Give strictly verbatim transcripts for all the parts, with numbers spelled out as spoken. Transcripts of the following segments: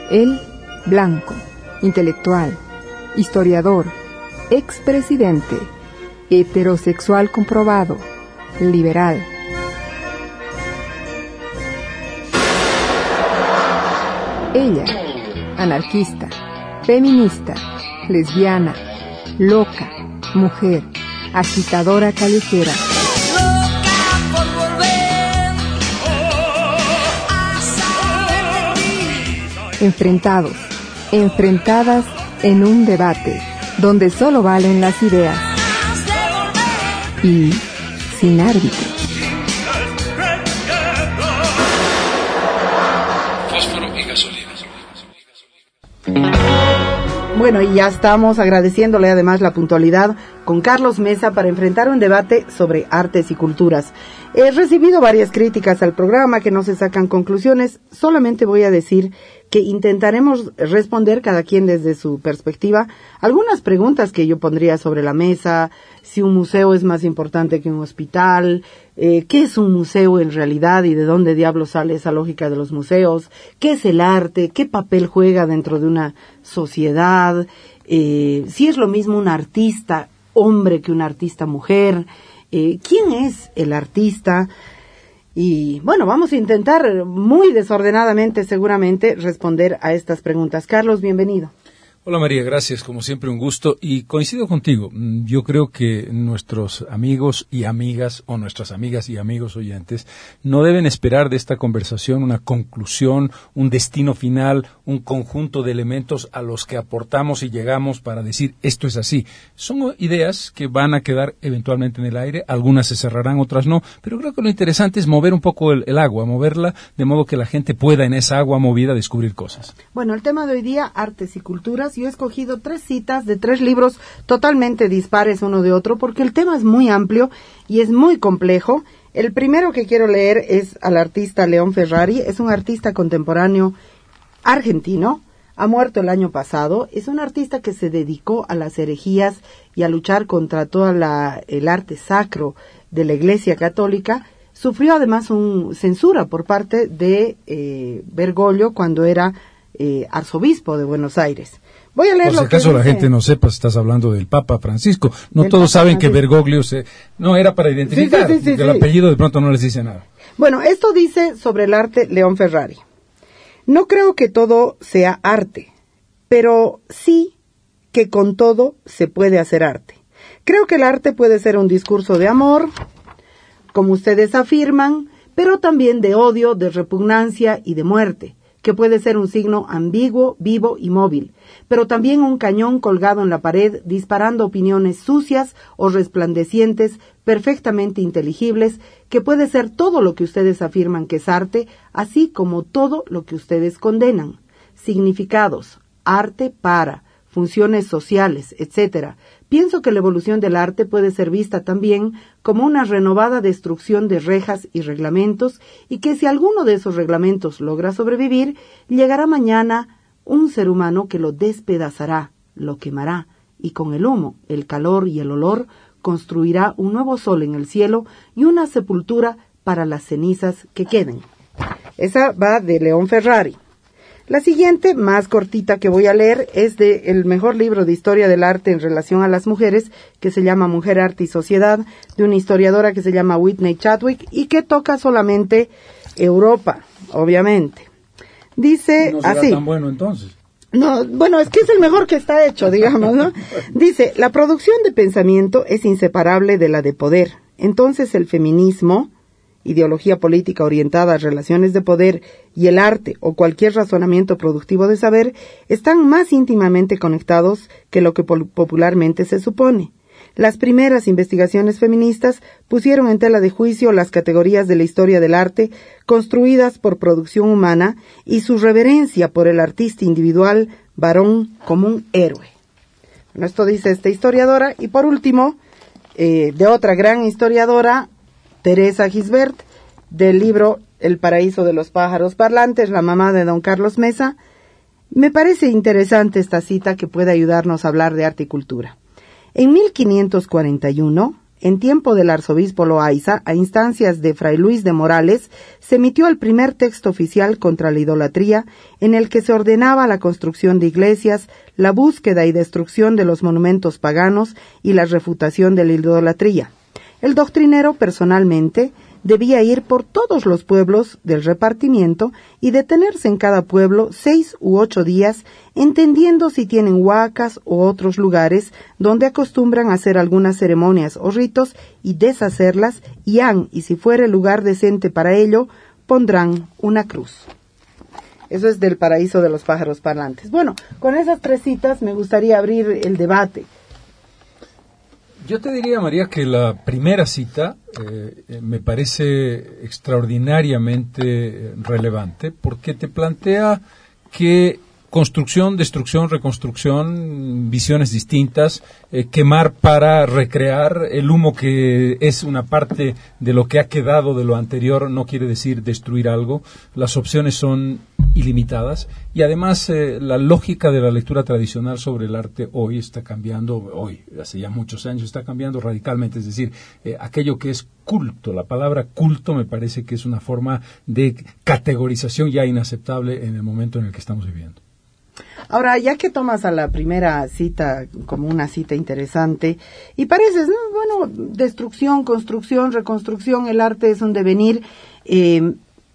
Él, blanco, intelectual, historiador, expresidente, heterosexual comprobado, liberal. Ella, anarquista, feminista, lesbiana, loca, mujer, agitadora callejera. Enfrentados, enfrentadas en un debate donde solo valen las ideas y sin árbitro. Fósforo y gasolina. Bueno, y ya estamos agradeciéndole además la puntualidad con Carlos Mesa para enfrentar un debate sobre artes y culturas. He recibido varias críticas al programa que no se sacan conclusiones. Solamente voy a decir que intentaremos responder cada quien desde su perspectiva algunas preguntas que yo pondría sobre la mesa: si un museo es más importante que un hospital, eh, qué es un museo en realidad y de dónde diablos sale esa lógica de los museos, qué es el arte, qué papel juega dentro de una sociedad, eh, si es lo mismo un artista hombre que un artista mujer, eh, quién es el artista. Y bueno, vamos a intentar muy desordenadamente seguramente responder a estas preguntas. Carlos, bienvenido. Hola María, gracias, como siempre un gusto, y coincido contigo. Yo creo que nuestros amigos y amigas, o nuestras amigas y amigos oyentes, no deben esperar de esta conversación una conclusión, un destino final, un conjunto de elementos a los que aportamos y llegamos para decir esto es así. Son ideas que van a quedar eventualmente en el aire, algunas se cerrarán, otras no, pero creo que lo interesante es mover un poco el, el agua, moverla de modo que la gente pueda en esa agua movida descubrir cosas. Bueno, el tema de hoy día, artes y culturas. Yo he escogido tres citas de tres libros totalmente dispares uno de otro, porque el tema es muy amplio y es muy complejo. El primero que quiero leer es al artista León Ferrari. Es un artista contemporáneo argentino, ha muerto el año pasado. Es un artista que se dedicó a las herejías y a luchar contra todo el arte sacro de la Iglesia Católica. Sufrió además un censura por parte de eh, Bergoglio cuando era eh, arzobispo de Buenos Aires. Voy a leer Por si lo acaso que la dice. gente no sepa, estás hablando del Papa Francisco. No Del todos Papa saben Francisco. que Bergoglio se... No, era para identificar, Sí, sí, sí, sí, el sí. apellido de pronto no les dice nada. Bueno, esto dice sobre el arte León Ferrari. No creo que todo sea arte, pero sí que con todo se puede hacer arte. Creo que el arte puede ser un discurso de amor, como ustedes afirman, pero también de odio, de repugnancia y de muerte, que puede ser un signo ambiguo, vivo y móvil, pero también un cañón colgado en la pared disparando opiniones sucias o resplandecientes, perfectamente inteligibles, que puede ser todo lo que ustedes afirman que es arte, así como todo lo que ustedes condenan. Significados, arte para, funciones sociales, etcétera. Pienso que la evolución del arte puede ser vista también como una renovada destrucción de rejas y reglamentos, y que si alguno de esos reglamentos logra sobrevivir, llegará mañana un ser humano que lo despedazará, lo quemará, y con el humo, el calor y el olor construirá un nuevo sol en el cielo y una sepultura para las cenizas que queden. Esa va de León Ferrari. La siguiente, más cortita que voy a leer, es de el mejor libro de historia del arte en relación a las mujeres, que se llama Mujer, Arte y Sociedad, de una historiadora que se llama Whitney Chadwick, y que toca solamente Europa, obviamente. Dice No será así. tan bueno entonces. No, bueno, es que es el mejor que está hecho, digamos, ¿no? Dice, la producción de pensamiento es inseparable de la de poder. Entonces el feminismo, ideología política orientada a relaciones de poder, y el arte o cualquier razonamiento productivo de saber están más íntimamente conectados que lo que pol- popularmente se supone. Las primeras investigaciones feministas pusieron en tela de juicio las categorías de la historia del arte construidas por producción humana y su reverencia por el artista individual varón como un héroe. Bueno, esto dice esta historiadora. Y por último, eh, de otra gran historiadora, Teresa Gisbert, del libro El paraíso de los pájaros parlantes, la mamá de don Carlos Mesa. Me parece interesante esta cita que puede ayudarnos a hablar de arte y cultura. En mil quinientos cuarenta y uno, en tiempo del arzobispo Loaiza, a instancias de Fray Luis de Morales, se emitió el primer texto oficial contra la idolatría, en el que se ordenaba la construcción de iglesias, la búsqueda y destrucción de los monumentos paganos y la refutación de la idolatría. El doctrinero, personalmente, debía ir por todos los pueblos del repartimiento y detenerse en cada pueblo seis u ocho días, entendiendo si tienen huacas u otros lugares donde acostumbran hacer algunas ceremonias o ritos y deshacerlas, y han, y si fuere lugar decente para ello, pondrán una cruz. Eso es del Paraíso de los pájaros parlantes. Bueno, con esas tres citas me gustaría abrir el debate. Yo te diría, María, que la primera cita eh, me parece extraordinariamente relevante porque te plantea que construcción, destrucción, reconstrucción, visiones distintas, eh, quemar para recrear, el humo que es una parte de lo que ha quedado de lo anterior no quiere decir destruir algo, las opciones son ilimitadas y además eh, la lógica de la lectura tradicional sobre el arte hoy está cambiando, hoy, hace ya muchos años, está cambiando radicalmente, es decir, eh, aquello que es culto, la palabra culto me parece que es una forma de categorización ya inaceptable en el momento en el que estamos viviendo. Ahora, ya que tomas a la primera cita como una cita interesante, y pareces, ¿no? Bueno, destrucción, construcción, reconstrucción, el arte es un devenir, eh,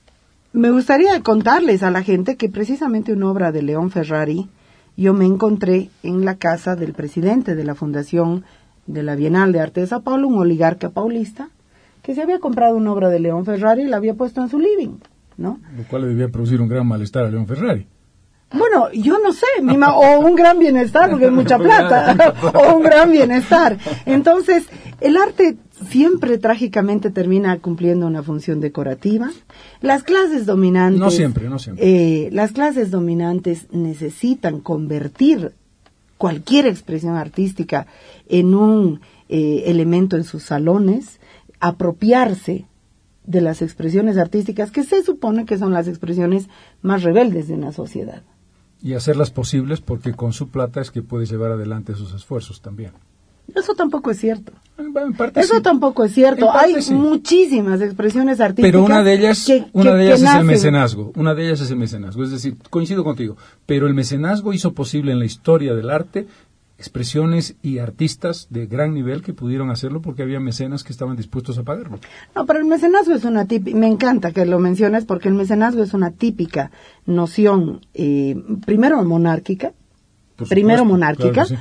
me gustaría contarles a la gente que precisamente una obra de León Ferrari yo me encontré en la casa del presidente de la Fundación de la Bienal de Arte de Sao Paulo, un oligarca paulista, que se había comprado una obra de León Ferrari y la había puesto en su living, ¿no? Lo cual le debía producir un gran malestar a León Ferrari. Bueno, yo no sé, mi ma- o un gran bienestar, porque es mucha plata, o un gran bienestar. Entonces, el arte siempre trágicamente termina cumpliendo una función decorativa. Las clases dominantes... No siempre, no siempre. Eh, las clases dominantes necesitan convertir cualquier expresión artística en un eh, elemento en sus salones, apropiarse de las expresiones artísticas que se supone que son las expresiones más rebeldes de una sociedad. Y hacerlas posibles porque con su plata es que puede llevar adelante sus esfuerzos también. Eso tampoco es cierto. En parte Eso sí. tampoco es cierto. En parte Hay sí. muchísimas expresiones artísticas. Pero una de ellas, que, una que, de ellas que es el nacen. mecenazgo. Una de ellas es el mecenazgo. Es decir, coincido contigo. Pero el mecenazgo hizo posible en la historia del arte expresiones y artistas de gran nivel que pudieron hacerlo porque había mecenas que estaban dispuestos a pagarlo. No, pero el mecenazgo es una típica, me encanta que lo menciones porque el mecenazgo es una típica noción, eh, primero monárquica, Por primero supuesto, monárquica, claro que sí.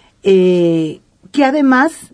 eh, que además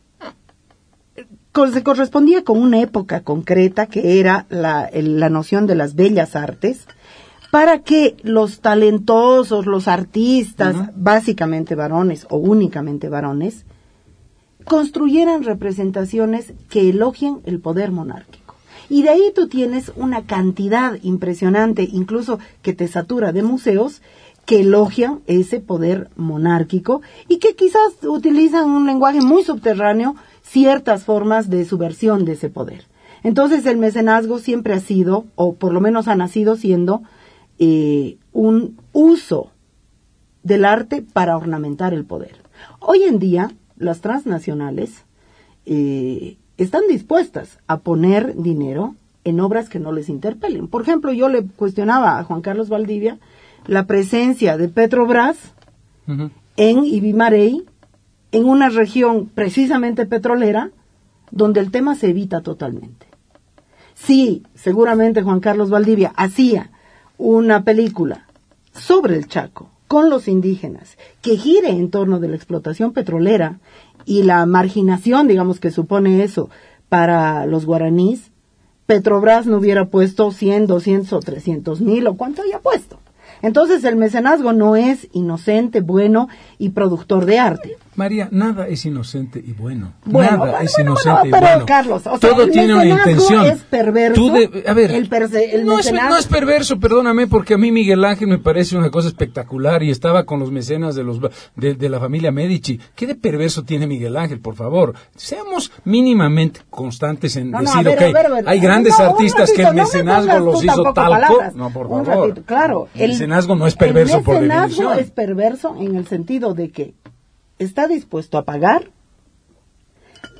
con, se correspondía con una época concreta que era la, el, la noción de las bellas artes, para que los talentosos, los artistas, uh-huh. básicamente varones o únicamente varones, construyeran representaciones que elogien el poder monárquico. Y de ahí tú tienes una cantidad impresionante, incluso que te satura de museos, que elogian ese poder monárquico y que quizás utilizan un lenguaje muy subterráneo, ciertas formas de subversión de ese poder. Entonces el mecenazgo siempre ha sido, o por lo menos ha nacido siendo, Eh, un uso del arte para ornamentar el poder. Hoy en día, las transnacionales eh, están dispuestas a poner dinero en obras que no les interpelen. Por ejemplo, yo le cuestionaba a Juan Carlos Valdivia la presencia de Petrobras uh-huh. en Ibimarey, en una región precisamente petrolera, donde el tema se evita totalmente. Sí, seguramente Juan Carlos Valdivia hacía una película sobre el Chaco, con los indígenas, que gire en torno de la explotación petrolera y la marginación, digamos, que supone eso para los guaraníes, Petrobras no hubiera puesto cien, doscientos o trescientos mil o cuánto haya puesto. Entonces el mecenazgo no es inocente, bueno y productor de arte. María, nada es inocente y bueno. bueno nada bueno, es bueno, inocente no, y pero, bueno. Carlos, o sea, todo el tiene una intención. Es perverso. Tú de, a ver, el perse, el no, es, mecenazgo... no es perverso, perdóname, porque a mí Miguel Ángel me parece una cosa espectacular y estaba con los mecenas de los de, de la familia Medici. ¿Qué de perverso tiene Miguel Ángel, por favor? Seamos mínimamente constantes en no, no, decir, a ver, ok, a ver, a ver, hay grandes no, artistas ratito, que el no mecenazgo los hizo talco. Palabras. No, por Un favor. ratito, claro. El mecenazgo no es perverso por definición. El mecenazgo es perverso en el sentido de que está dispuesto a pagar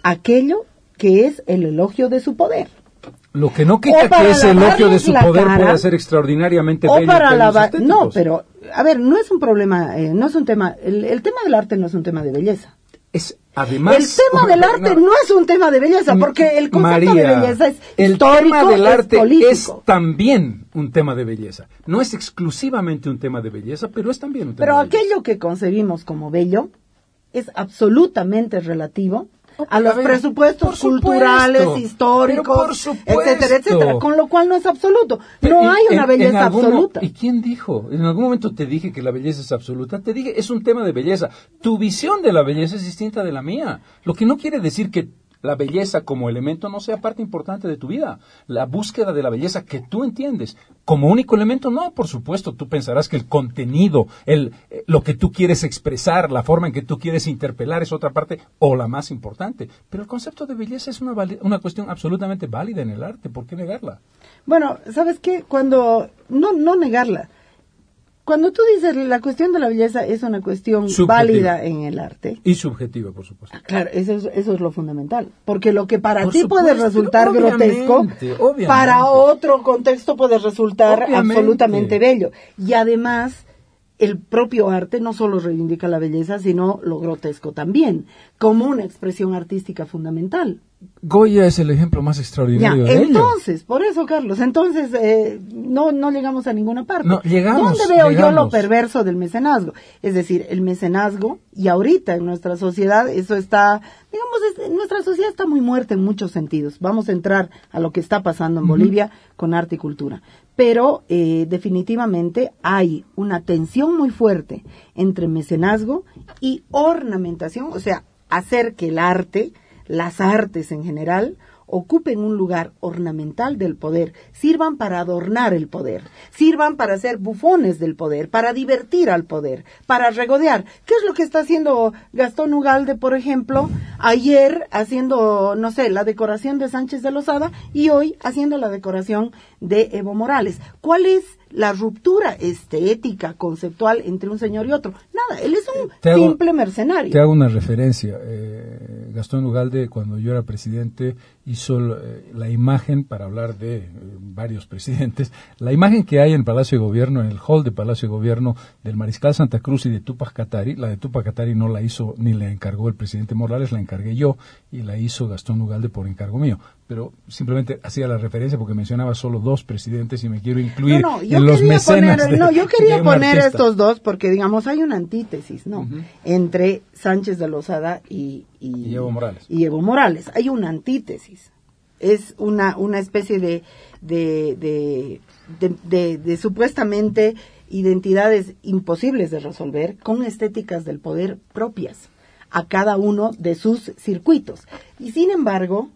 aquello que es el elogio de su poder. Lo que no quita que ese elogio de su poder cara, pueda ser extraordinariamente bello. Para lava- no, pero, a ver, no es un problema, eh, no es un tema, el, el tema del arte no es un tema de belleza. Es, además, el tema del arte no, no es un tema de belleza, porque el concepto María, de belleza es el histórico, tema del arte es político. Es también un tema de belleza. No es exclusivamente un tema de belleza, pero es también un tema pero de belleza. Pero aquello que concebimos como bello es absolutamente relativo a los a ver, presupuestos culturales, supuesto, históricos, etcétera, etcétera, con lo cual no es absoluto. Pero no hay una en, belleza en alguno, absoluta. ¿Y quién dijo? En algún momento te dije que la belleza es absoluta. Te dije, es un tema de belleza. Tu visión de la belleza es distinta de la mía. Lo que no quiere decir que la belleza como elemento no sea parte importante de tu vida. La búsqueda de la belleza que tú entiendes como único elemento, no, por supuesto, tú pensarás que el contenido, el, lo que tú quieres expresar, la forma en que tú quieres interpelar es otra parte o la más importante. Pero el concepto de belleza es una, una cuestión absolutamente válida en el arte. ¿Por qué negarla? Bueno, ¿sabes qué? Cuando, no, no negarla. Cuando tú dices la cuestión de la belleza es una cuestión subjetiva, válida en el arte. Y subjetiva, por supuesto. Claro, eso es, eso es lo fundamental. Porque lo que para por ti supuesto, puede resultar grotesco, obviamente. Para otro contexto puede resultar obviamente. absolutamente bello. Y además, el propio arte no solo reivindica la belleza, sino lo grotesco también, como una expresión artística fundamental. Goya es el ejemplo más extraordinario ya, de entonces, ello. por eso, Carlos, entonces eh, no no llegamos a ninguna parte. No, llegamos, ¿Dónde veo llegamos. yo lo perverso del mecenazgo? Es decir, el mecenazgo, y ahorita en nuestra sociedad eso está, digamos, es, nuestra sociedad está muy muerta en muchos sentidos. Vamos a entrar a lo que está pasando en uh-huh. Bolivia con arte y cultura. Pero eh, definitivamente hay una tensión muy fuerte entre mecenazgo y ornamentación, o sea, hacer que el arte, las artes en general, ocupen un lugar ornamental del poder, sirvan para adornar el poder, sirvan para ser bufones del poder, para divertir al poder, para regodear. ¿Qué es lo que está haciendo Gastón Ugalde, por ejemplo, ayer haciendo, no sé, la decoración de Sánchez de Lozada y hoy haciendo la decoración de Evo Morales? ¿Cuál es la ruptura estética, conceptual entre un señor y otro? Nada, él es un te simple hago, mercenario. Te hago una referencia. Eh, Gastón Ugalde, cuando yo era presidente, hizo eh, la imagen, para hablar de eh, varios presidentes, la imagen que hay en Palacio de Gobierno, en el hall de Palacio de Gobierno del Mariscal Santa Cruz y de Túpac Katari. La de Túpac Katari no la hizo ni la encargó el presidente Morales, la encargué yo y la hizo Gastón Ugalde por encargo mío. Pero simplemente hacía la referencia porque mencionaba solo dos presidentes y me quiero incluir no, no, yo en los mecenas poner, de, No, yo quería poner artista. estos dos porque, digamos, hay una antítesis, ¿no? Uh-huh. Entre Sánchez de Lozada y, y, y, Evo Morales. y Evo Morales. Hay una antítesis. Es una, una especie de de, de, de, de, de supuestamente identidades imposibles de resolver con estéticas del poder propias a cada uno de sus circuitos. Y sin embargo,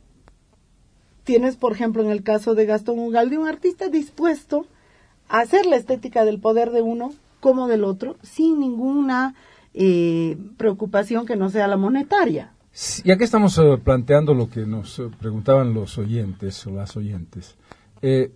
tienes, por ejemplo, en el caso de Gastón Ugalde, un artista dispuesto a hacer la estética del poder de uno como del otro, sin ninguna eh, preocupación que no sea la monetaria. Ya que estamos uh, planteando lo que nos uh, preguntaban los oyentes o las oyentes, eh,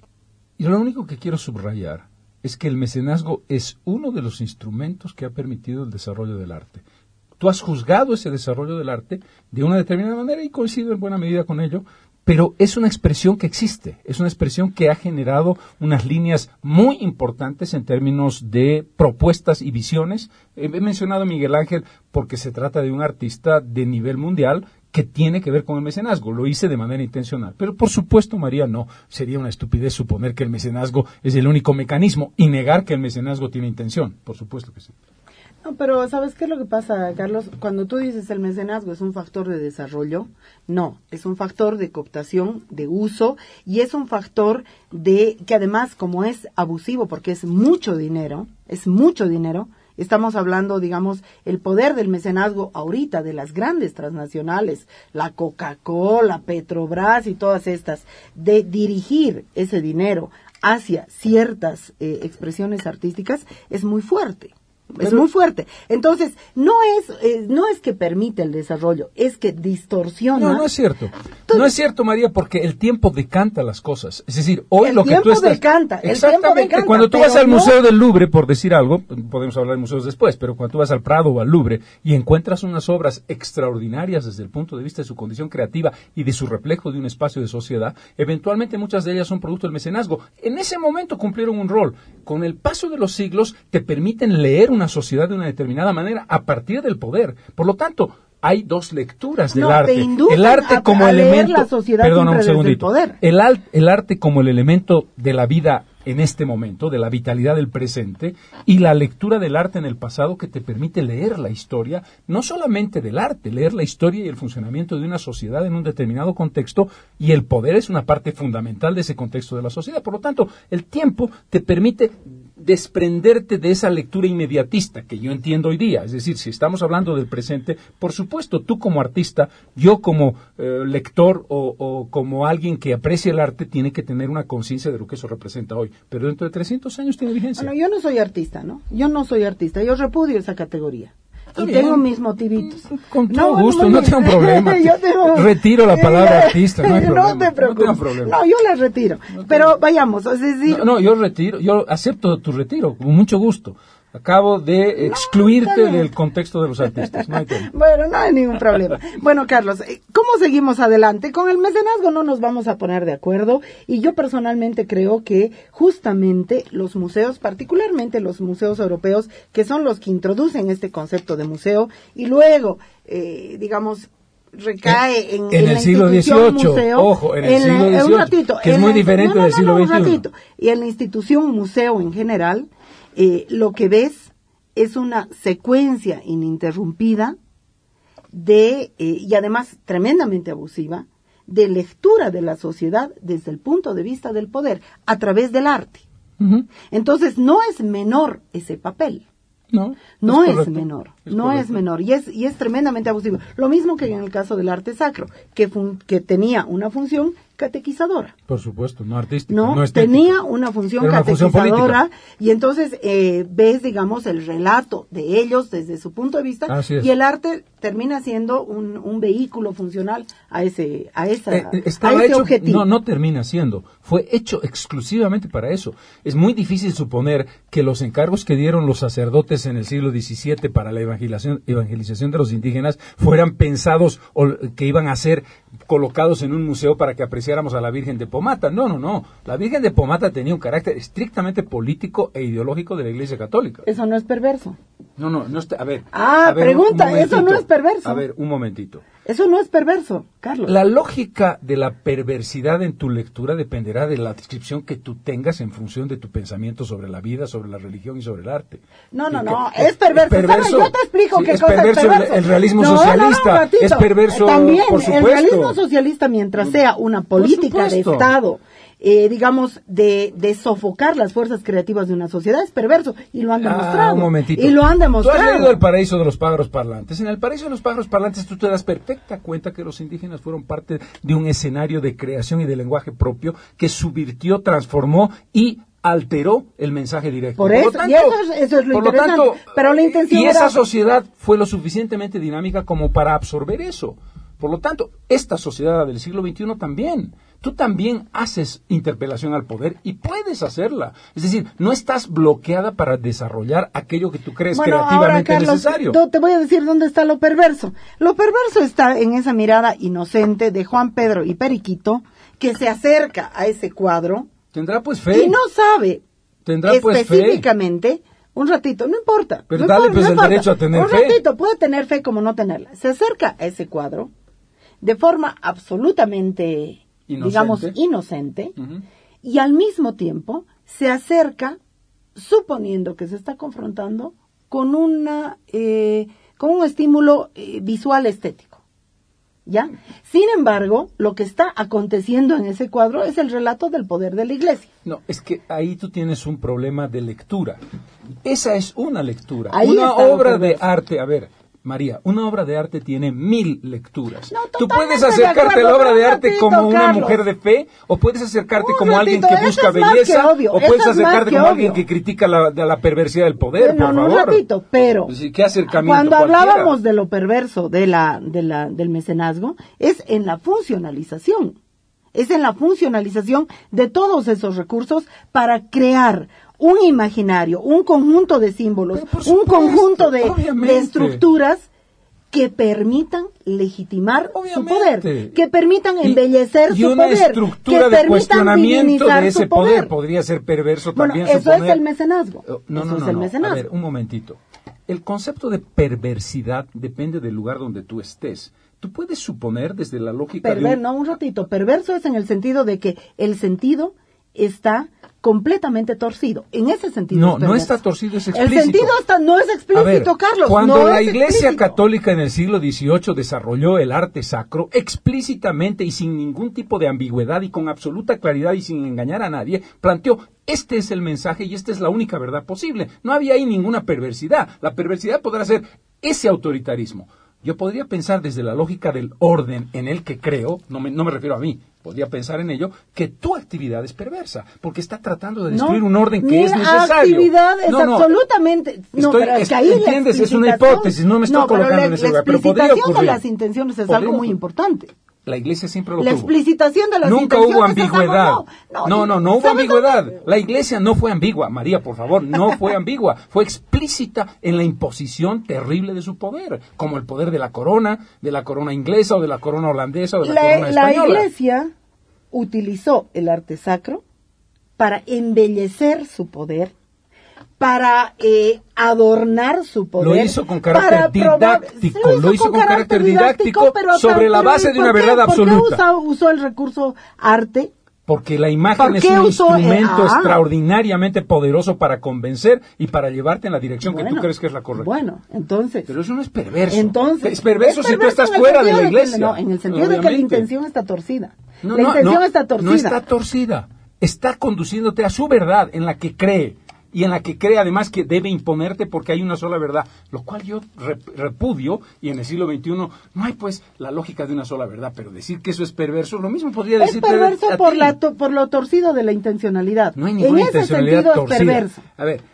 y lo único que quiero subrayar es que el mecenazgo es uno de los instrumentos que ha permitido el desarrollo del arte. Tú has juzgado ese desarrollo del arte de una determinada manera y coincido en buena medida con ello, pero es una expresión que existe, es una expresión que ha generado unas líneas muy importantes en términos de propuestas y visiones. He mencionado a Miguel Ángel porque se trata de un artista de nivel mundial que tiene que ver con el mecenazgo. Lo hice de manera intencional. Pero por supuesto, María, no. Sería una estupidez suponer que el mecenazgo es el único mecanismo y negar que el mecenazgo tiene intención. Por supuesto que sí. No, pero ¿sabes qué es lo que pasa, Carlos? Cuando tú dices el mecenazgo es un factor de desarrollo, no, es un factor de cooptación, de uso, y es un factor de que además, como es abusivo, porque es mucho dinero, es mucho dinero, estamos hablando, digamos, el poder del mecenazgo ahorita de las grandes transnacionales, la Coca-Cola, Petrobras y todas estas, de dirigir ese dinero hacia ciertas eh, expresiones artísticas, es muy fuerte. Es Pero, muy fuerte. Entonces, no es eh, no es que permite el desarrollo, es que distorsiona. No, no es cierto. Entonces, no es cierto, María, porque el tiempo decanta las cosas. Es decir, hoy el lo que tú estás... Decanta, el Exactamente. tiempo decanta. Cuando tú vas al no... Museo del Louvre, por decir algo, podemos hablar de museos después, pero cuando tú vas al Prado o al Louvre y encuentras unas obras extraordinarias desde el punto de vista de su condición creativa y de su reflejo de un espacio de sociedad, eventualmente muchas de ellas son producto del mecenazgo. En ese momento cumplieron un rol. Con el paso de los siglos te permiten leer una sociedad de una determinada manera a partir del poder. Por lo tanto, hay dos lecturas del no, arte. El arte a, como a elemento, la sociedad perdona un segundito. Poder. El, al, el arte como el elemento de la vida en este momento, de la vitalidad del presente, y la lectura del arte en el pasado que te permite leer la historia, no solamente del arte, leer la historia y el funcionamiento de una sociedad en un determinado contexto, y el poder es una parte fundamental de ese contexto de la sociedad. Por lo tanto, el tiempo te permite desprenderte de esa lectura inmediatista que yo entiendo hoy día. Es decir, si estamos hablando del presente, por supuesto, tú como artista, yo como eh, lector o, o como alguien que aprecia el arte, tiene que tener una conciencia de lo que eso representa hoy. Pero dentro de trescientos años tiene vigencia. Bueno, yo no soy artista, ¿no? Yo no soy artista, yo repudio esa categoría. Está y bien. tengo mis motivitos. Con todo no, gusto, no, no tengo un problema. tengo... Retiro la palabra artista, no hay problema. No te preocupes. No, problema. no yo la retiro. No Pero vayamos, es decir... No, no, yo retiro, yo acepto tu retiro, con mucho gusto. Acabo de excluirte no, del contexto de los artistas. No hay tema. Bueno, no hay ningún problema. Bueno, Carlos, ¿cómo seguimos adelante? Con el mecenazgo no nos vamos a poner de acuerdo y yo personalmente creo que justamente los museos, particularmente los museos europeos, que son los que introducen este concepto de museo y luego, eh, digamos, recae en, en, en el la siglo dieciocho, museo, ojo, en el en siglo la, dieciocho, un ratito, que es muy la, diferente no, no, del no, siglo no, veintiuno. Un ratito, y en la institución museo en general, eh, lo que ves es una secuencia ininterrumpida de, eh, y además tremendamente abusiva, de lectura de la sociedad desde el punto de vista del poder, a través del arte. Uh-huh. Entonces, no es menor ese papel. No, no es, es correcto, menor, es no correcto. es menor, y es, y es tremendamente abusivo. Lo mismo que en el caso del arte sacro, que, fun, que tenía una función catequizadora. Por supuesto, no artística, no, no tenía una función una catequizadora, función y entonces eh, ves, digamos, el relato de ellos desde su punto de vista, y el arte termina siendo un, un vehículo funcional a ese, a esa, eh, a ese hecho, objetivo. No, no termina siendo, fue hecho exclusivamente para eso. Es muy difícil suponer que los encargos que dieron los sacerdotes en el siglo diecisiete para la evangelización, evangelización de los indígenas fueran pensados o que iban a ser colocados en un museo para que apreciáramos a la Virgen de Pomata. No, no, no. La Virgen de Pomata tenía un carácter estrictamente político e ideológico de la Iglesia Católica. Eso no es perverso. No, no, no está, a ver. Ah, a ver, pregunta, eso no es perverso. A ver, un momentito. Eso no es perverso, Carlos. La lógica de la perversidad en tu lectura dependerá de la descripción que tú tengas en función de tu pensamiento sobre la vida, sobre la religión y sobre el arte. No, no, y no, que, es perverso. Es perverso. Yo te explico sí, qué es cosa perverso es perverso. El, el realismo no, socialista. No, no, es perverso, También, por supuesto. el realismo socialista, mientras sea una política de Estado, eh, digamos, de, de sofocar las fuerzas creativas de una sociedad, es perverso. Y lo han demostrado. Ah, un momentito. Y lo han demostrado. Tú has leído El paraíso de los pájaros parlantes. En El paraíso de los pájaros parlantes tú te das perfecta cuenta que los indígenas fueron parte de un escenario de creación y de lenguaje propio que subvirtió, transformó y alteró el mensaje directo. Por, por eso, tanto, y eso es, eso es lo por interesante. Lo tanto, pero la intención y era... esa sociedad fue lo suficientemente dinámica como para absorber eso. Por lo tanto, esta sociedad del siglo veintiuno también. Tú también haces interpelación al poder y puedes hacerla. Es decir, no estás bloqueada para desarrollar aquello que tú crees bueno, creativamente ahora, Carlos, necesario. Te voy a decir dónde está lo perverso. Lo perverso está en esa mirada inocente de Juan Pedro y Periquito, que se acerca a ese cuadro. Tendrá pues fe. Y no sabe Tendrá específicamente... Pues fe. Un ratito, no importa. Pero no dale importa, pues no el importa. derecho a tener un fe. Un ratito, puede tener fe como no tenerla. Se acerca a ese cuadro de forma absolutamente, inocente. digamos, inocente, uh-huh. y al mismo tiempo se acerca suponiendo que se está confrontando con una eh, con un estímulo eh, visual estético. ¿Ya? Sin embargo, lo que está aconteciendo en ese cuadro es el relato del poder de la Iglesia. No, es que ahí tú tienes un problema de lectura. Esa es una lectura. Ahí una obra de arte, a ver, María, una obra de arte tiene mil lecturas. No, Tú puedes totalmente de acercarte acuerdo, a la obra pero de un arte ratito, como una Carlos. mujer de fe, o puedes acercarte Un como alguien ratito, que eso busca es más belleza, que obvio, o puedes eso es más acercarte que como obvio. alguien que critica la, de la perversidad del poder, No, por no, un favor. ratito, pero Pues, ¿qué acercamiento cuando cualquiera? hablábamos de lo perverso de la, de la, del mecenazgo, es en la funcionalización. Es en la funcionalización de todos esos recursos para crear un imaginario, un conjunto de símbolos, Pero por un supuesto, conjunto de, obviamente. de estructuras que permitan legitimar Obviamente. su poder, que permitan Y- embellecer y su una poder, estructura que de permitan cuestionamiento divinizar de ese su poder. poder podría ser perverso Bueno, también. eso suponer- es el mecenazgo. Oh, No, eso no, es no, el no. mecenazgo. A ver, un momentito. El concepto de perversidad depende del lugar donde tú estés. Tú puedes suponer desde la lógica de Perver- un... no, un ratito. Perverso es en el sentido de que el sentido está completamente torcido. En ese sentido. No, es no perverso. está torcido, es El explícito. sentido está, no es explícito, A ver, Carlos. cuando no la es Iglesia explícito. Católica en el siglo dieciocho desarrolló el arte sacro, explícitamente y sin ningún tipo de ambigüedad y con absoluta claridad y sin engañar a nadie, planteó: este es el mensaje y esta es la única verdad posible. No había ahí ninguna perversidad. La perversidad podrá ser ese autoritarismo. Yo podría pensar desde la lógica del orden en el que creo, no me, no me refiero a mí, podría pensar en ello, que tu actividad es perversa, porque está tratando de destruir No, un orden que mi es necesario. actividad es No, no, absolutamente... No, estoy- pero es es- que ahí la entiendes, es una explicitación- hipótesis, no me estoy no, pero colocando la- en ese la lugar, pero podría explicitación ocurrir. de las intenciones es Podría algo muy ocurrir. importante. La Iglesia siempre lo La tuvo. explicitación de las Nunca intenciones hubo es algo- ambigüedad. no, no, No, no, no hubo ¿sabes ambigüedad. dónde? La Iglesia no fue ambigua, María, por favor, no fue ambigua. Fue explícita en la imposición terrible de su poder, como el poder de la corona, de la corona inglesa o de la corona holandesa o de la, La, corona la española. Iglesia utilizó el arte sacro para embellecer su poder, para eh, adornar su poder. Lo hizo con carácter para probar- didáctico, Sí, lo hizo con carácter didáctico pero sobre la pero base de una ¿por qué- verdad por qué absoluta. usa- usó el recurso arte? Porque la imagen ¿Por es qué un usó el- instrumento ah. extraordinariamente poderoso para convencer y para llevarte en la dirección que tú Bueno, crees que es la correcta. Bueno, entonces... Pero eso no es perverso. Entonces, es perverso es si tú perverso estás en el fuera de sentido la que- iglesia. no, en el sentido de que la Obviamente. intención está torcida. No, la no, intención no, está torcida. No está torcida. Está conduciéndote a su verdad en la que cree. Y en la que cree además que debe imponerte porque hay una sola verdad, lo cual yo rep- repudio, y en el siglo veintiuno no hay pues la lógica de una sola verdad, pero decir que eso es perverso, lo mismo podría Es decirte perverso a por, ti. la to- por lo torcido de la intencionalidad. No hay ninguna en ese intencionalidad sentido torcida. es perverso. A ver,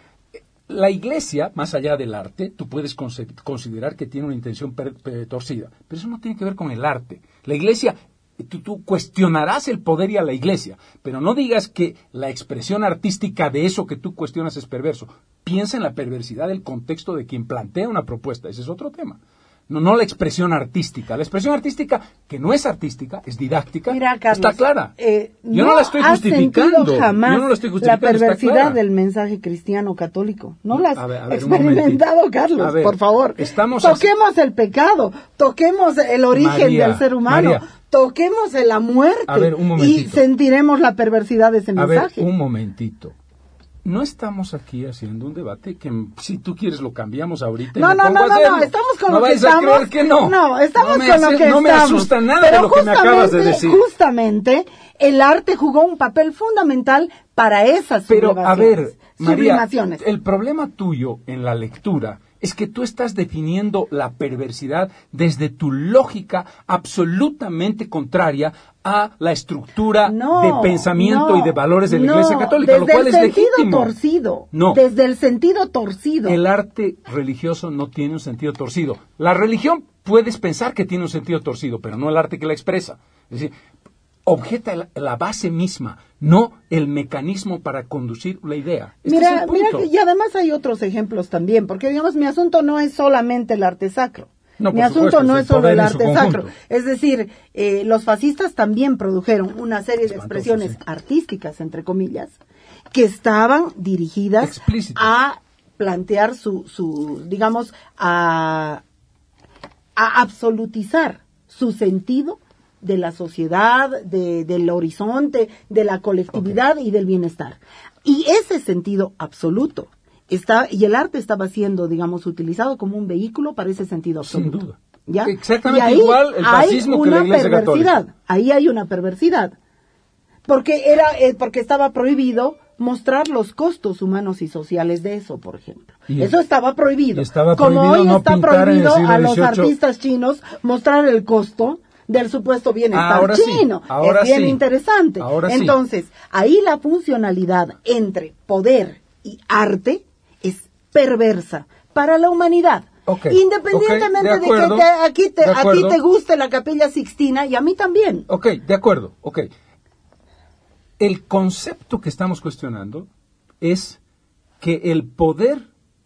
la iglesia, más allá del arte, tú puedes conse- considerar que tiene una intención per- per- torcida, pero eso no tiene que ver con el arte. La iglesia, tú, tú cuestionarás el poder y a la iglesia, pero no digas que la expresión artística de eso que tú cuestionas es perverso. Piensa en la perversidad del contexto de quien plantea una propuesta, ese es otro tema. No, no la expresión artística. La expresión artística, que no es artística, es didáctica, Mira, Carlos, está clara. eh, Yo no la estoy has justificando. sentido jamás Yo no la estoy la justificando, está perversidad clara. del mensaje cristiano católico. No la has A ver, a ver, un experimentado, momentito. Carlos, A ver, por favor. estamos toquemos el pecado, toquemos el origen María, del ser humano, María. toquemos la muerte A ver, un y momentito. sentiremos la perversidad de ese A ver, mensaje. un momentito. No estamos aquí haciendo un debate que mm, si tú quieres lo cambiamos ahorita. y No, me no, pongo no, a no, hacerlo. no, estamos con no lo que vayas a estamos. creer que no. No, estamos No me con lo hace- que No me estamos. asusta nada Pero de lo que me acabas de justamente- decir. Justamente, el arte jugó un papel fundamental para esas Pero, a ver, María, sublimaciones. el problema tuyo en la lectura es que tú estás definiendo la perversidad desde tu lógica absolutamente contraria a la estructura No, de pensamiento no, y de valores de la no, Iglesia Católica, lo desde cual el es sentido legítimo. torcido. No. Desde el sentido torcido. El arte religioso no tiene un sentido torcido. La religión puedes pensar que tiene un sentido torcido, pero no el arte que la expresa. Es decir, objeta la, la base misma, no el mecanismo para conducir la idea. Este es Mira, el mira, punto. que- y además hay otros ejemplos también, porque digamos, mi asunto no es solamente el arte sacro. No, Mi por asunto supuesto, no es es el solo poder el en su arte conjunto. sacro. Es decir, eh, los fascistas también produjeron una serie de Espantoso, expresiones sí. artísticas, entre comillas, que estaban dirigidas Explícitas. a plantear su, su digamos, a, a absolutizar su sentido de la sociedad, de, del horizonte, de la colectividad y del bienestar. Y ese sentido absoluto está, y el arte estaba siendo, digamos, utilizado como un vehículo para ese sentido Sin absoluto. duda. ¿Ya? Exactamente Y ahí igual el hay fascismo que una la Iglesia perversidad. Católica. Ahí hay una perversidad. Porque era, eh, porque estaba prohibido mostrar los costos humanos y sociales de eso, por ejemplo. Y eso estaba prohibido. Estaba Como prohibido hoy no está pintar en el prohibido siglo a los dieciocho. artistas chinos mostrar el costo del supuesto bienestar Ahora chino. Sí, ahora es bien sí. interesante. Ahora sí. Entonces, ahí la funcionalidad entre poder y arte es perversa para la humanidad. Okay, Independientemente okay, de acuerdo, de que te, aquí te, de a ti acuerdo. te guste la Capilla Sixtina y a mí también. Ok, de acuerdo, ok. El concepto que estamos cuestionando es que el poder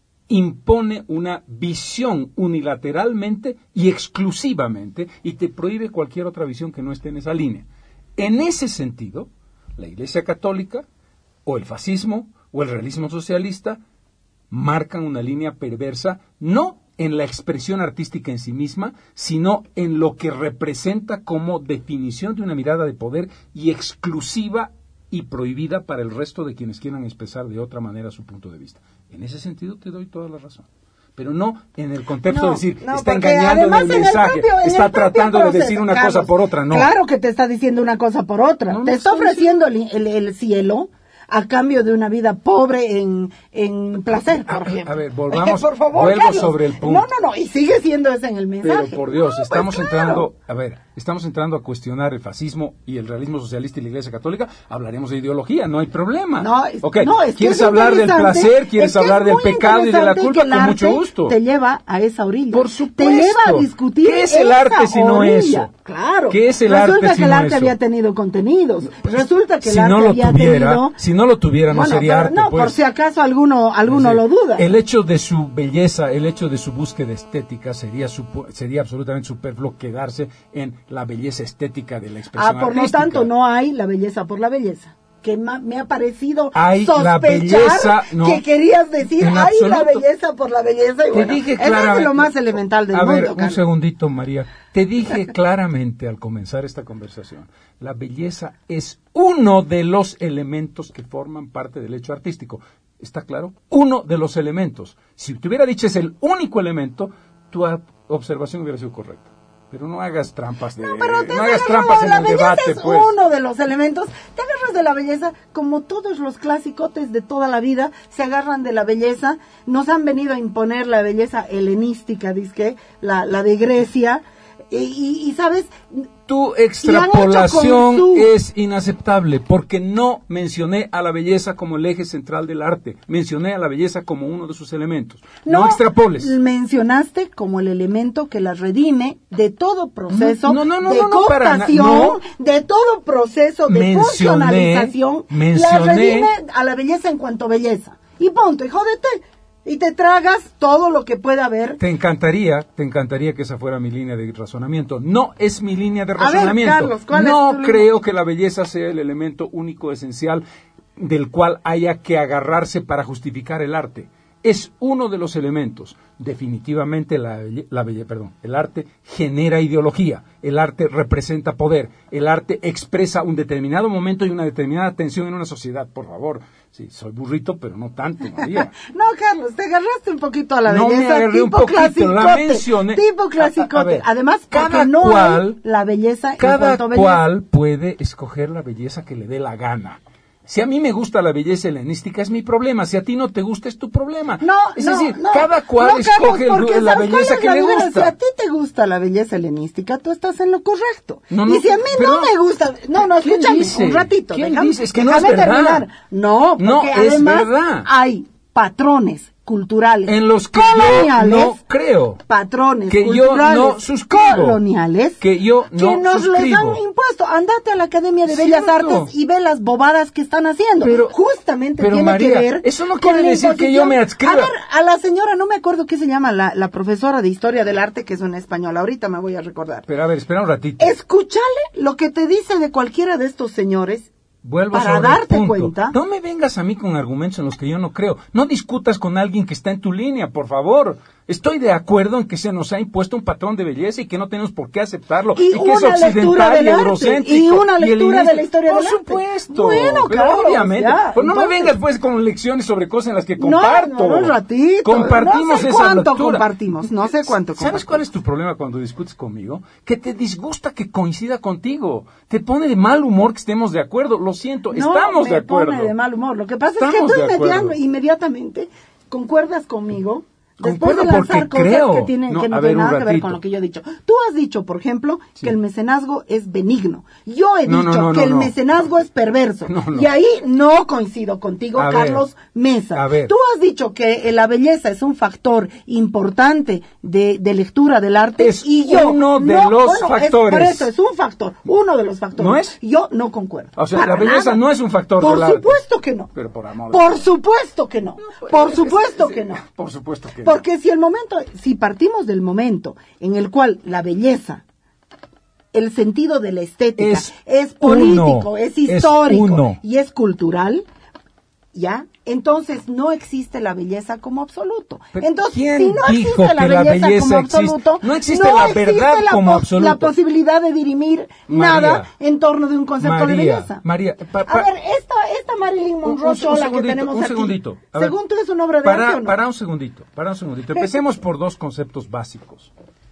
impone una visión unilateralmente y exclusivamente y te prohíbe cualquier otra visión que no esté en esa línea. En ese sentido, la Iglesia Católica o el fascismo o el realismo socialista marcan una línea perversa, no en la expresión artística en sí misma, sino en lo que representa como definición de una mirada de poder y exclusiva y prohibida para el resto de quienes quieran expresar de otra manera su punto de vista. En ese sentido te doy toda la razón. Pero no en el contexto No, de decir, no, está porque engañando en además el en el mensaje, propio- en está el propio tratando de proceso, decir una Carlos, cosa por otra, no. Claro que te está diciendo una cosa por otra. No, no te está estoy ofreciendo el, el- el cielo a cambio de una vida pobre en, en placer, por A- ejemplo. a ver, volvamos- por favor, vuelvo Carlos. sobre el punto. No, no, no, y sigue siendo ese en el mensaje. Pero por Dios, No, pues estamos claro. entrando, a ver, estamos entrando a cuestionar el fascismo y el realismo socialista y la Iglesia Católica, hablaremos de ideología, no hay problema. No, es, Ok, no, es que ¿quieres es hablar del interesante, placer? ¿Quieres es que hablar es del muy pecado y de la interesante culpa? que el Con mucho arte gusto. Te lleva a esa orilla. Por supuesto. Te lleva a discutir. ¿Qué es el esa arte si no orilla? eso? Claro. ¿Qué es el Resulta arte si que el no arte eso? había tenido contenidos. Resulta que si el arte no lo había tuviera, tenido. si no lo tuviera, no Bueno, sería pero arte, no, pues. por si acaso alguno, alguno Sí. lo duda. El hecho de su belleza, el hecho de su búsqueda estética sería supo- sería absolutamente superfluo quedarse en la belleza estética de la expresión Ah, por lo artística. tanto, no hay la belleza por la belleza. Que ma- me ha parecido Hay sospechar la belleza, no, que querías decir, en hay la absoluto. belleza por la belleza. Y Te bueno, dije eso es claramente- lo más elemental del A mundo, ver, un Carlos. segundito, María. Te dije claramente al comenzar esta conversación, la belleza es uno de los elementos que forman parte del hecho artístico. ¿Está claro? Uno de los elementos. Si te hubiera dicho es el único elemento, tu a- observación hubiera sido correcta. Pero no hagas trampas de, No, pero te no has hagas agarrado trampas de en la el belleza debate, es pues. uno de los elementos. Te agarras de la belleza como todos los clasicotes de toda la vida se agarran de la belleza. Nos han venido a imponer la belleza helenística, dizque, la, la de Grecia. Y, y, y, ¿sabes? Tu Y han extrapolación hecho con su- es inaceptable porque no mencioné a la belleza como el eje central del arte, mencioné a la belleza como uno de sus elementos. No, extrapoles. Mencionaste como el elemento que la redime de todo proceso No, no, no, de no, no, para na- cooptación, no. de todo proceso de Mencioné- funcionalización, la mencioné- redime a la belleza en cuanto belleza. Y punto, y jódete. Y te tragas todo lo que pueda haber. Te encantaría, te encantaría que esa fuera mi línea de razonamiento. No es mi línea de ver, razonamiento. Carlos, ¿cuál es no tu línea? creo que la belleza sea el elemento único esencial del cual haya que agarrarse para justificar el arte. Es uno de los elementos. Definitivamente la, belle- la belle- perdón, el arte genera ideología, el arte representa poder, el arte expresa un determinado momento y una determinada tensión en una sociedad. Por favor, sí, soy burrito, pero no tanto, María. No, Carlos, te agarraste un poquito a la No me belleza agarré tipo un poquito, clasicote. la mencioné. Tipo A- a clasicote. ver, Además, cada porque no cual- hay la belleza en Cada cuanto a belleza. cual puede escoger la belleza que le dé la gana. Si a mí me gusta la belleza helenística es mi problema, si a ti no te gusta es tu problema. No, es no, decir, no. cada cual No, Carlos, escoge el- porque la ¿sabes cuál belleza es que la le diferencia? gusta. Si a ti te gusta la belleza helenística, tú estás en lo correcto. No, no, y si a mí pero- no me gusta, no, no, ¿Quién escúchame dice? un ratito. ¿Quién déjame, dice? Es que no es déjame verdad. terminar. No, porque No es además verdad. hay patrones culturales En los que yo coloniales, no creo. patrones Que yo culturales no suscribo. coloniales Que yo no que nos les suscribo. han impuesto. Andate a la Academia de Bellas Cierto. Artes y ve las bobadas que están haciendo. Pero- Justamente pero, tiene María, que ver eso no con quiere la decir que yo imposición. me adscriba. A ver, a la señora, no me acuerdo qué se llama la, la profesora de Historia del Arte, que es una española. Ahorita me voy a recordar. Pero a ver, espera un ratito. Escúchale lo que te dice de cualquiera de estos señores. Vuelvo para sobre el darte punto. cuenta. No me vengas a mí con argumentos en los que yo no creo. No discutas con alguien que está en tu línea, por favor. Estoy de acuerdo en que se nos ha impuesto un patrón de belleza y que no tenemos por qué aceptarlo. Y que es una lectura occidental del y arte, eurocéntrico. y una lectura helenista. de la historia por del arte. Por supuesto. Bueno, pero Carlos, obviamente. ya, Pues no me entonces- vengas pues con lecciones sobre cosas en las que No, comparto. no, un ratito. Compartimos no sé esa cuánto lectura. compartimos, no sé cuánto compartimos. ¿Sabes cuál es tu problema cuando discutes conmigo? Que te disgusta que coincida contigo. Te pone de mal humor que estemos de acuerdo. Lo siento, no estamos me de acuerdo. Pone de mal humor. Lo que pasa Estamos es que tú de acuerdo. inmediato, inmediatamente concuerdas conmigo. Después Concuerdo de lanzar porque cosas creo. que, tienen, No, que no a ver, tienen un nada que ver ratito. con lo que yo he dicho. Tú has dicho, por ejemplo, Sí. que el mecenazgo es benigno. Yo he No, no, dicho no, que no, el no. mecenazgo es perverso. No, no. Y ahí no coincido contigo, A Carlos ver, Mesa. a ver. Tú has dicho que eh, la belleza es un factor importante de, de lectura del arte. Es y yo uno de no, los bueno, es- factores. por eso es un factor, uno de los factores. ¿No es? Yo no concuerdo. O sea, Para la belleza nada. no es un factor Por del arte. supuesto que no. Pero por amor de Por Dios. supuesto que no. pues, Por es- supuesto es- que no. Por supuesto que no. Porque si el momento, si partimos del momento en el cual la belleza, el sentido de la estética Es es, político, uno, es es histórico uno. y es cultural, ¿ya? Entonces no existe la belleza como absoluto. Pero Entonces, ¿quién si no dijo existe la que la belleza, belleza como existe? absoluto, No existe la verdad la como pos- absoluto. la posibilidad de dirimir María, nada en torno de un concepto de María, belleza. María, pa- A pa- ver, esta, esta Marilyn Un- Monroe un- un chola que segundito, tenemos un aquí, segundito. A ver, según tú es una obra de para, arte o no? para un segundito, para un segundito. Empecemos por dos conceptos básicos.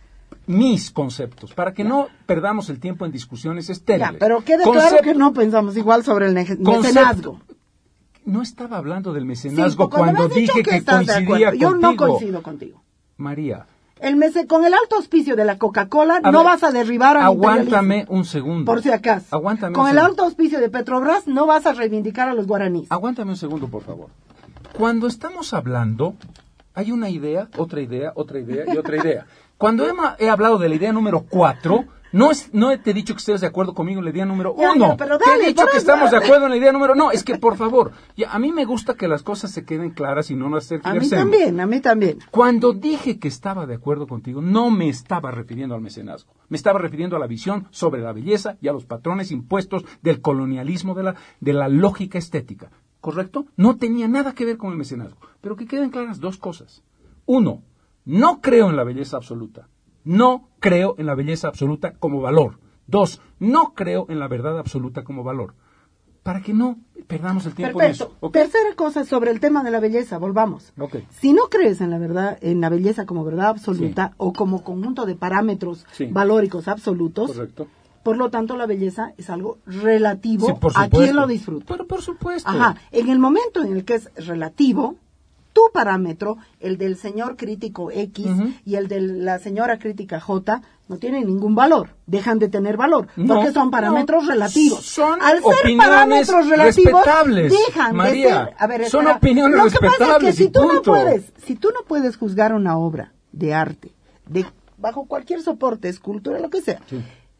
Mis conceptos, para que no perdamos el tiempo en discusiones estériles. Ya, pero quede claro Concepto- que no pensamos igual sobre el ne- Concepto- mecenazgo. No estaba hablando del Sí, mecenazgo porque me cuando has dicho dije que que estás de coincidía acuerdo. Yo contigo. no coincido contigo. María, El mece- con el alto auspicio de la Coca-Cola A no ver, vas a derribar al aguántame imperialismo, un segundo. por si acaso. Aguántame Con un el segundo. alto auspicio de Petrobras no vas a reivindicar a los guaraníes. Aguántame un segundo, por favor. Cuando estamos hablando, hay una idea, otra idea, otra idea y otra idea. Cuando he, he hablado de la idea número cuatro, no, es, no te he dicho que estés de acuerdo conmigo en la idea número Ya, uno. ya, pero Te dale, he dicho por que eso. estamos de acuerdo en la idea número... No, es que, por favor, ya, a mí me gusta que las cosas se queden claras y no las A mí tergiversemos. también, a mí también. Cuando dije que estaba de acuerdo contigo, no me estaba refiriendo al mecenazgo. Me estaba refiriendo a la visión sobre la belleza y a los patrones impuestos del colonialismo de la, de la lógica estética. ¿Correcto? No tenía nada que ver con el mecenazgo. Pero que queden claras dos cosas. Uno, no creo en la belleza absoluta. No creo en la belleza absoluta como valor. Dos, no creo en la verdad absoluta como valor. Para que no perdamos el tiempo Perfecto. en eso. ¿Ok? Tercera cosa sobre el tema de la belleza, volvamos. Ok. Si no crees en la verdad, en la belleza como verdad absoluta Sí. o como conjunto de parámetros Sí. valóricos absolutos, Correcto. por lo tanto la belleza es algo relativo Sí, por a supuesto. quien lo disfruta. Pero por supuesto. Ajá, en el momento en el que es relativo, tu parámetro, el del señor crítico X Ujú. y el de la señora crítica J, no tienen ningún valor, dejan de tener valor, No, porque son parámetros no. relativos. Son Al ser opiniones parámetros relativos, respetables, dejan María. de ser... A ver, Son espera. opiniones Lo que pasa es que respetables si y tú no punto. puedes, si tú no puedes juzgar una obra de arte, de bajo cualquier soporte, escultura, lo que sea, Sí.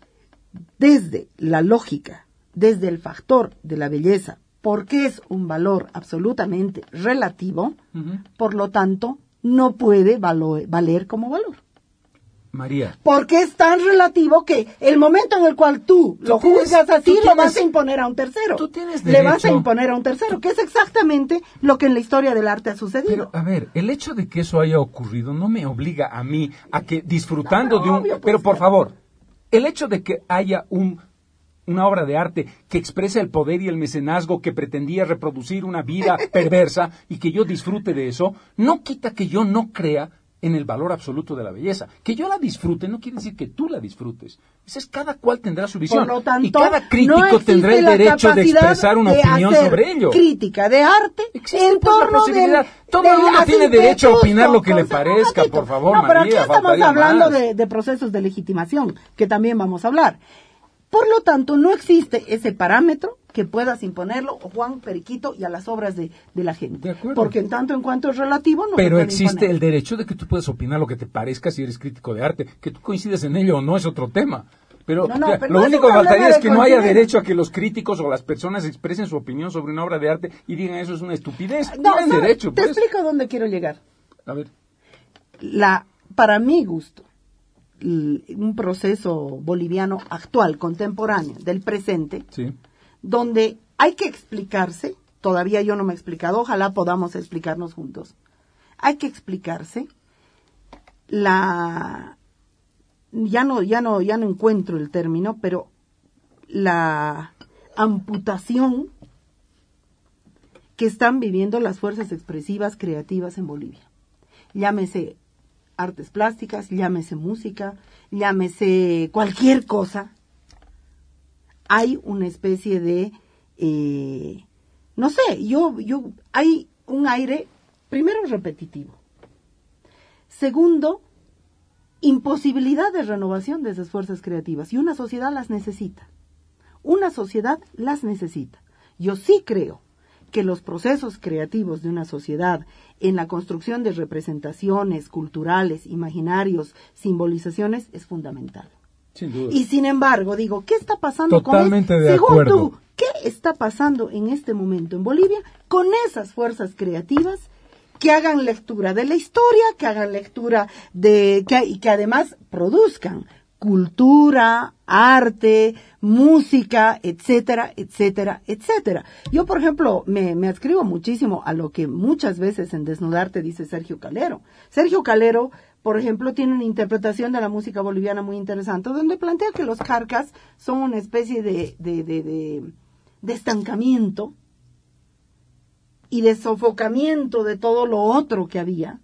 desde la lógica, desde el factor de la belleza, porque es un valor absolutamente relativo, Ujú. por lo tanto, no puede valo- valer como valor. María, Porque es tan relativo que el momento en el cual tú, Tú lo tienes- juzgas así, tú lo tienes- vas a imponer a un tercero. tú tienes Le vas a derecho- imponer a un tercero, que es exactamente lo que en la historia del arte ha sucedido. pero a ver, el hecho de que eso haya ocurrido no me obliga a mí a que disfrutando No, de un... obvio, pues, pero por no. favor, el hecho de que haya un una obra de arte que expresa el poder y el mecenazgo que pretendía reproducir una vida perversa y que yo disfrute de eso, no quita que yo no crea en el valor absoluto de la belleza. Que yo la disfrute no quiere decir que tú la disfrutes. Ese es, cada cual tendrá su visión. Por lo tanto, y cada crítico no existe tendrá el la derecho de capacidad expresar una de opinión hacer sobre ello. Crítica de arte Existe, en pues, la torno posibilidad. del- Todo del el mundo así tiene derecho a vetusto opinar lo que le concepto. parezca, Un ratito. por favor, no, pero María, aquí estamos faltaría hablando más. de, de procesos de legitimación, que también vamos a hablar. Por lo tanto, no existe ese parámetro que puedas imponerlo, o Juan Periquito, y a las obras de, de la gente. De acuerdo. Porque en tanto en cuanto es relativo, no se Pero puede existe imponer. el derecho de que tú puedas opinar lo que te parezca si eres crítico de arte. Que tú coincides en ello o no es otro tema. Pero, No, no, o sea, pero lo no es único un que faltaría problema es que de no haya coincidencia. derecho a que los críticos o las personas expresen su opinión sobre una obra de arte y digan eso es una estupidez. No, Tienen ¿sabes? derecho, Te pues. explico a dónde quiero llegar. A ver. La, para mi gusto, l- un proceso boliviano actual, contemporáneo, del presente, Sí. donde hay que explicarse, todavía yo no me he explicado, ojalá podamos explicarnos juntos, hay que explicarse la, ya no, ya no, ya no encuentro el término, pero la amputación que están viviendo las fuerzas expresivas creativas en Bolivia. Llámese artes plásticas, llámese música, llámese cualquier cosa. Hay una especie de eh, no sé, yo, yo, hay un aire, primero, repetitivo. Segundo, imposibilidad de renovación de esas fuerzas creativas. Y una sociedad las necesita. Una sociedad las necesita. Yo sí creo que los procesos creativos de una sociedad en la construcción de representaciones culturales, imaginarios, simbolizaciones, es fundamental. Sin duda. Y sin embargo, digo, ¿qué está pasando Totalmente con de según acuerdo. tú, ¿qué está pasando en este momento en Bolivia con esas fuerzas creativas que hagan lectura de la historia, que hagan lectura de que, y que además produzcan cultura, arte, música, etcétera, etcétera, etcétera? Yo, por ejemplo, me, me adscribo muchísimo a lo que muchas veces en Desnudarte dice Sergio Calero. Sergio Calero, por ejemplo, tiene una interpretación de la música boliviana muy interesante, donde plantea que los carcas son una especie de, de, de, de, de estancamiento y de sofocamiento de todo lo otro que había,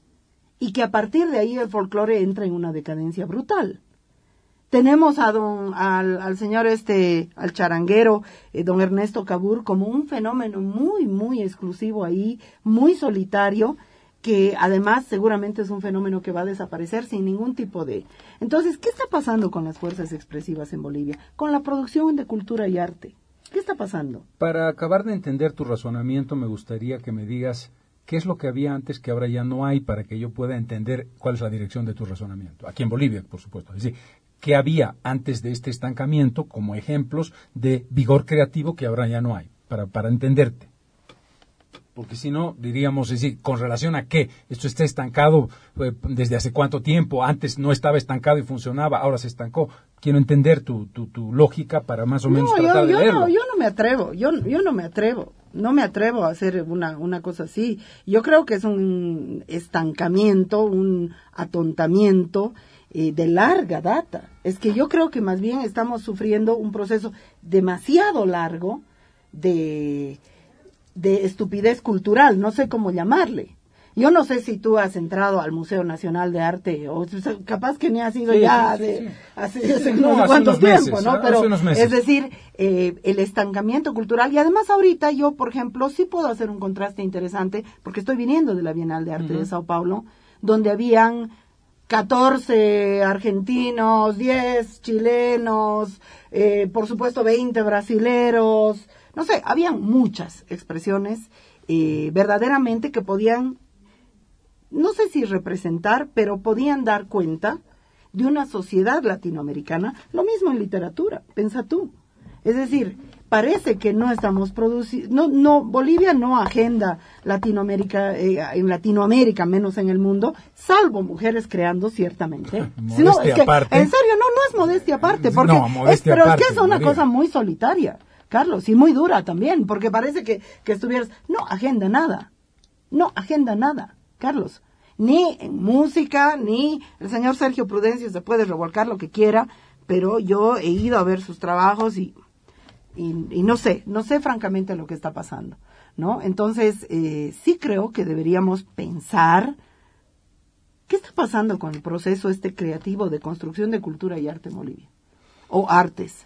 y que a partir de ahí el folclore entra en una decadencia brutal. Tenemos a don, al, al señor este, al charanguero, eh, don Ernesto Cabur, como un fenómeno muy, muy exclusivo ahí, muy solitario, que además seguramente es un fenómeno que va a desaparecer sin ningún tipo de... Entonces, ¿qué está pasando con las fuerzas expresivas en Bolivia? Con la producción de cultura y arte. ¿Qué está pasando? Para acabar de entender tu razonamiento, me gustaría que me digas qué es lo que había antes que ahora ya no hay, para que yo pueda entender cuál es la dirección de tu razonamiento. Aquí en Bolivia, por supuesto. Es decir, ¿qué había antes de este estancamiento como ejemplos de vigor creativo que ahora ya no hay? Para, para entenderte. Porque si no, diríamos, es decir, ¿con relación a qué? Esto está estancado eh, desde hace cuánto tiempo, antes no estaba estancado y funcionaba, ahora se estancó. Quiero entender tu, tu, tu lógica para más o menos no, tratar yo, de yo leerlo. No, yo no me atrevo, yo, yo no me atrevo, no me atrevo a hacer una, una cosa así. Yo creo que es un estancamiento, un atontamiento eh, de larga data. Es que yo creo que más bien estamos sufriendo un proceso demasiado largo de... de estupidez cultural, no sé cómo llamarle. Yo no sé si tú has entrado al Museo Nacional de Arte, o capaz que ni has ido sí, ya sí, de, sí. hace, Sí, hace sí, no, no, hace cuánto unos tiempo, meses, ¿no? hace Pero, unos meses. es decir, eh, el estancamiento cultural, y además ahorita yo, por ejemplo, sí puedo hacer un contraste interesante, porque estoy viniendo de la Bienal de Arte uh-huh. de Sao Paulo, donde habían catorce argentinos, diez chilenos, eh, por supuesto veinte brasileros, no sé, habían muchas expresiones eh, verdaderamente que podían, no sé si representar, pero podían dar cuenta de una sociedad latinoamericana. Lo mismo en literatura, piensa tú. Es decir, parece que no estamos produciendo, no, no, Bolivia no agenda Latinoamérica, eh, en Latinoamérica, menos en el mundo, salvo mujeres creando, ciertamente. Modestia no, es que, aparte. en serio, no, no es modestia aparte, porque no, modestia es, pero aparte, es que es una María. cosa muy solitaria, Carlos, y muy dura también, porque parece que, que estuvieras, no agenda nada, no agenda nada, Carlos, ni en música, ni el señor Sergio Prudencio se puede revolcar lo que quiera, pero yo he ido a ver sus trabajos y, y, y no sé, no sé francamente lo que está pasando, ¿no? Entonces, eh, sí creo que deberíamos pensar qué está pasando con el proceso este creativo de construcción de cultura y arte en Bolivia, o artes.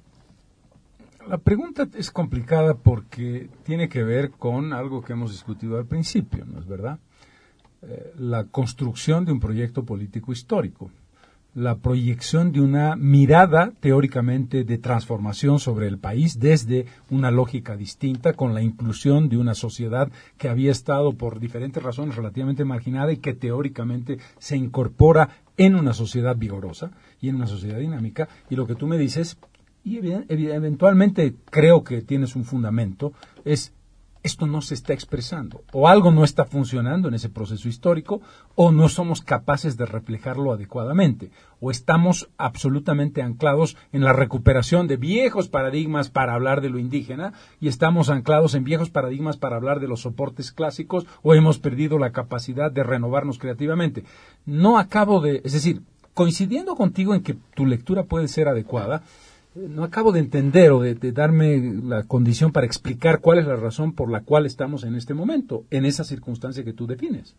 La pregunta es complicada porque tiene que ver con algo que hemos discutido al principio, ¿no es verdad? Eh, la construcción de un proyecto político histórico, la proyección de una mirada teóricamente de transformación sobre el país desde una lógica distinta, con la inclusión de una sociedad que había estado por diferentes razones relativamente marginada y que teóricamente se incorpora en una sociedad vigorosa y en una sociedad dinámica. Y lo que tú me dices, y eventualmente creo que tienes un fundamento, es esto no se está expresando, o algo no está funcionando en ese proceso histórico, o no somos capaces de reflejarlo adecuadamente, o estamos absolutamente anclados en la recuperación de viejos paradigmas para hablar de lo indígena, y estamos anclados en viejos paradigmas para hablar de los soportes clásicos, o hemos perdido la capacidad de renovarnos creativamente. No acabo de, es decir, coincidiendo contigo en que tu lectura puede ser adecuada, no acabo de entender o de, de darme la condición para explicar cuál es la razón por la cual estamos en este momento, en esa circunstancia que tú defines.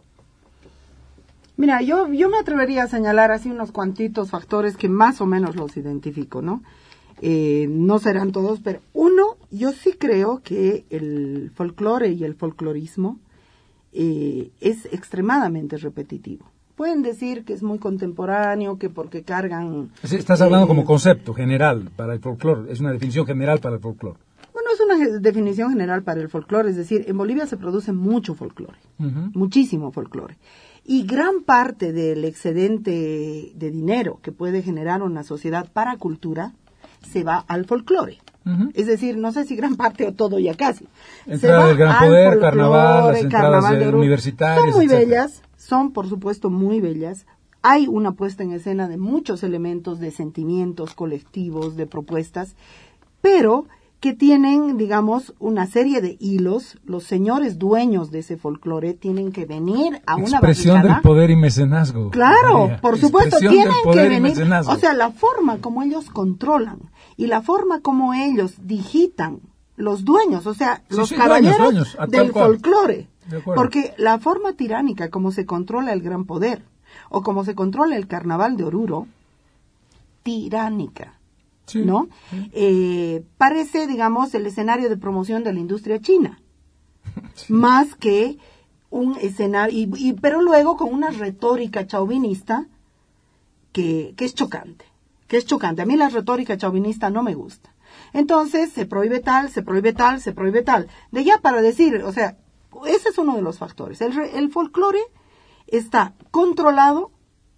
Mira, yo, yo me atrevería a señalar así unos cuantitos factores que más o menos los identifico, ¿no? Eh, no serán todos, pero uno, yo sí creo que el folclore y el folclorismo eh, es extremadamente repetitivo. Pueden decir que es muy contemporáneo, que porque cargan... Estás hablando eh, como concepto general para el folclore, es una definición general para el folclore. Bueno, es una definición general para el folclore, es decir, en Bolivia se produce mucho folclore, uh-huh. muchísimo folclore. Y gran parte del excedente de dinero que puede generar una sociedad para cultura se va al folclore. Uh-huh. Es decir, no sé si gran parte o todo ya casi. Entrada del Gran Poder, carnaval, las entradas carnaval de universitarias, son muy etcétera. bellas, son por supuesto muy bellas. Hay una puesta en escena de muchos elementos de sentimientos colectivos, de propuestas, pero que tienen, digamos, una serie de hilos. Los señores dueños de ese folclore tienen que venir a una expresión Vaticana. Del poder y mecenazgo. Claro, María. Por supuesto, tienen que venir. O sea, la forma como ellos controlan y la forma como ellos digitan los dueños, o sea, sí, los sí, caballeros dueños, dueños, del folclore. Porque la forma tiránica como se controla el gran poder o como se controla el carnaval de Oruro, tiránica. Sí, ¿no? Sí. Eh, parece, digamos, el escenario de promoción de la industria china, sí. más que un escenario, y, y, pero luego con una retórica chauvinista que, que es chocante, que es chocante. A mí la retórica chauvinista no me gusta. Entonces, se prohíbe tal, se prohíbe tal, se prohíbe tal. De ya para decir, o sea, ese es uno de los factores. El, el folclore está controlado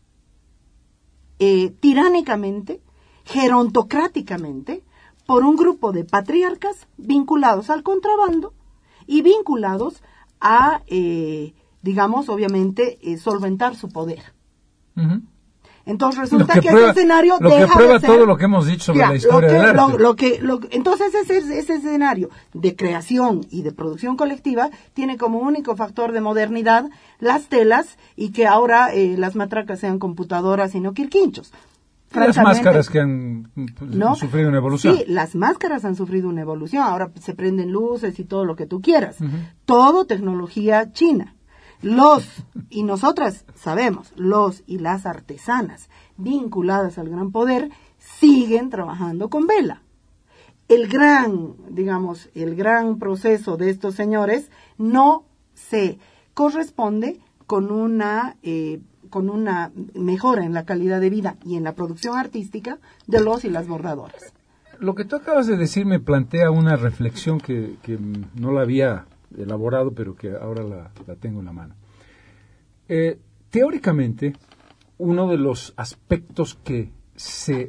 eh, tiránicamente, gerontocráticamente, por un grupo de patriarcas vinculados al contrabando y vinculados a, eh, digamos, obviamente, eh, solventar su poder. Uh-huh. Entonces resulta que, que prueba, ese escenario lo deja que prueba de ser, todo lo que hemos dicho sobre ya, la historia lo que, del arte. Lo, lo que, lo, entonces ese, ese escenario de creación y de producción colectiva tiene como único factor de modernidad las telas y que ahora eh, las matracas sean computadoras y no quirquinchos. Las máscaras que han ¿no? sufrido una evolución. Sí, las máscaras han sufrido una evolución. Ahora se prenden luces y todo lo que tú quieras. Uh-huh. Todo tecnología china. Los, y nosotras sabemos, los y las artesanas vinculadas al gran poder siguen trabajando con vela. El gran, digamos, el gran proceso de estos señores no se corresponde con una... Eh, con una mejora en la calidad de vida y en la producción artística de los y las bordadoras. Lo que tú acabas de decir me plantea una reflexión que, que no la había elaborado, pero que ahora la, la tengo en la mano. Eh, teóricamente, uno de los aspectos que se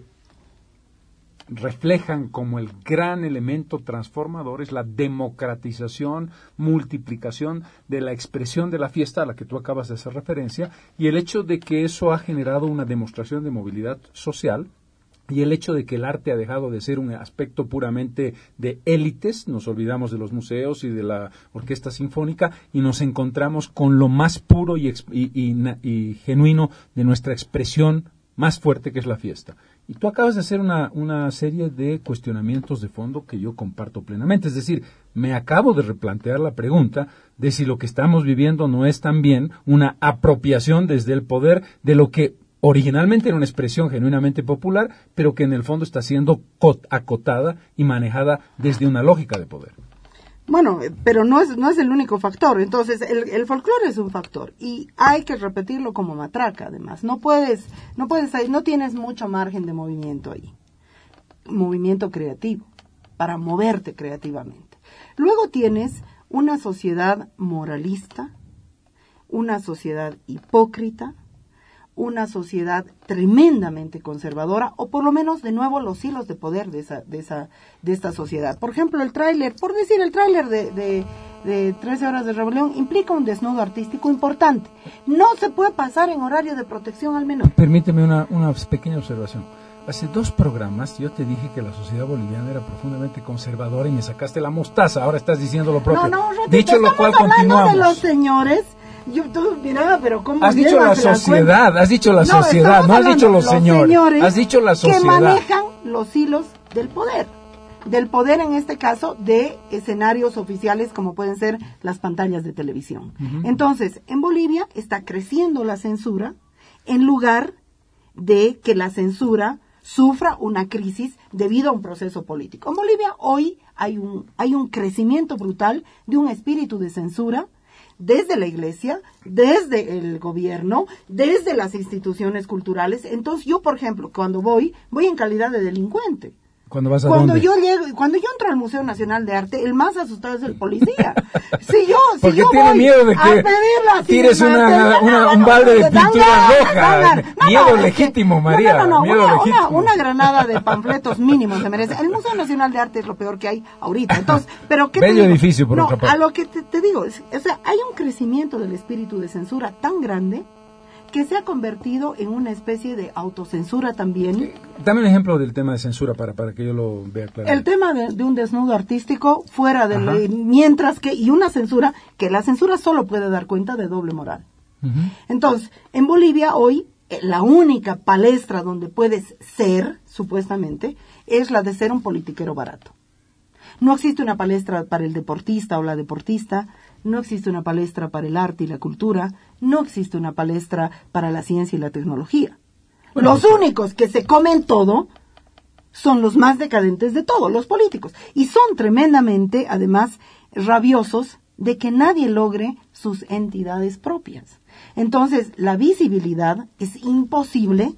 reflejan como el gran elemento transformador es la democratización, multiplicación de la expresión de la fiesta a la que tú acabas de hacer referencia, y el hecho de que eso ha generado una demostración de movilidad social, y el hecho de que el arte ha dejado de ser un aspecto puramente de élites. Nos olvidamos de los museos y de la orquesta sinfónica y nos encontramos con lo más puro y, y, y, y genuino de nuestra expresión más fuerte, que es la fiesta. Y tú acabas de hacer una, una serie de cuestionamientos de fondo que yo comparto plenamente. Es decir, me acabo de replantear la pregunta de si lo que estamos viviendo no es también una apropiación desde el poder de lo que originalmente era una expresión genuinamente popular, pero que en el fondo está siendo acotada y manejada desde una lógica de poder. Bueno, pero no es no es el único factor. Entonces, el, el folclore es un factor y hay que repetirlo como matraca, además. No puedes, no puedes, no tienes mucho margen de movimiento ahí. Movimiento creativo, para moverte creativamente. Luego tienes una sociedad moralista, una sociedad hipócrita, una sociedad tremendamente conservadora, o por lo menos, de nuevo, los hilos de poder de esa de esa de esta sociedad. Por ejemplo, el tráiler, por decir, el tráiler de, de, de trece horas de rebelión implica un desnudo artístico importante. No se puede pasar en horario de protección al menor. Permíteme una, una pequeña observación. Hace dos programas yo te dije que la sociedad boliviana era profundamente conservadora y me sacaste la mostaza. Ahora estás diciendo lo propio. No, no, ratito, dicho lo cual, continuamos. De los señores... Yo, tú, mira, pero ¿cómo has dicho la sociedad, la has dicho la no, sociedad, no has dicho los, los señores, señores, has dicho la sociedad. Que manejan los hilos del poder, del poder en este caso de escenarios oficiales como pueden ser las pantallas de televisión. Uh-huh. Entonces, en Bolivia está creciendo la censura en lugar de que la censura sufra una crisis debido a un proceso político. En Bolivia hoy hay un, hay un crecimiento brutal de un espíritu de censura desde la iglesia, desde el gobierno, desde las instituciones culturales. Entonces yo, por ejemplo, cuando voy, voy en calidad de delincuente. ¿Cuándo vas a cuando dónde? yo llego, cuando yo entro al Museo Nacional de Arte, el más asustado es el policía. Si yo, si Porque yo tiene voy miedo de a que pedirla, tires si una, me- una- no, un no, balde de dan pintura ganas, roja. dan ganas. No, Miedo no, es que- legítimo, no, María. No, no, no, miedo una, legítimo. una, una granada de panfletos mínimos se merece. El Museo Nacional de Arte es lo peor que hay ahorita. Entonces, pero ¿qué te Bello digo? edificio, por no, otra parte. a lo que te, te digo, es, o sea, hay un crecimiento del espíritu de censura tan grande que se ha convertido en una especie de autocensura también. Dame un ejemplo del tema de censura para, para que yo lo vea claro. El tema de, de un desnudo artístico fuera de Ajá. la- mientras que, y una censura, que la censura solo puede dar cuenta de doble moral. Ujú. Entonces, en Bolivia hoy, eh, la única palestra donde puedes ser, supuestamente, es la de ser un politiquero barato. No existe una palestra para el deportista o la deportista, no existe una palestra para el arte y la cultura, no existe una palestra para la ciencia y la tecnología. Bueno, los únicos que se comen todo son los más decadentes de todos, los políticos. Y son tremendamente, además, rabiosos de que nadie logre sus entidades propias. Entonces, la visibilidad es imposible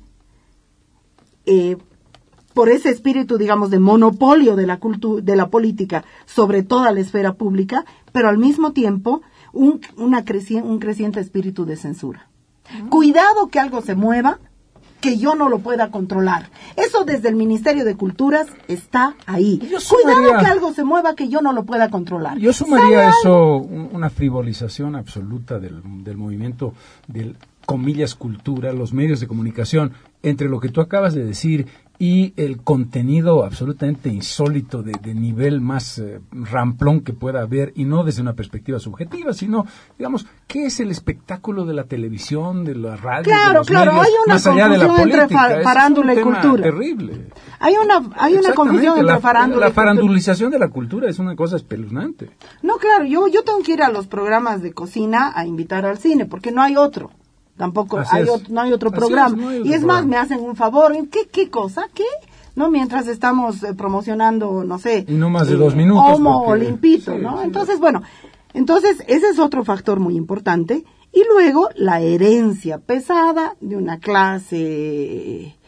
eh, por ese espíritu, digamos, de monopolio de la cultu- de la política sobre toda la esfera pública, pero al mismo tiempo un, una creci- un creciente espíritu de censura. Cuidado que algo se mueva, que yo no lo pueda controlar. Eso desde el Ministerio de Culturas está ahí. Yo Cuidado sumaría- que algo se mueva que yo no lo pueda controlar. Yo sumaría ¿Sabe a algo? eso un- una frivolización absoluta del, del movimiento del, comillas, cultura, los medios de comunicación, entre lo que tú acabas de decir y el contenido absolutamente insólito de, de nivel más eh, ramplón que pueda haber, y no desde una perspectiva subjetiva, sino, digamos, ¿qué es el espectáculo de la televisión, de la radio, Claro, de los claro, medios, hay una más allá de la confusión entre política? fa- Ese es farándula un y tema cultura. terrible. Hay una, hay una Exactamente, confusión entre la, farándula la y cultura. farandulización de la cultura es una cosa espeluznante. No, claro, yo, yo tengo que ir a los programas de cocina a invitar al cine, porque no hay otro. Tampoco Así hay, es. ot- no hay otro Así programa. es, no hay y otro es más, programa. me hacen un favor. ¿Qué, qué cosa? ¿Qué? No, mientras estamos eh, promocionando, no sé. Y no más de dos minutos, Homo porque- limpito, sí, ¿no? sí. Entonces, bueno, entonces ese es otro factor muy importante. Y luego la herencia pesada de una clase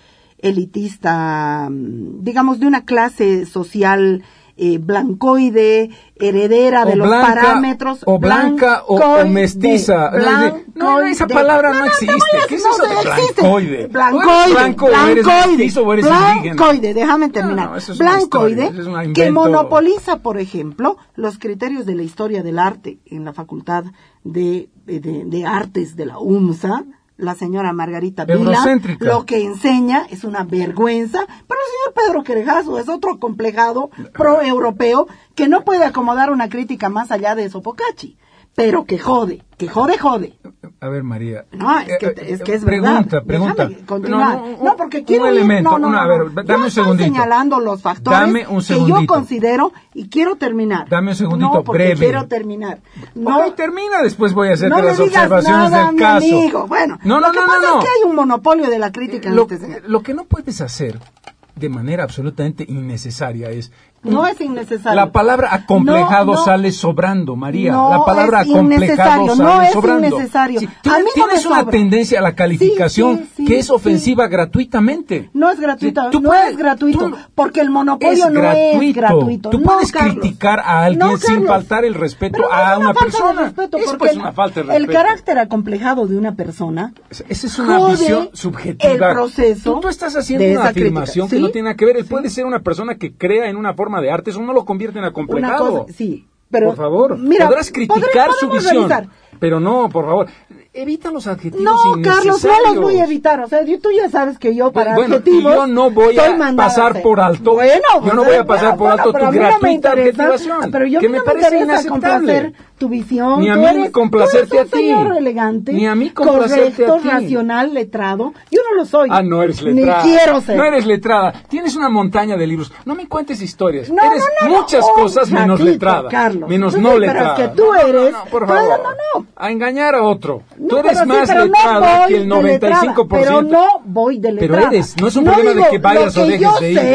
elitista, mm, digamos, de una clase social eh, blancoide, heredera de O los blanca, parámetros. o blanca, o- o blancoide, mestiza. blancoide. No, esa palabra no existe. te voy a- ¿Qué es no, eso sí de existe. blancoide? Blancoide. ¿O eres blanco o eres blancoide, mestizo o eres indígena? blancoide, déjame terminar. No, no, eso es una blancoide, historia, eso es un que invento. monopoliza, por ejemplo, los criterios de la historia del arte en la Facultad de, de, de Artes de la UMSA. La señora Margarita Vila, Eurocéntrica. lo que enseña es una vergüenza, pero el señor Pedro Querejazo es otro complejado pro-europeo que no puede acomodar una crítica más allá de Sopocachi, pero que jode, que jode, jode. A ver, María. No, es que, Eh, es, que es pregunta, verdad. Pregunta, Déjame continuar. No, No, no, porque un quiero ir- elemento, no, no, una, a no, ver, no. dame Yo un estoy segundito. señalando los factores Dame un que yo segundito. considero y quiero terminar. Dame un segundito, no, porque breve. quiero terminar. No, Ok, termina, después voy a hacerte no me las digas observaciones nada, del mi caso. amigo. Bueno, no, no, lo que no, pasa no, no. es que hay un monopolio de la crítica en Lo, este señor. lo que no puedes hacer de manera absolutamente innecesaria es... No es innecesario. La palabra acomplejado No, no. sale sobrando, María. No la palabra es acomplejado innecesario, sale no es sobrando. innecesario. Sí, A tienes mí no me tienes una sobra. tendencia a la calificación Sí, sí, sí, que es sí. ofensiva gratuitamente. No es gratuito, Sí, tú no puedes- es gratuito, tú- porque el monopolio es no gratuito. es gratuito. Tú No, puedes Carlos. criticar a alguien No, sin Carlos. faltar el respeto Pero no a es una falta de persona. respeto, Es porque pues el- una falta de el respeto. carácter acomplejado de una persona Esa es una jode visión subjetiva. el proceso Tú, tú estás haciendo de una esa afirmación crítica. que no ¿Sí? tiene nada que ver. Él puede ser una persona que crea en una forma de arte, eso no lo convierte en una acomplejado. cosa, sí, pero por favor, mira, podrás criticar podremos su visión, revisar. pero no, por favor, evita los adjetivos No, Carlos, no innecesarios. los voy a evitar. O sea, yo- tú ya sabes que yo para Bueno, y adjetivos yo no voy a estoy mandada pasar hacer. por alto. Bueno, Yo no pues, voy a pasar bueno, por alto pero tu a mí no me gratuita interesa, adjetivación, Pero yo que a mí me no parece interesa inaceptable. complacer tu visión. Ni a Tú mí eres- complacerte tú eres a un ti. señor elegante, Ni a mí complacerte correcto, a ti. racional, letrado. Yo no lo soy. Ah, no eres letrada. Ni quiero ser. No eres letrada. Tienes una montaña de libros. No me cuentes historias. No, eres no, no, muchas no. cosas Un menos ratito, letrada. Carlos. Menos Sí, no pero letrada. es que tú No, no, eres- No, no, por No, favor. no, no. A engañar a otro. No, tú eres pero sí, más pero no letrada voy que el de noventa y cinco por ciento. letrada, pero no voy de Pero letrada. eres, no es un problema de digo, que vayas lo o que dejes yo de ir. sé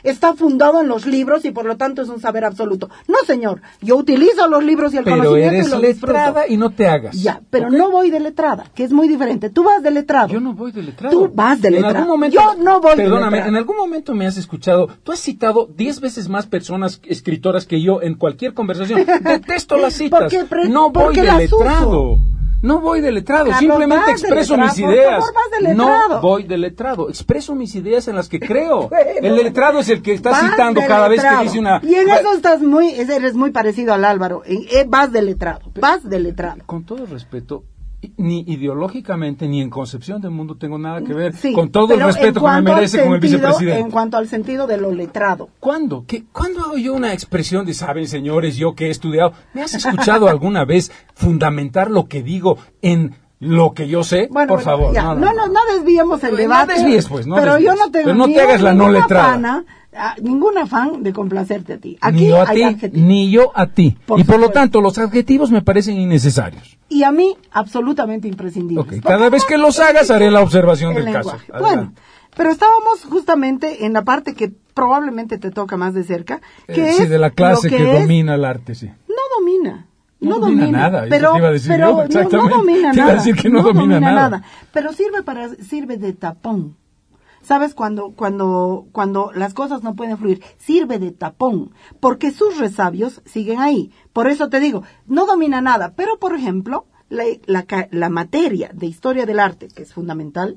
está fundado en los libros y por lo tanto es un saber absoluto. No, señor, yo utilizo los libros y el pero conocimiento eres y lo letrada disfruto. y no te hagas. Ya, pero ¿okay? no voy de letrada, que es muy diferente. Tú vas de letrado. Yo no voy de letrado. Tú vas de letrado. En algún momento, yo no voy perdóname, de letrado. en algún momento me has escuchado, tú has citado diez veces más personas escritoras que yo en cualquier conversación. Detesto las citas. Porque pre- no voy porque de las letrado. uso. No voy de letrado, Carlos, simplemente vas de expreso letrado, mis por ideas. favor, vas de letrado. No voy de letrado, expreso mis ideas en las que creo. Bueno, el letrado es el que está vas citando de cada letrado. vez que dice una... Y en eso estás muy, eres muy parecido al Álvaro. Eh, eh, vas de letrado, vas de letrado. Con todo respeto, ni ideológicamente ni en concepción del mundo tengo nada que ver Sí, con todo el pero respeto en que me cuanto al merece con el sentido- vicepresidente. En cuanto al sentido de lo letrado. ¿Cuándo? ¿Qué, ¿Cuándo hago yo una expresión de, saben señores, yo que he estudiado? ¿Me has escuchado alguna vez fundamentar lo que digo en lo que yo sé? Bueno, Por bueno, favor. ya, No, no, no, no, no desviemos el No debate. desvíes, pues, no pero desvíes. yo no tengo Pero no te ni hagas la no ningún letrada. afán, ah, ningún afán de complacerte a ti. Aquí ni yo a hay ti, adjetivos. ni yo a ti. Por y por lo supuesto. tanto, los adjetivos me parecen innecesarios. Y a mí, absolutamente imprescindibles. Ok, cada vez que los hagas haré la observación El del caso. lenguaje. Adelante. Bueno, pero estábamos justamente en la parte que probablemente te toca más de cerca, que Eh, es sí, de la clase lo que, que es- domina el arte, sí. No domina. No No, domina domina, nada, eso pero, te iba a decir pero yo, no- no, exactamente. domina Te iba a nada, decir que no domina nada. pero sirve para sirve de tapón. ¿Sabes? Cuando, cuando, cuando las cosas no pueden fluir, sirve de tapón, porque sus resabios siguen ahí. Por eso te digo, no domina nada, pero por ejemplo, la, la, ca- la materia de historia del arte, que es fundamental,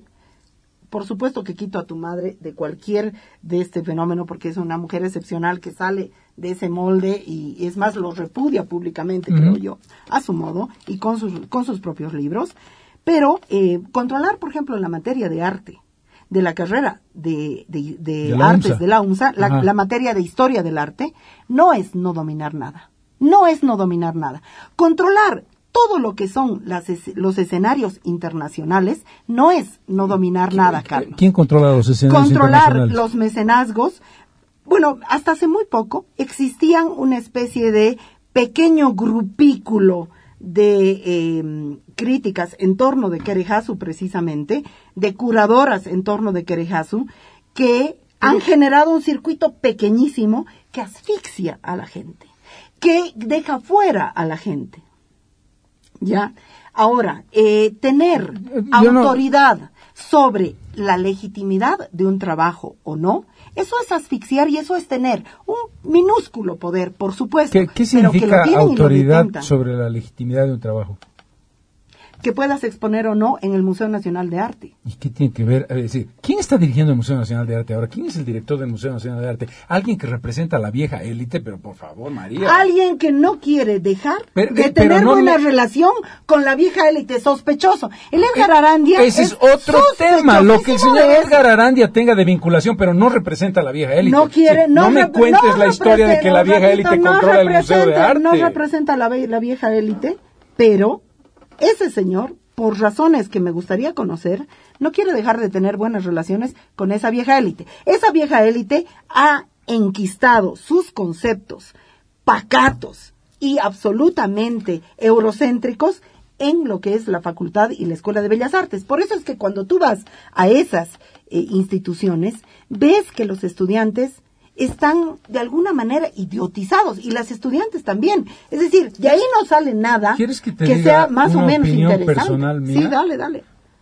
por supuesto que quito a tu madre de cualquier de este fenómeno, porque es una mujer excepcional que sale de ese molde y es más, lo repudia públicamente, Ujú. creo yo, a su modo y con sus, con sus propios libros. Pero eh, controlar, por ejemplo, la materia de arte, de la carrera de, de, de, De la artes UNSA. de la UNSA, la, Ajá. la materia de historia del arte, no es no dominar nada. No es no dominar nada. Controlar todo lo que son las, es- los escenarios internacionales no es no dominar nada, Carlos. ¿Quién controla los escenarios Controlar internacionales? los mecenazgos. Bueno, hasta hace muy poco existían una especie de pequeño grupículo de eh, críticas en torno de Kerehasu precisamente, de curadoras en torno de Kerehasu, que han generado un circuito pequeñísimo que asfixia a la gente, que deja fuera a la gente. ¿Ya? Ahora, eh, tener Yo no- autoridad sobre la legitimidad de un trabajo o no, eso es asfixiar y eso es tener un minúsculo poder, por supuesto. ¿Qué, qué pero que significa lo tienen y lo autoridad detentan. sobre la legitimidad de un trabajo? Que puedas exponer o no en el Museo Nacional de Arte. ¿Y qué tiene que ver? Es decir, ¿quién está dirigiendo el Museo Nacional de Arte ahora? ¿Quién es el director del Museo Nacional de Arte? Alguien que representa a la vieja élite, pero por favor, María. Alguien que no quiere dejar Pero- de eh, tener pero no buena me- relación con la vieja élite, sospechoso. El Edgar Arandia Ese es, es otro tema. Lo que el sospechosísimo señor de eso. Edgar Arandia tenga de vinculación, pero no representa a la vieja élite. No quiere, Sí, no, me rep- cuentes no la historia de que la vieja repito, élite no controla el Museo de representa- Arte. No representa la, ve- la vieja élite, pero ese señor, por razones que me gustaría conocer, no quiere dejar de tener buenas relaciones con esa vieja élite. Esa vieja élite ha enquistado sus conceptos pacatos y absolutamente eurocéntricos en lo que es la facultad y la Escuela de Bellas Artes. Por eso es que cuando tú vas a esas eh, instituciones, ves que los estudiantes están de alguna manera idiotizados y las estudiantes también. Es decir, de ahí no sale nada ¿Quieres que te diga sea más una o menos opinión interesante. personal mía? Sí, dale, dale.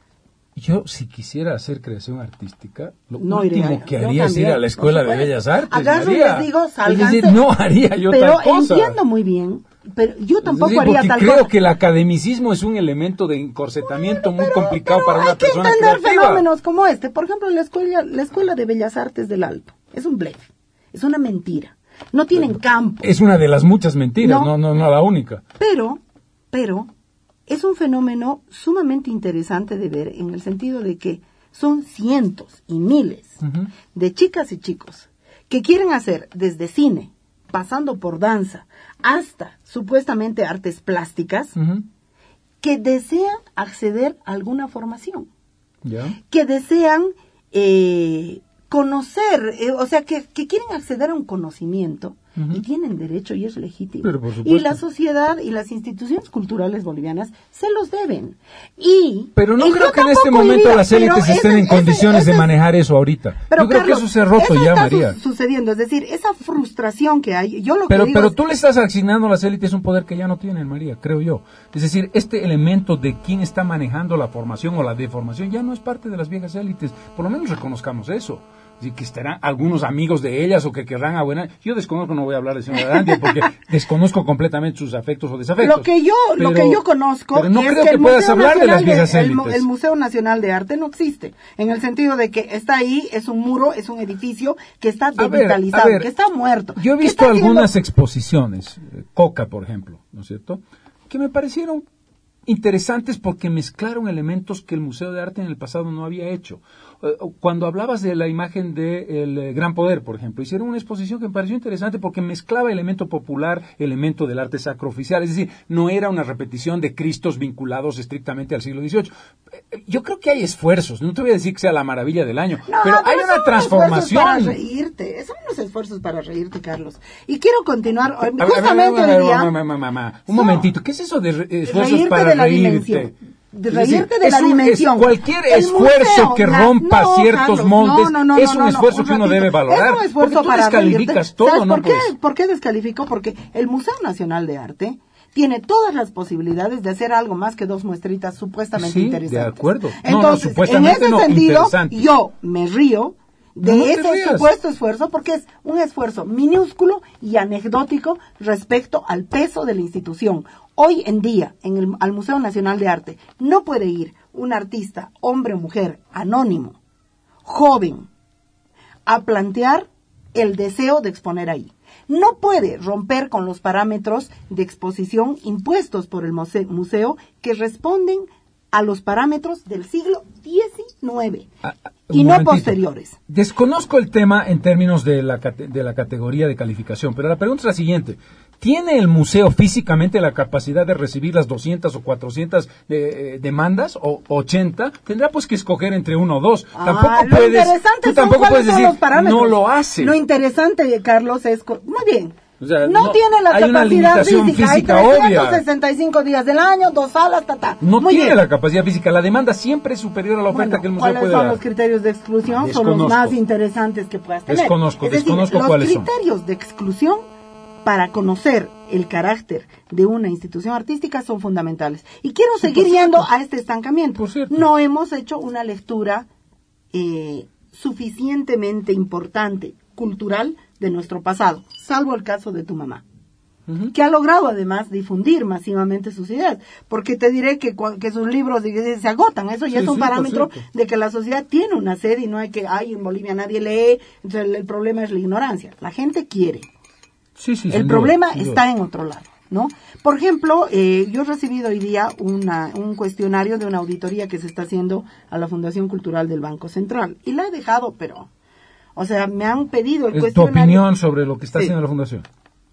Yo, si quisiera hacer creación artística, lo No último iría, que yo haría es ir también, a la Escuela por de supuesto. Bellas Artes, Agarro y María. les digo, Es sálganse. decir, no haría yo Pero tal cosa. entiendo muy bien, pero yo tampoco Es decir, haría porque tal creo cosa. que el academicismo es un elemento de encorsetamiento muy Pero- complicado pero para una hay que persona entender creativa. fenómenos como este. Por ejemplo, la escuela, la escuela de Bellas Artes del Alto es un blef, es una mentira. No tienen campo. Es una de las muchas mentiras, no, No. no, no la única. Pero, pero, es un fenómeno sumamente interesante de ver en el sentido de que son cientos y miles Ujú. de chicas y chicos que quieren hacer desde cine, pasando por danza, hasta supuestamente artes plásticas, Ujú. que desean acceder a alguna formación, ¿Ya? que desean eh, conocer, eh, o sea, que, que quieren acceder a un conocimiento Uh-huh. Y tienen derecho y es legítimo. Pero, por supuesto. Y la sociedad y las instituciones culturales bolivianas se los deben. Y Pero no y creo yo que en este tampoco momento iría, las élites pero estén ese- en ese- condiciones ese de es- manejar eso ahorita. Pero, Yo creo Carlos, que eso se ha roto eso ya, está María. su- sucediendo, es decir, esa frustración que hay, yo lo Pero, que digo pero es- tú le estás asignando a las élites un poder que ya no tienen, María, creo yo. Es decir, este elemento de quién está manejando la formación o la deformación ya no es parte de las viejas élites. Por lo menos reconozcamos eso. Y que estarán algunos amigos de ellas o que querrán a buena... Yo desconozco, no voy a hablar de señora Arandia porque desconozco completamente sus afectos o desafectos. Lo que yo, pero, lo que yo conozco pero no es creo que, que el puedas Museo hablar de las Nacional viejas el, mu- élites. el Museo Nacional de Arte no existe, en el sentido de que está ahí, es un muro, es un edificio que está A ver, devitalizado, a ver, que está muerto. Yo he que visto está teniendo- algunas exposiciones, eh, Coca, por ejemplo, ¿no es cierto?, que me parecieron interesantes porque mezclaron elementos que el Museo de Arte en el pasado no había hecho. Eh, Cuando hablabas de la imagen del de Gran Poder, por ejemplo, hicieron una exposición que me pareció interesante porque mezclaba elemento popular, elemento del arte sacrooficial, es decir, no era una repetición de Cristos vinculados estrictamente al siglo dieciocho. Eh, Yo creo que hay esfuerzos, no te voy a decir que sea la maravilla del año, No, pero hay son una unos transformación. esfuerzos para reírte, son unos esfuerzos para reírte, Carlos. Y quiero continuar, A ver, justamente a ver, a ver, hoy día... a ver, ma, ma, ma, ma. Un No. momentito, ¿qué es eso de re- esfuerzos reírte para de la reírte? dimensión. De Es decir, reírte de es la un- es dimensión. cualquier El esfuerzo museo, que la- rompa no, ciertos Carlos, moldes no, no, es no, un no, esfuerzo un que uno ratito. debe valorar. Es un esfuerzo porque tú para descalificas reírte. todo, ¿Sabes ¿no? por qué? Pues. ¿Por qué descalificó? Porque el Museo Nacional de Arte tiene todas las posibilidades de hacer algo más que dos muestritas supuestamente Sí, interesantes. de acuerdo. No, no, Entonces, supuestamente en ese no, sentido, interesantes. yo me río de No, no te ese rías. supuesto esfuerzo porque es un esfuerzo minúsculo y anecdótico respecto al peso de la institución. Hoy en día, en el, al Museo Nacional de Arte, no puede ir un artista, hombre o mujer, anónimo, joven, a plantear el deseo de exponer ahí. No puede romper con los parámetros de exposición impuestos por el muse- museo que responden a los parámetros del siglo diecinueve Ah, ah, un y no momentito. posteriores. Desconozco el tema en términos de la, cate- de la categoría de calificación, pero la pregunta es la siguiente. ¿Tiene el museo físicamente la capacidad de recibir las doscientas o cuatrocientas eh, eh, demandas o ochenta? Tendrá pues que escoger entre uno o dos. Ah, tampoco lo puedes, interesante tú son tampoco cuáles puedes son decir, los parámetros. no lo hace. Lo interesante, Carlos, es... co- Muy bien. O sea, no, no- tiene la hay una capacidad limitación física. física hay obvia. trescientos sesenta y cinco días del año, dos salas, ta, ta. No Muy tiene bien. la capacidad física. La demanda siempre es superior a la oferta Bueno, que el museo ¿cuáles puede son dar. los criterios de exclusión? Son Desconozco. los más interesantes que puedas tener. Desconozco, Es decir, desconozco los cuáles son. criterios de exclusión para conocer el carácter de una institución artística son fundamentales. Y quiero Sí, seguir por cierto. yendo a este estancamiento. Por cierto. No hemos hecho una lectura eh, suficientemente importante, cultural, de nuestro pasado, salvo el caso de tu mamá. Ujú. Que ha logrado además difundir masivamente sus ideas, porque te diré que, cua- que sus libros digamos, se agotan, eso ya Sí, es un sí, por parámetro cierto. de que la sociedad tiene una sed y no hay que, ay, en Bolivia nadie lee, entonces el, el problema es la ignorancia, la gente quiere, Sí, sí, el sin problema duda, sin está duda. en otro lado, ¿no? Por ejemplo, eh, yo he recibido hoy día una, un cuestionario de una auditoría que se está haciendo a la Fundación Cultural del Banco Central, y la he dejado, pero, o sea, me han pedido el Es tu cuestionario. opinión sobre lo que está Sí. haciendo la fundación.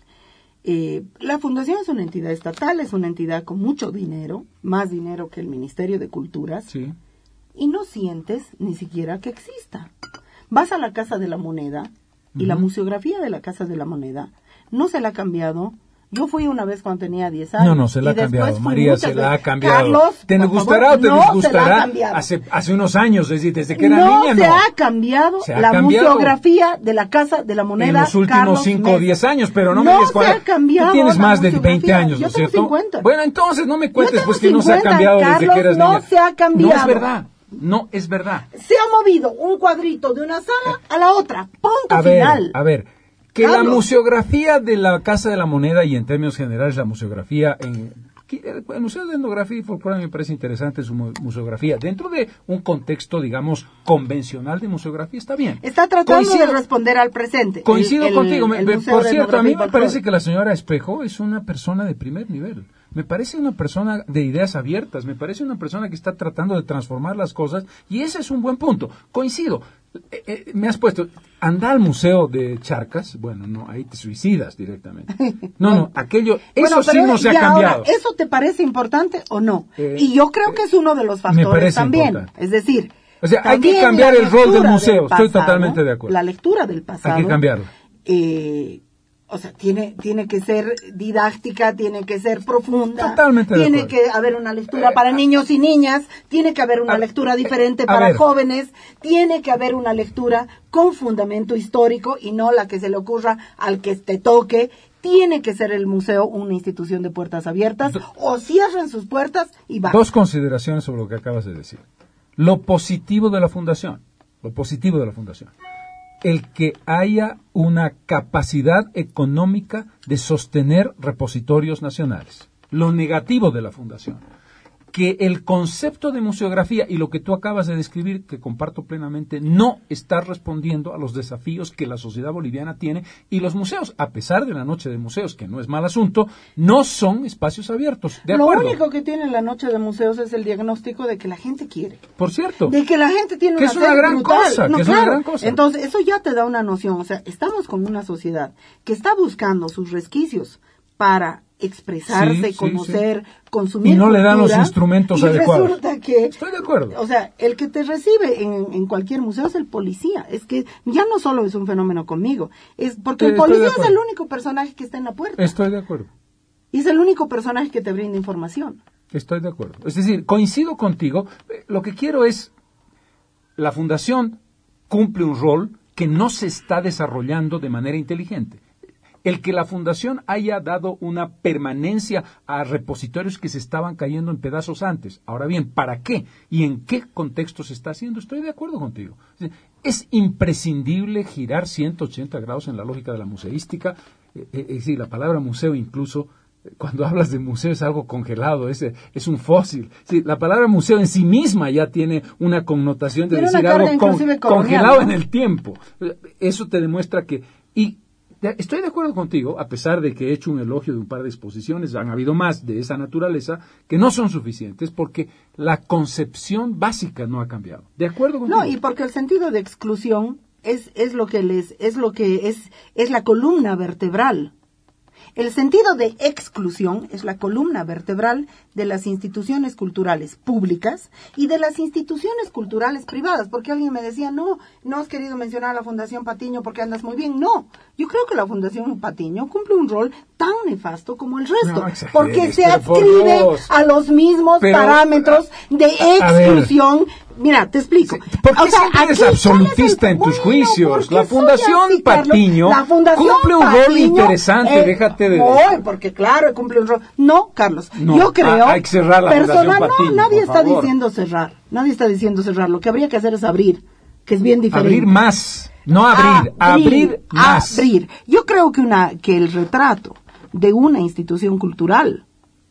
Eh, la fundación es una entidad estatal, es una entidad con mucho dinero, más dinero que el Ministerio de Culturas, Sí. y no sientes ni siquiera que exista. Vas a la Casa de la Moneda y la Ujú. museografía de la Casa de la Moneda no se la ha cambiado. Yo fui una vez cuando tenía diez años. No, no, se la y ha cambiado, después fui María, muchas se la ha veces. cambiado. Carlos, ¿Te por gustará favor, o te no se la ha disgustará? cambiado. Hace, hace unos años, es decir, desde que era no niña, se no. ha cambiado Se ha la cambiado. museografía de la Casa de la Moneda. En los últimos Carlos cinco o Mesa. diez años, pero no, me No digas se cuál. ha cambiado Tú tienes la más de museografía. veinte años, Yo ¿no es tengo cierto? cincuenta. Bueno, entonces no me cuentes tengo pues que no se ha cincuenta, cambiado desde Carlos, que eras no niña. se ha cambiado. No es verdad. No es verdad. Se ha movido un cuadrito de una sala a la otra. Punto A ver, final. a ver. Que la Carlos. museografía de la Casa de la Moneda y en términos generales la museografía en el Museo de Etnografía y Folclore me parece interesante su mu- museografía. Dentro de un contexto, digamos, convencional de museografía está bien. Está tratando Coincido- de responder al presente. Coincido El- el- contigo. Me- el me- Museo por de cierto, a Etnografía mí y me Folclore. parece que la señora Espejo es una persona de primer nivel. Me parece una persona de ideas abiertas. Me parece una persona que está tratando de transformar las cosas y ese es un buen punto. Coincido. Eh, eh, me has puesto, anda al Museo de Charcas. Bueno, no, ahí te suicidas directamente. No, no, aquello, eso Bueno, sí pero no se ha ya ahora, cambiado. ¿eso te parece importante o no? Eh, y yo creo que es uno de los me factores parece también. importante. Es decir, O sea, hay que también cambiar la el rol del lectura museo. Estoy pasado, totalmente de acuerdo. La lectura del pasado. Hay que cambiarlo. eh, O sea, tiene, tiene que ser didáctica, tiene que ser profunda. Totalmente de Tiene acuerdo. que haber una lectura para niños y niñas, tiene que haber una A- lectura diferente a para ver. jóvenes, tiene que haber una lectura con fundamento histórico y no la que se le ocurra al que te toque. Tiene que ser el museo una institución de puertas abiertas, o cierren sus puertas y va. Dos consideraciones sobre lo que acabas de decir. Lo positivo de la fundación, lo positivo de la fundación. El que haya una capacidad económica de sostener repositorios nacionales. Lo negativo de la fundación, que el concepto de museografía y lo que tú acabas de describir, que comparto plenamente, no está respondiendo a los desafíos que la sociedad boliviana tiene, y los museos, a pesar de la noche de museos, que no es mal asunto, no son espacios abiertos. ¿De acuerdo? Lo único que tiene la noche de museos es el diagnóstico de que la gente quiere. Por cierto. De que la gente tiene Que una es una sed gran brutal. cosa, No, que es una claro. gran cosa. Entonces, eso ya te da una noción. O sea, estamos con una sociedad que está buscando sus resquicios para expresarse, Sí, sí, conocer, consumir Y no le dan los cultura, instrumentos y adecuados. resulta que, Estoy de acuerdo. o sea, el que te recibe en, en cualquier museo es el policía. Es que ya no solo es un fenómeno conmigo, es porque el Eh, estoy de policía es acuerdo. el único personaje que está en la puerta. Estoy de acuerdo. Y es el único personaje que te brinda información. Estoy de acuerdo. Es decir, coincido contigo. Eh, Lo que quiero es, la fundación cumple un rol que no se está desarrollando de manera inteligente. El que la fundación haya dado una permanencia a repositorios que se estaban cayendo en pedazos antes. Ahora bien, ¿para qué? ¿Y en qué contexto se está haciendo? Estoy de acuerdo contigo. Es imprescindible girar ciento ochenta grados en la lógica de la museística. Eh, eh, es decir, la palabra museo incluso, eh, cuando hablas de museo es algo congelado, es, eh, es un fósil. Sí, la palabra museo en sí misma ya tiene una connotación de Tiene decir una carga algo con- inclusive colonial, congelado ¿no? en el tiempo. Eso te demuestra que... y de- Estoy de acuerdo contigo, a pesar de que he hecho un elogio de un par de exposiciones, han habido más de esa naturaleza, que no son suficientes porque la concepción básica no ha cambiado. ¿De acuerdo contigo? No, y porque el sentido de exclusión es, es lo que les, es lo que es, es la columna vertebral. El sentido de exclusión es la columna vertebral de las instituciones culturales públicas y de las instituciones culturales privadas, porque alguien me decía, no, no has querido mencionar a la Fundación Patiño porque andas muy bien. No, yo creo que la Fundación Patiño cumple un rol tan nefasto como el resto, No exageres, porque se pero por adscribe Dios. a los mismos Pero, parámetros de a- a ver. exclusión. Mira, te explico. Sí, ¿por qué O sea, siempre eres aquí, absolutista ¿cuál es el- en tus Bueno, juicios? porque La soy Fundación así, Carlos. Patiño La Fundación cumple un rol Patiño, interesante, eh, déjate de- Voy, porque claro, cumple un rol. No, Carlos, No, yo creo... hay que cerrar la persona- Fundación Patiño, No, nadie por está favor. diciendo cerrar. Nadie está diciendo cerrar. Lo que habría que hacer es abrir, que es bien diferente. Abrir más, no abrir, abrir, más. Abrir. Yo creo que, una, que el retrato de una institución cultural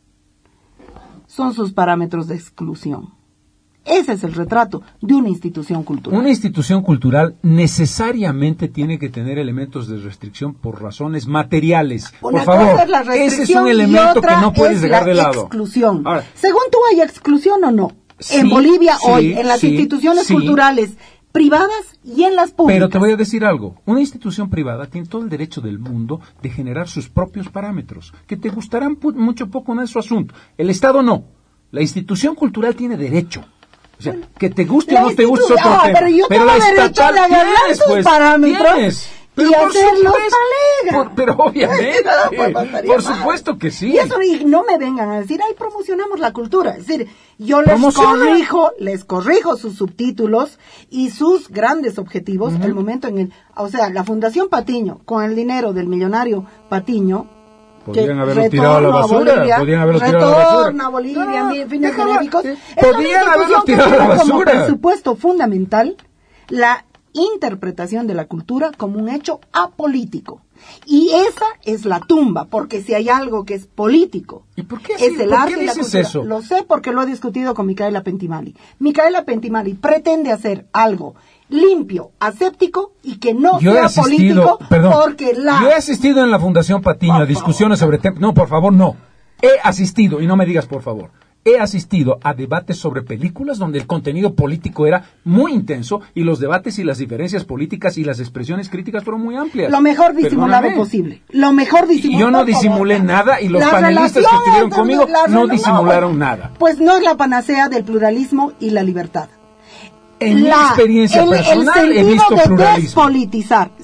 son sus parámetros de exclusión. Ese es el retrato de una institución cultural. Una institución cultural necesariamente tiene que tener elementos de restricción por razones materiales. Una por favor, cosa es la ese es restricción un y elemento otra que no puedes es dejar la de lado. exclusión. Ahora, Según tú, ¿hay exclusión o no? Sí, en Bolivia sí, hoy, en las sí, instituciones sí. culturales privadas y en las públicas. Pero te voy a decir algo. Una institución privada tiene todo el derecho del mundo de generar sus propios parámetros, que te gustarán pu- mucho o poco, no es su asunto. El Estado no. La institución cultural tiene derecho. O sea, que te guste La o no te guste es institu- otro ah, tema. pero yo tengo la derecho estatal de agarrar tienes, sus pues, parámetros tienes. y Pero por hacerlos supuesto- talega. por- Pero obviamente, Pues bastaría por más. supuesto que sí. Y eso, y no me vengan a decir, ay, promocionamos la cultura. Es decir, yo les Promociona. corrijo, les corrijo sus subtítulos y sus grandes objetivos, el momento en el, o sea, la Fundación Patiño, con el dinero del millonario Patiño, Podrían que haberlo tirado a la retorno basura, Bolivia, podrían haberlo tirado a la basura. retorno a Bolivia, No, en fines déjalo, benéficos. eh, Es una podrían haberlo institución que tirado a la tiene como basura. presupuesto fundamental la interpretación de la cultura como un hecho apolítico. Y esa es la tumba, porque si hay algo que es político, ¿Y por qué así? es el ¿Por arte qué y la dices cultura. eso? Lo sé porque lo he discutido con Micaela Pentimali. Micaela Pentimali pretende hacer algo limpio, aséptico y que no Yo he sea asistido, político, perdón, porque la... yo he asistido en la Fundación Patiño Por a discusiones sobre temas. No, por favor, no. He asistido, y no me digas por favor. He asistido a debates sobre películas donde el contenido político era muy intenso y los debates y las diferencias políticas y las expresiones críticas fueron muy amplias. Lo mejor disimulado Perdóname. posible. Lo mejor disimulado. Yo no disimulé por favor. nada y los La panelistas que relación estuvieron entre- conmigo la no rela- disimularon bueno, nada. Pues no es la panacea del pluralismo y la libertad. En mi La- experiencia el, personal el he sentido visto de pluralismo. despolitizar.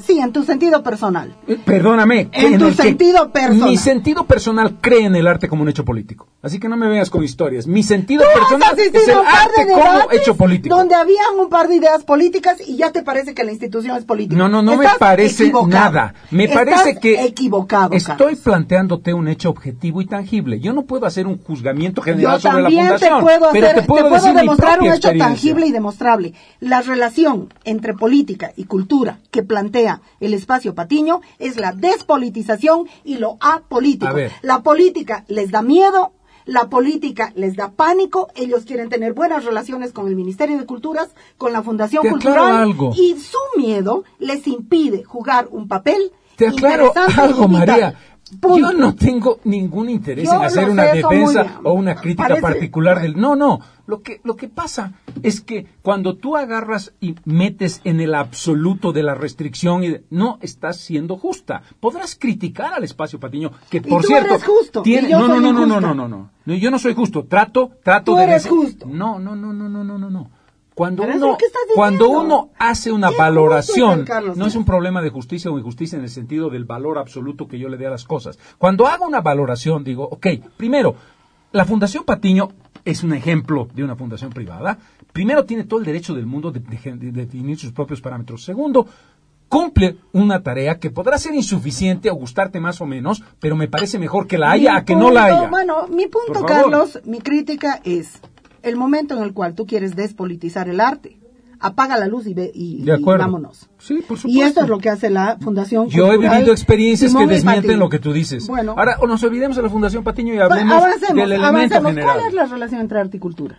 Sí, en tu sentido personal. Eh, perdóname. En, en tu el sentido que, personal. Mi sentido personal cree en el arte como un hecho político. Así que no me vengas con historias. Mi sentido Tú personal has asistido es el a un par de arte como debates hecho político. donde habían un par de ideas políticas y ya te parece que la institución es política. No, no, no Estás me parece equivocado. nada. Me Estás parece que equivocado, estoy Carlos. planteándote un hecho objetivo y tangible. Yo no puedo hacer un juzgamiento general Yo sobre la también te fundación, puedo, pero hacer, te puedo, te puedo decir mi demostrar un propia hecho experiencia. tangible y demostrable. La relación entre política y cultura que plantea el espacio Patiño es la despolitización y lo apolítico. A ver. La política les da miedo, la política les da pánico, ellos quieren tener buenas relaciones con el Ministerio de Culturas, con la Fundación Te aclaro Cultural, algo. y su miedo les impide jugar un papel Te aclaro interesante algo, y vital. María. Punto. Yo no tengo ningún interés Yo en hacer lo una sé eso muy defensa bien. o una crítica Parece- particular del... No, no. Lo que, lo que pasa es que cuando tú agarras y metes en el absoluto de la restricción, y de- no estás siendo justa. Podrás criticar al espacio Patiño, que por tú cierto... eres justo, tiene, y yo no, no, soy no, no, no, injusta. no, no, no. No, yo no soy justo. Trato, trato Tú de... eres dese- justo. No, no, no, no, no, no, no, no. Cuando Pero eso es uno, lo que estás cuando diciendo. uno hace una Qué justo valoración, es, Carlos. no es un problema de justicia o injusticia en el sentido del valor absoluto que yo le dé a las cosas. Cuando hago una valoración, digo, ok, primero, la Fundación Patiño es un ejemplo de una fundación privada. Primero, tiene todo el derecho del mundo de, de- de definir sus propios parámetros. Segundo, cumple una tarea que podrá ser insuficiente o gustarte más o menos, pero me parece mejor que la haya Mi a que no la punto- haya. Bueno, mi punto, Por favor. Carlos, mi crítica es el momento en el cual tú quieres despolitizar el arte. Apaga la luz y, ve, y, De acuerdo. y vámonos. Sí, por supuesto. Y esto es lo que hace la Fundación Yo he Cultural vivido experiencias Simón que y desmienten Patiño. lo que tú dices. Bueno, Ahora, o nos olvidemos de la Fundación Patiño y va- hablemos avancemos, del elemento avancemos. general. ¿Cuál es la relación entre arte y cultura?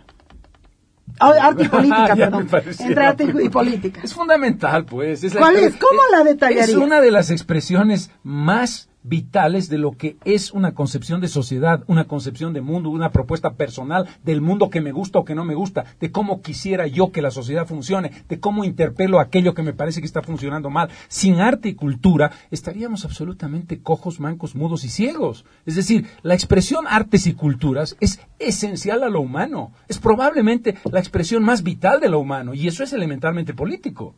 Ah, arte y política, Ya me perdón. parecía Entre la arte y pregunta. política. Es fundamental, pues. Es la ¿Cuál expre- es? ¿Cómo la detallarías? Es una de las expresiones más vitales de lo que es una concepción de sociedad, una concepción de mundo, una propuesta personal del mundo que me gusta o que no me gusta, de cómo quisiera yo que la sociedad funcione, de cómo interpelo aquello que me parece que está funcionando mal. Sin arte y cultura estaríamos absolutamente cojos, mancos, mudos y ciegos. Es decir, la expresión artes y culturas es esencial a lo humano, es probablemente la expresión más vital de lo humano y eso es elementalmente político.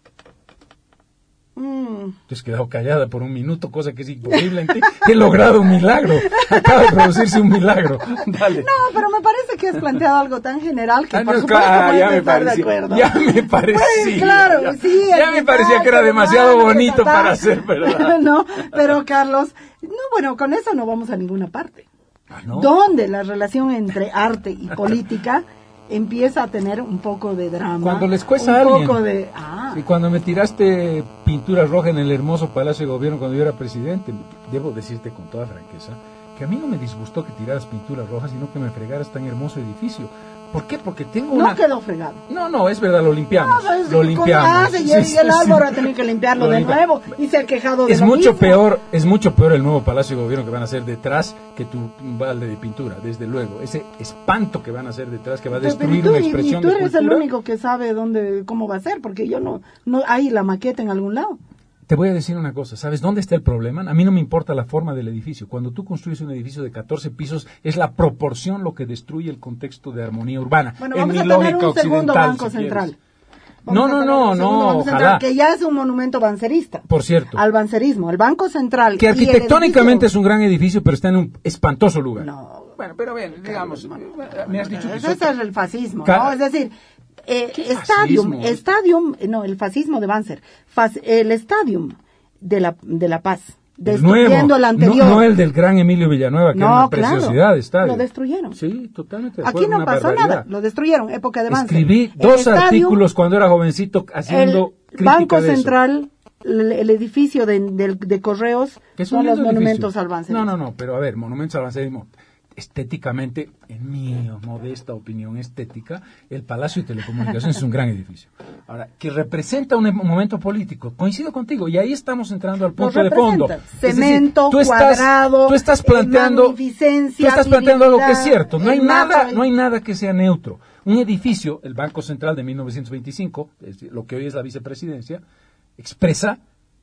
Mm. Te has quedado callada por un minuto, cosa que es imposible en ti. He logrado un milagro. Acaba de producirse un milagro. Dale. No, pero me parece que has planteado algo tan general que Ah, por no, supuesto ah, puedes ya me estar de parecía, acuerdo. ya me parecía. Pues, claro, ya, sí. ya el me parecía que era detalle, demasiado hermano, bonito ta, ta. para ser verdad. No, pero Carlos, no, bueno, con eso no vamos a ninguna parte. Ah, ¿no? Donde la relación entre arte y política empieza a tener un poco de drama. Cuando les cuesta un a alguien. poco de... Ah, Y cuando me tiraste pintura roja en el hermoso Palacio de Gobierno cuando yo era presidente, debo decirte con toda franqueza que a mí no me disgustó que tiraras pinturas rojas, sino que me fregaras tan hermoso edificio. ¿Por qué? Porque tengo no una... quedó fregado. No, no, es verdad, lo limpiamos. No, es lo que limpiamos. con- ah, y, Sí, el- sí, y el sí. Álvaro ha tenido que limpiarlo Lo de limpia- nuevo y se ha quejado de Es lo mucho mismo. peor, es mucho peor el nuevo Palacio de Gobierno que van a hacer detrás que tu balde de pintura, desde luego. Ese espanto que van a hacer detrás que va a Pero- pero destruir tú, una y- expresión y tú de eres el cultura. único que sabe dónde, cómo va a ser, porque yo no, no hay la maqueta en algún lado. Te voy a decir una cosa, ¿sabes dónde está el problema? A mí no me importa la forma del edificio. Cuando tú construyes un edificio de catorce pisos, es la proporción lo que destruye el contexto de armonía urbana. Bueno, en vamos mi a tener lógica un segundo occidental, Banco si quieres. Central. No, Vamos a no, tener no, un segundo no, Banco Central, ojalá. que ya es un monumento bancerista. Por cierto. Al bancerismo, el Banco Central. Que y el arquitectónicamente es edificio- un gran edificio, pero está en un espantoso lugar. No. Bueno, pero ven, digamos, me has dicho que Ese soy- es el fascismo, Ca- ¿no? Es decir, eh, ¿Qué Stadium, fascismo? Stadium, no, el fascismo de Banzer, fas- el Stadium de la, de la Paz, el nuevo, destruyendo el anterior. no, no el del gran Emilio Villanueva, que No, era una claro, preciosidad de estadio. lo destruyeron. Sí, totalmente de Aquí acuerdo, no una pasó barbaridad. nada, lo destruyeron, época de Banzer. Escribí El dos Stadium, artículos cuando era jovencito haciendo el crítica Banco de eso. Central, el, el edificio de, de- de Correos, Que es un son los lindo monumentos edificio. al bancerismo. No, no, no, pero a ver, monumentos al bancerismo. Estéticamente, en mi modesta opinión estética, el Palacio de Telecomunicaciones es un gran edificio. Ahora, que representa un momento político, coincido contigo, y ahí estamos entrando al punto Lo de fondo. representa. Es decir, Cemento, tú estás, cuadrado, tú estás eh, planteando, tú magnificencia, estás planteando algo que es divinidad, cierto. No hay el mapa nada, del- no hay nada que sea neutro. Un edificio, el Banco Central de mil novecientos veinticinco, es decir, lo que hoy es la vicepresidencia, expresa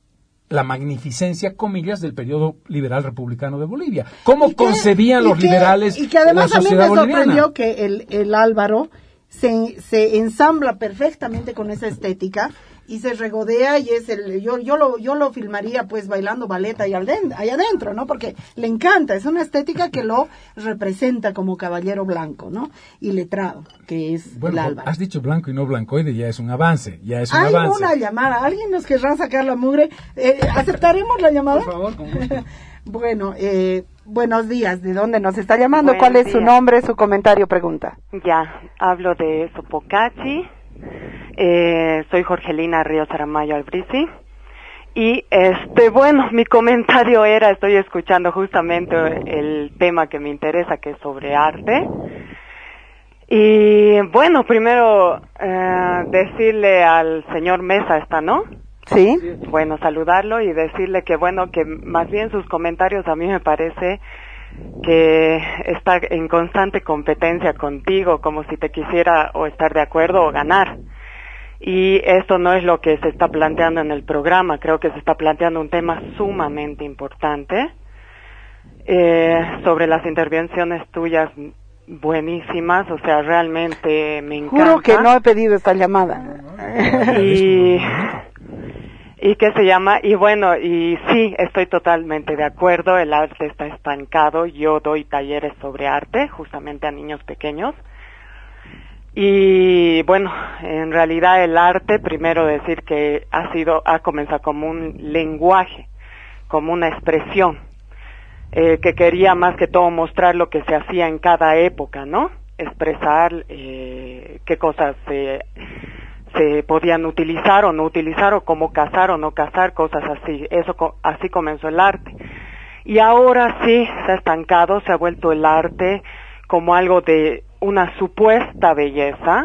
la magnificencia, comillas, del periodo liberal republicano de Bolivia. ¿Cómo Y que- concebían y los que- liberales y que además la a mí sociedad me boliviana? sorprendió que el, el Álvaro se, se ensambla perfectamente con esa estética y se regodea y es el, yo, yo lo, yo lo filmaría pues bailando ballet ahí, alden, ahí adentro, ¿no? Porque le encanta, es una estética que lo representa como caballero blanco, ¿no? Y letrado, que es bueno, el Álvaro. Has dicho blanco y no blancoide, ya es un avance, ya es un Hay avance. una llamada, ¿alguien nos querrá sacar la mugre? Eh, ¿Aceptaremos la llamada? Por favor, con gusto. Bueno, eh, buenos días, ¿de dónde nos está llamando? Buenos ¿Cuál es días. su nombre, su comentario, pregunta? Ya, hablo de Sopocachi, eh, soy Jorgelina Ríos Aramayo Albrisi, y este, bueno, mi comentario era, estoy escuchando justamente el tema que me interesa, que es sobre arte, y bueno, primero eh, decirle al señor Mesa, ¿está, no? Sí. Bueno, saludarlo y decirle que bueno, que más bien sus comentarios a mí me parece que está en constante competencia contigo, como si te quisiera o estar de acuerdo o ganar. Y esto no es lo que se está planteando en el programa, creo que se está planteando un tema sumamente importante, eh, sobre las intervenciones tuyas buenísimas, o sea, realmente me encanta. Juro que no he pedido esta llamada. Y... ¿Y qué se llama? Y bueno, y sí, estoy totalmente de acuerdo, el arte está estancado, yo doy talleres sobre arte, justamente a niños pequeños, y bueno, en realidad el arte, primero decir que ha sido, ha comenzado como un lenguaje, como una expresión, eh, que quería más que todo mostrar lo que se hacía en cada época, ¿no? Expresar eh, qué cosas se... se podían utilizar o no utilizar, o cómo cazar o no cazar, cosas así. Eso, así comenzó el arte. Y ahora sí, se ha estancado, se ha vuelto el arte como algo de una supuesta belleza,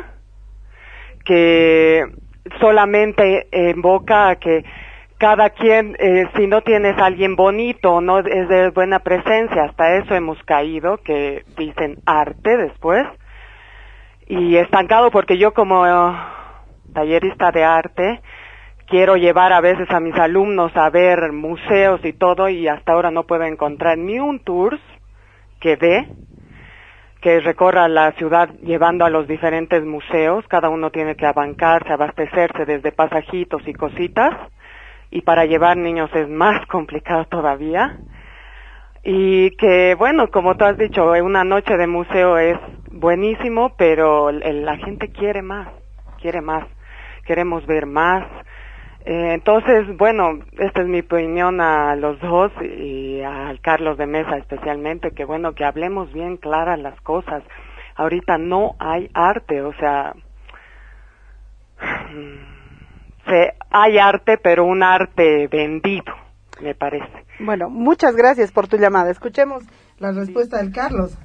que solamente invoca a que cada quien, eh, si no tienes a alguien bonito, no es de buena presencia, hasta eso hemos caído, que dicen arte después, y estancado porque yo como... Uh, tallerista de arte, quiero llevar a veces a mis alumnos a ver museos y todo, y hasta ahora no puedo encontrar ni un tour que dé, que recorra la ciudad llevando a los diferentes museos. Cada uno tiene que abancarse, abastecerse desde pasajitos y cositas, y para llevar niños es más complicado todavía. Y que, bueno, como tú has dicho, una noche de museo es buenísimo, pero el, la gente quiere más, quiere más. Queremos ver más. Eh, entonces, bueno, esta es mi opinión a los dos y al Carlos de Mesa especialmente, que bueno, que hablemos bien claras las cosas. Ahorita no hay arte, o sea, se, hay arte, pero un arte vendido, me parece. Bueno, muchas gracias por tu llamada. Escuchemos la respuesta del Carlos.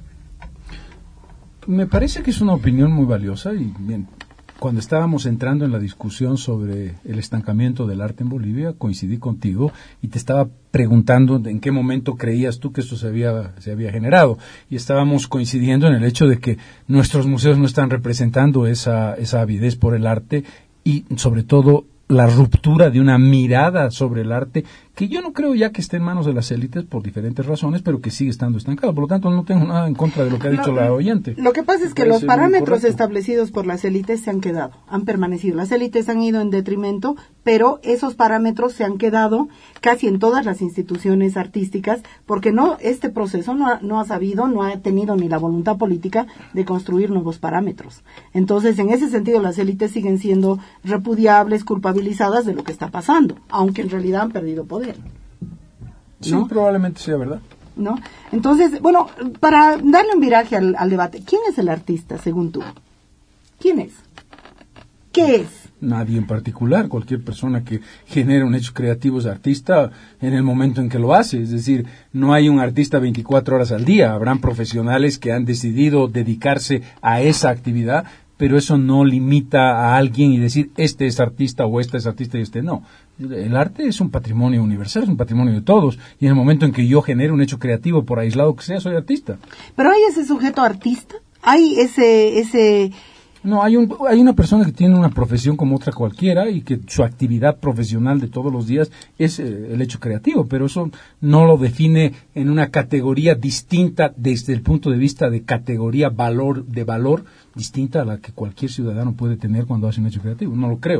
Me parece que es una opinión muy valiosa y bien. Cuando estábamos entrando en la discusión sobre el estancamiento del arte en Bolivia, coincidí contigo y te estaba preguntando en qué momento creías tú que esto se había, se había generado. Y estábamos coincidiendo en el hecho de que nuestros museos no están representando esa, esa avidez por el arte y, sobre todo, la ruptura de una mirada sobre el arte que yo no creo ya que esté en manos de las élites por diferentes razones, pero que sigue estando estancado. Por lo tanto, no tengo nada en contra de lo que ha dicho no, la oyente. Lo que pasa es que los parámetros establecidos por las élites se han quedado, han permanecido. Las élites han ido en detrimento, pero esos parámetros se han quedado casi en todas las instituciones artísticas, porque no este proceso no ha, no ha sabido, no ha tenido ni la voluntad política de construir nuevos parámetros. Entonces, en ese sentido, las élites siguen siendo repudiables, culpabilizadas de lo que está pasando, aunque en realidad han perdido poder. Sí, ¿no? probablemente sea verdad. ¿No? Entonces, bueno, para darle un viraje al, al debate, ¿quién es el artista, según tú? ¿Quién es? ¿Qué es? Nadie en particular, cualquier persona que genera un hecho creativo es artista en el momento en que lo hace, es decir, no hay un artista veinticuatro horas al día, habrán profesionales que han decidido dedicarse a esa actividad, pero eso no limita a alguien y decir este es artista o este es artista y este no. El arte es un patrimonio universal, es un patrimonio de todos, y en el momento en que yo genero un hecho creativo, por aislado que sea, soy artista. ¿Pero hay ese sujeto artista? ¿Hay ese... ese... No, hay un hay una persona que tiene una profesión como otra cualquiera y que su actividad profesional de todos los días es eh, el hecho creativo, pero eso no lo define en una categoría distinta desde el punto de vista de categoría valor de valor distinta a la que cualquier ciudadano puede tener cuando hace un hecho creativo. No lo creo.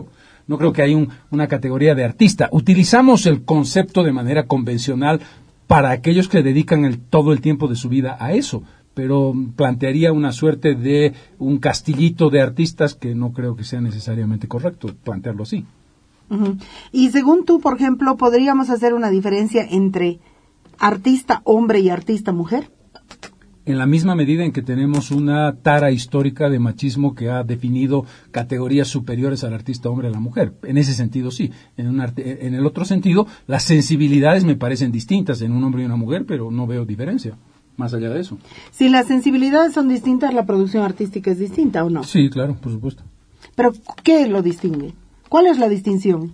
No creo que hay un, una categoría de artista. Utilizamos el concepto de manera convencional para aquellos que dedican el, todo el tiempo de su vida a eso, pero plantearía una suerte de un castillito de artistas que no creo que sea necesariamente correcto plantearlo así. Uh-huh. Y según tú, por ejemplo, ¿podríamos hacer una diferencia entre artista hombre y artista mujer? En la misma medida en que tenemos una tara histórica de machismo que ha definido categorías superiores al artista hombre y a la mujer. En ese sentido, sí. En, un arte, en el otro sentido, las sensibilidades me parecen distintas en un hombre y una mujer, pero no veo diferencia más allá de eso. Si las sensibilidades son distintas, ¿la producción artística es distinta o no? Sí, claro, por supuesto. ¿Pero qué lo distingue? ¿Cuál es la distinción?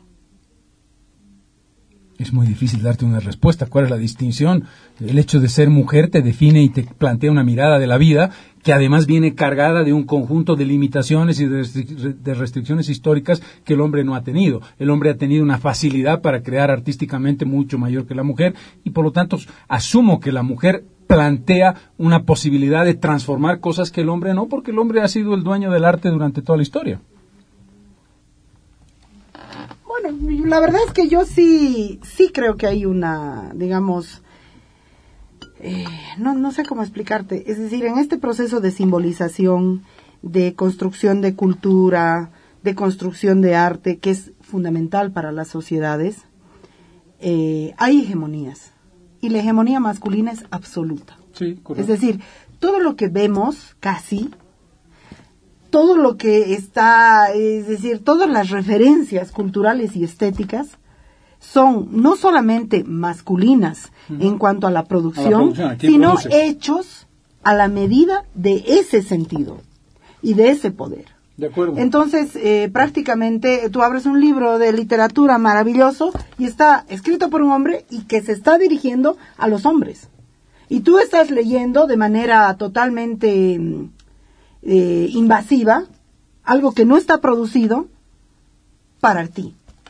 Es muy difícil darte una respuesta. ¿Cuál es la distinción? El hecho de ser mujer te define y te plantea una mirada de la vida que además viene cargada de un conjunto de limitaciones y de, restric- de restricciones históricas que el hombre no ha tenido. El hombre ha tenido una facilidad para crear artísticamente mucho mayor que la mujer y por lo tanto asumo que la mujer plantea una posibilidad de transformar cosas que el hombre no, porque el hombre ha sido el dueño del arte durante toda la historia. Bueno, la verdad es que yo sí, sí creo que hay una, digamos, eh, no, no sé cómo explicarte. Es decir, en este proceso de simbolización, de construcción de cultura, de construcción de arte, que es fundamental para las sociedades, eh, hay hegemonías. Y la hegemonía masculina es absoluta. Sí, correcto. Es decir, todo lo que vemos, casi, todo lo que está, es decir, todas las referencias culturales y estéticas son no solamente masculinas uh-huh. en cuanto a la producción, a la producción sino produce. hechos a la medida de ese sentido y de ese poder. De acuerdo. Entonces, eh, prácticamente tú abres un libro de literatura maravilloso y está escrito por un hombre y que se está dirigiendo a los hombres. Y tú estás leyendo de manera totalmente eh, invasiva algo que no está producido para ti.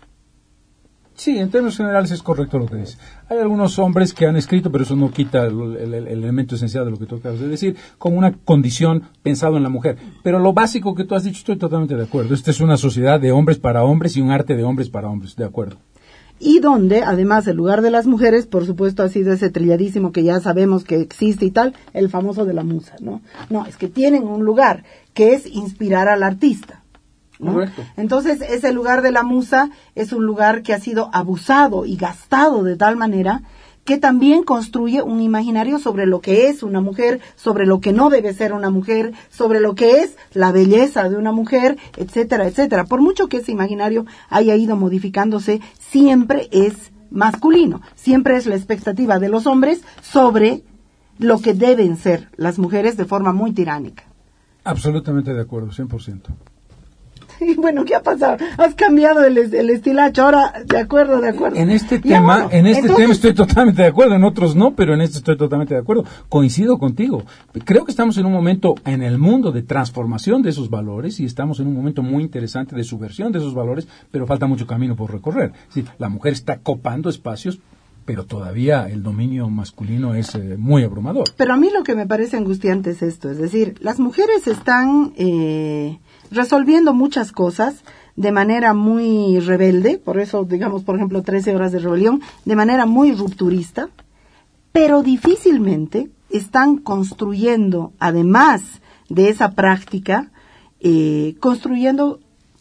Sí, en términos generales es correcto lo que dices. Hay algunos hombres que han escrito, pero eso no quita el, el, el elemento esencial de lo que tú acabas de decir, como una condición pensado en la mujer. Pero lo básico que tú has dicho, estoy totalmente de acuerdo. Esta es una sociedad de hombres para hombres y un arte de hombres para hombres, de acuerdo. Y donde, además, el lugar de las mujeres, por supuesto, ha sido ese trilladísimo que ya sabemos que existe y tal, el famoso de la musa, ¿no? No, es que tienen un lugar que es inspirar al artista. ¿no? Correcto. Entonces, ese lugar de la musa es un lugar que ha sido abusado y gastado de tal manera que también construye un imaginario sobre lo que es una mujer, sobre lo que no debe ser una mujer, sobre lo que es la belleza de una mujer, etcétera, etcétera. Por mucho que ese imaginario haya ido modificándose, siempre es masculino, siempre es la expectativa de los hombres sobre lo que deben ser las mujeres de forma muy tiránica. Absolutamente de acuerdo, cien por ciento. Y bueno, ¿qué ha pasado? Has cambiado el, el estilacho, ahora de acuerdo, de acuerdo. En este tema, bueno, en este entonces... tema estoy totalmente de acuerdo, en otros no, pero en este estoy totalmente de acuerdo. Coincido contigo. Creo que estamos en un momento en el mundo de transformación de esos valores y estamos en un momento muy interesante de subversión de esos valores, pero falta mucho camino por recorrer. Sí, la mujer está copando espacios, pero todavía el dominio masculino es eh, muy abrumador. Pero a mí lo que me parece angustiante es esto, es decir, las mujeres están eh, resolviendo muchas cosas de manera muy rebelde, por eso digamos, por ejemplo, trece horas de rebelión, de manera muy rupturista, pero difícilmente están construyendo, además de esa práctica, eh, construyendo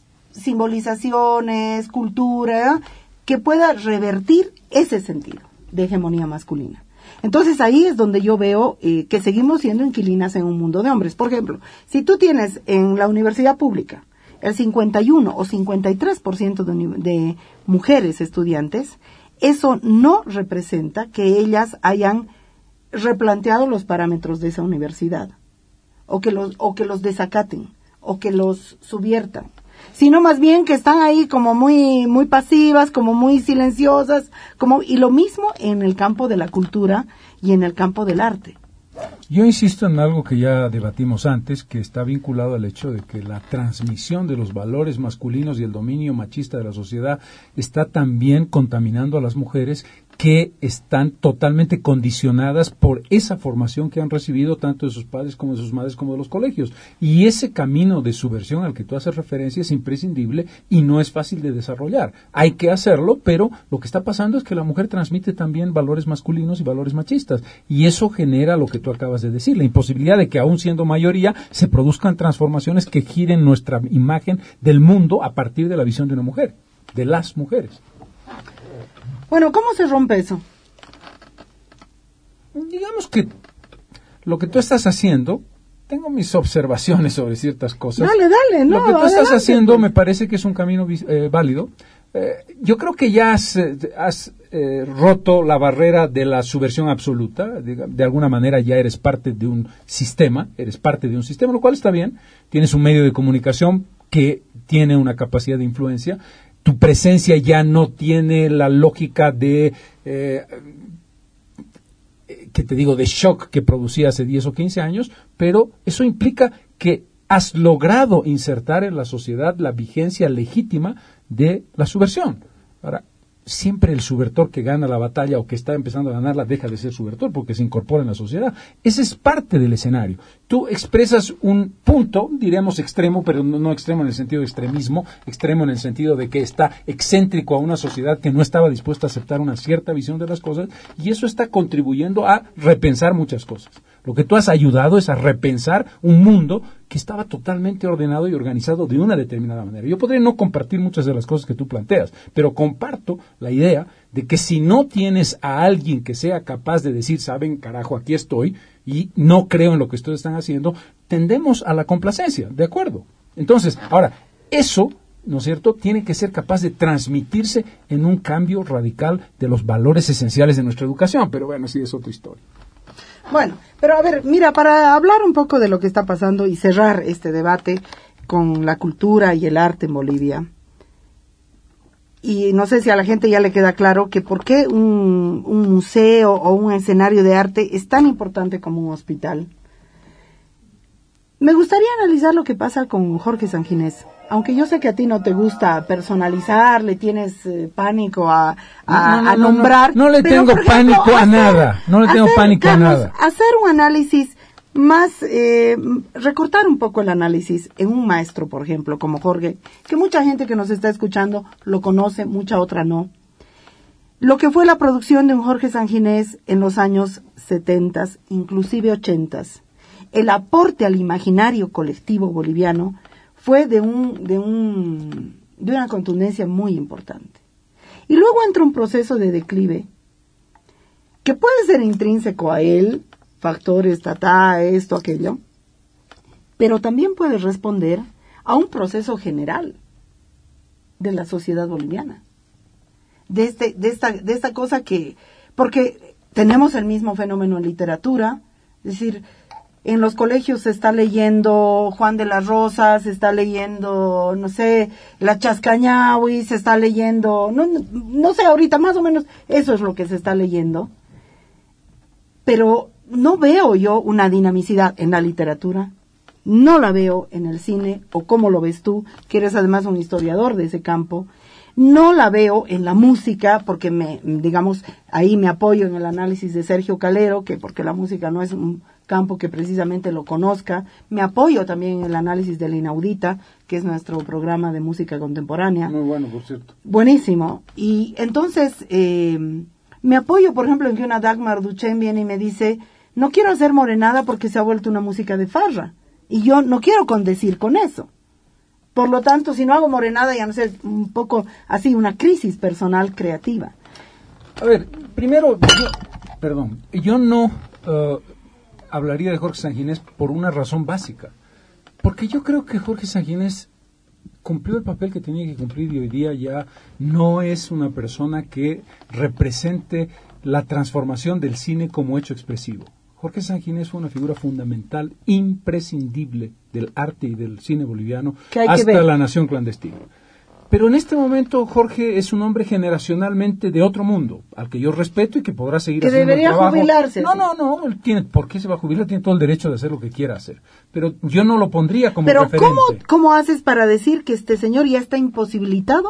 simbolizaciones, cultura, que pueda revertir ese sentido de hegemonía masculina. Entonces ahí es donde yo veo eh, que seguimos siendo inquilinas en un mundo de hombres. Por ejemplo, si tú tienes en la universidad pública el cincuenta y uno o cincuenta y tres por ciento de, de mujeres estudiantes, eso no representa que ellas hayan replanteado los parámetros de esa universidad, o que los, o que los desacaten, o que los subviertan, sino más bien que están ahí como muy muy pasivas, como muy silenciosas, como y lo mismo en el campo de la cultura y en el campo del arte. Yo insisto en algo que ya debatimos antes, que está vinculado al hecho de que la transmisión de los valores masculinos y el dominio machista de la sociedad está también contaminando a las mujeres, que están totalmente condicionadas por esa formación que han recibido tanto de sus padres como de sus madres como de los colegios. Y ese camino de subversión al que tú haces referencia es imprescindible y no es fácil de desarrollar. Hay que hacerlo, pero lo que está pasando es que la mujer transmite también valores masculinos y valores machistas. Y eso genera lo que tú acabas de decir, la imposibilidad de que aún siendo mayoría se produzcan transformaciones que giren nuestra imagen del mundo a partir de la visión de una mujer, de las mujeres. Bueno, ¿cómo se rompe eso? Digamos que lo que tú estás haciendo, tengo mis observaciones sobre ciertas cosas. Dale, dale, no. Lo que tú adelante, estás haciendo pues. me parece que es un camino eh, válido. Eh, yo creo que ya has, has eh, roto la barrera de la subversión absoluta. De, de alguna manera ya eres parte de un sistema, eres parte de un sistema, lo cual está bien. Tienes un medio de comunicación que tiene una capacidad de influencia. Tu presencia ya no tiene la lógica de, eh, que te digo, de shock que producía hace diez o quince años, pero eso implica que has logrado insertar en la sociedad la vigencia legítima de la subversión. Ahora, siempre el subvertor que gana la batalla o que está empezando a ganarla deja de ser subvertor porque se incorpora en la sociedad. Ese es parte del escenario. Tú expresas un punto, diremos extremo, pero no, no extremo en el sentido de extremismo, extremo en el sentido de que está excéntrico a una sociedad que no estaba dispuesta a aceptar una cierta visión de las cosas, y eso está contribuyendo a repensar muchas cosas. Lo que tú has ayudado es a repensar un mundo que estaba totalmente ordenado y organizado de una determinada manera. Yo podría no compartir muchas de las cosas que tú planteas, pero comparto la idea de que si no tienes a alguien que sea capaz de decir, saben, carajo, aquí estoy, y no creo en lo que ustedes están haciendo, tendemos a la complacencia, ¿de acuerdo? Entonces, ahora, eso, ¿no es cierto?, tiene que ser capaz de transmitirse en un cambio radical de los valores esenciales de nuestra educación, pero bueno, sí es otra historia. Bueno, pero a ver, mira, para hablar un poco de lo que está pasando y cerrar este debate con la cultura y el arte en Bolivia, y no sé si a la gente ya le queda claro que por qué un, un museo o un escenario de arte es tan importante como un hospital. Me gustaría analizar lo que pasa con Jorge Sanginés. Aunque yo sé que a ti no te gusta personalizar, le tienes eh, pánico a, a, no, no, no, a nombrar. No, no le tengo ejemplo, pánico hacer, a nada. No le tengo hacer, pánico Carlos, a nada. Hacer un análisis más, eh, recortar un poco el análisis en un maestro, por ejemplo, como Jorge, que mucha gente que nos está escuchando lo conoce, mucha otra no. Lo que fue la producción de un Jorge Sanginés en los años setentas, inclusive ochentas. El aporte al imaginario colectivo boliviano fue de un de un de una contundencia muy importante. Y luego entra un proceso de declive que puede ser intrínseco a él, factores, tatá, esto, aquello, pero también puede responder a un proceso general de la sociedad boliviana. De este de esta de esta cosa que porque tenemos el mismo fenómeno en literatura, es decir, en los colegios se está leyendo Juan de las Rosas, se está leyendo, no sé, La Chascañahui, se está leyendo, no, no sé, ahorita más o menos eso es lo que se está leyendo. Pero no veo yo una dinamicidad en la literatura, no la veo en el cine, o cómo lo ves tú, que eres además un historiador de ese campo. No la veo en la música, porque me, digamos, ahí me apoyo en el análisis de Sergio Calero, que porque la música no es un campo que precisamente lo conozca. Me apoyo también en el análisis de La Inaudita, que es nuestro programa de música contemporánea. Muy bueno, por cierto. Buenísimo. Y entonces, eh, me apoyo, por ejemplo, en que una Dagmar Duchen viene y me dice, no quiero hacer Morenada porque se ha vuelto una música de farra. Y yo no quiero condecir con eso. Por lo tanto, si no hago Morenada, ya no sé, un poco así, una crisis personal creativa. A ver, primero, yo, perdón, yo no uh, hablaría de Jorge Sanginés por una razón básica. Porque yo creo que Jorge Sanginés cumplió el papel que tenía que cumplir y hoy día ya no es una persona que represente la transformación del cine como hecho expresivo. Jorge Sanginés fue una figura fundamental, imprescindible del arte y del cine boliviano hasta la nación clandestina. Pero en este momento Jorge es un hombre generacionalmente de otro mundo, al que yo respeto y que podrá seguir que haciendo el trabajo. Que debería jubilarse. No, no, no, él tiene, ¿por qué se va a jubilar? Tiene todo el derecho de hacer lo que quiera hacer. Pero yo no lo pondría como Pero referente. ¿cómo, ¿cómo haces para decir que este señor ya está imposibilitado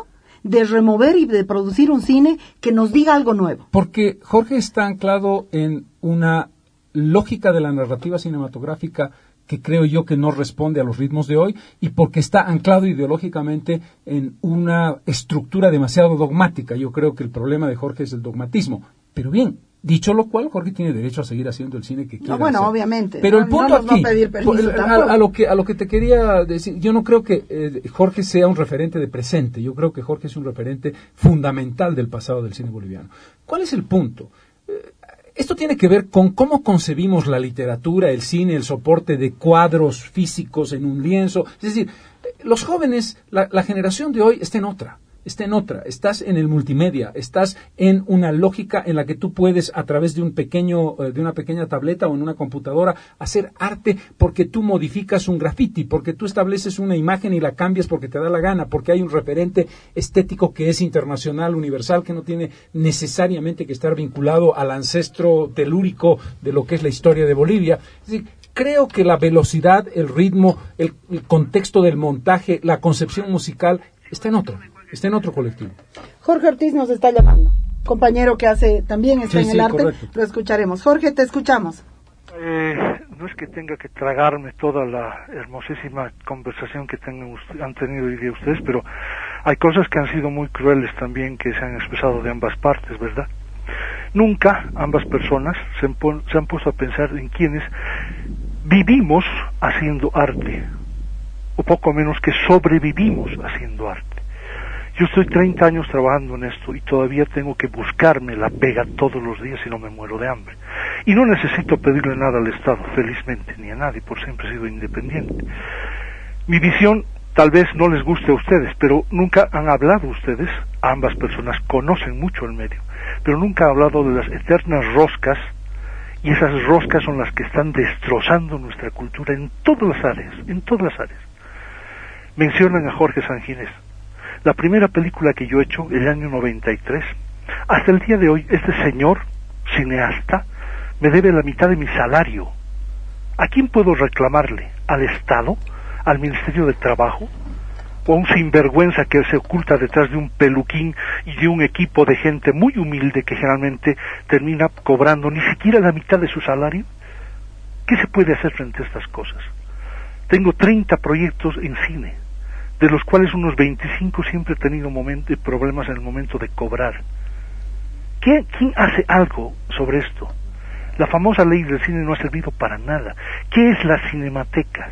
de remover y de producir un cine que nos diga algo nuevo? Porque Jorge está anclado en una lógica de la narrativa cinematográfica que creo yo que no responde a los ritmos de hoy, y porque está anclado ideológicamente en una estructura demasiado dogmática. Yo creo que el problema de Jorge es el dogmatismo. Pero bien, dicho lo cual, Jorge tiene derecho a seguir haciendo el cine que quiera no, bueno, hacer. obviamente. Pero el no, punto no nos aquí, va a pedir permiso a, a, lo que, a lo que te quería decir, yo no creo que eh, Jorge sea un referente de presente, yo creo que Jorge es un referente fundamental del pasado del cine boliviano. ¿Cuál es el punto? Eh, Esto tiene que ver con cómo concebimos la literatura, el cine, el soporte de cuadros físicos en un lienzo. Es decir, los jóvenes, la, la generación de hoy está en otra, está en otra. Estás en el multimedia, estás en una lógica en la que tú puedes, a través de un pequeño, de una pequeña tableta o en una computadora, hacer arte porque tú modificas un graffiti, porque tú estableces una imagen y la cambias porque te da la gana, porque hay un referente estético que es internacional, universal, que no tiene necesariamente que estar vinculado al ancestro telúrico de lo que es la historia de Bolivia. Es decir, creo que la velocidad, el ritmo, el, el contexto del montaje, la concepción musical está en otro. Está en otro colectivo. Jorge Ortiz nos está llamando, compañero que hace también está sí, en sí, el arte, correcto. Lo escucharemos. Jorge, te escuchamos. Eh, no es que tenga que tragarme toda la hermosísima conversación que tengan, han tenido hoy día ustedes, pero hay cosas que han sido muy crueles también que se han expresado de ambas partes, ¿verdad? Nunca ambas personas se han, se han puesto a pensar en quienes vivimos haciendo arte, o poco menos que sobrevivimos haciendo arte. Yo estoy treinta años trabajando en esto y todavía tengo que buscarme la pega todos los días y no me muero de hambre. Y no necesito pedirle nada al Estado, felizmente, ni a nadie, por siempre he sido independiente. Mi visión tal vez no les guste a ustedes, pero nunca han hablado ustedes, ambas personas conocen mucho el medio, pero nunca han hablado de las eternas roscas, y esas roscas son las que están destrozando nuestra cultura en todas las áreas, en todas las áreas. Mencionan a Jorge Sanginés. La primera película que yo he hecho, el año noventa y tres, hasta el día de hoy, este señor, cineasta, me debe la mitad de mi salario. ¿A quién puedo reclamarle? ¿Al Estado? ¿Al Ministerio de Trabajo? ¿O a un sinvergüenza que se oculta detrás de un peluquín y de un equipo de gente muy humilde que generalmente termina cobrando ni siquiera la mitad de su salario? ¿Qué se puede hacer frente a estas cosas? Tengo treinta proyectos en cine, de los cuales unos veinticinco siempre he tenido momento, problemas en el momento de cobrar. ¿Qué, ¿Quién hace algo sobre esto? La famosa ley del cine no ha servido para nada. ¿Qué es la cinemateca?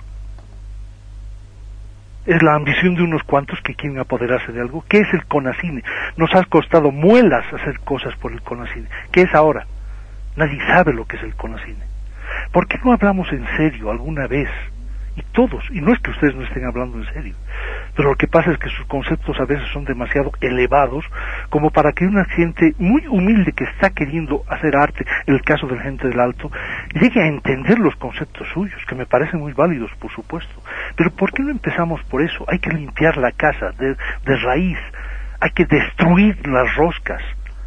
¿Es la ambición de unos cuantos que quieren apoderarse de algo? ¿Qué es el CONACINE? Nos ha costado muelas hacer cosas por el CONACINE. ¿Qué es ahora? Nadie sabe lo que es el CONACINE. ¿Por qué no hablamos en serio alguna vez? Y todos, y no es que ustedes no estén hablando en serio, pero lo que pasa es que sus conceptos a veces son demasiado elevados como para que una gente muy humilde que está queriendo hacer arte, en el caso de la gente del Alto, llegue a entender los conceptos suyos, que me parecen muy válidos, por supuesto. Pero ¿por qué no empezamos por eso? Hay que limpiar la casa de, de raíz, hay que destruir las roscas,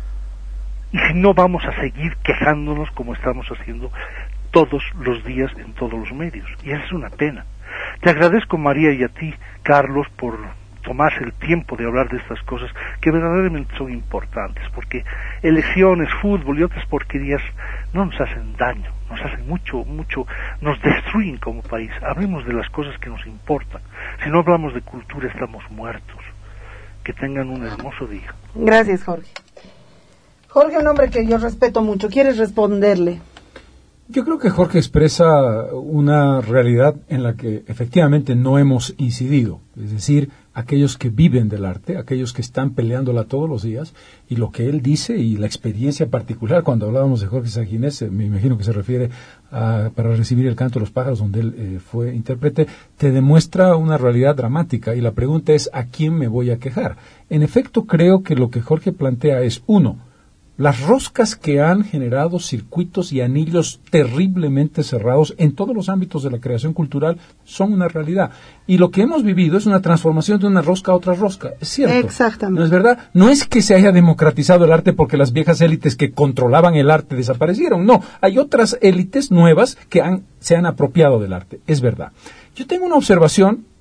y si no vamos a seguir quejándonos como estamos haciendo todos los días en todos los medios, y esa es una pena. Te agradezco, María, y a ti, Carlos, por tomarse el tiempo de hablar de estas cosas que verdaderamente son importantes, porque elecciones, fútbol y otras porquerías no nos hacen daño, nos hacen mucho, mucho, nos destruyen como país. Hablemos de las cosas que nos importan. Si no hablamos de cultura, estamos muertos. Que tengan un hermoso día. Gracias, Jorge. Jorge, un hombre que yo respeto mucho, ¿quieres responderle? Yo creo que Jorge expresa una realidad en la que efectivamente no hemos incidido, es decir, aquellos que viven del arte, aquellos que están peleándola todos los días, y lo que él dice y la experiencia particular, cuando hablábamos de Jorge Sanginés, me imagino que se refiere a Para recibir el canto de los pájaros, donde él eh, fue intérprete, te demuestra una realidad dramática, y la pregunta es, ¿a quién me voy a quejar? En efecto, creo que lo que Jorge plantea es, uno, las roscas que han generado circuitos y anillos terriblemente cerrados en todos los ámbitos de la creación cultural son una realidad. Y lo que hemos vivido es una transformación de una rosca a otra rosca. Es cierto. Exactamente. ¿No es verdad? No es que se haya democratizado el arte porque las viejas élites que controlaban el arte desaparecieron. No, hay otras élites nuevas que han, se han apropiado del arte. Es verdad. Yo tengo una observación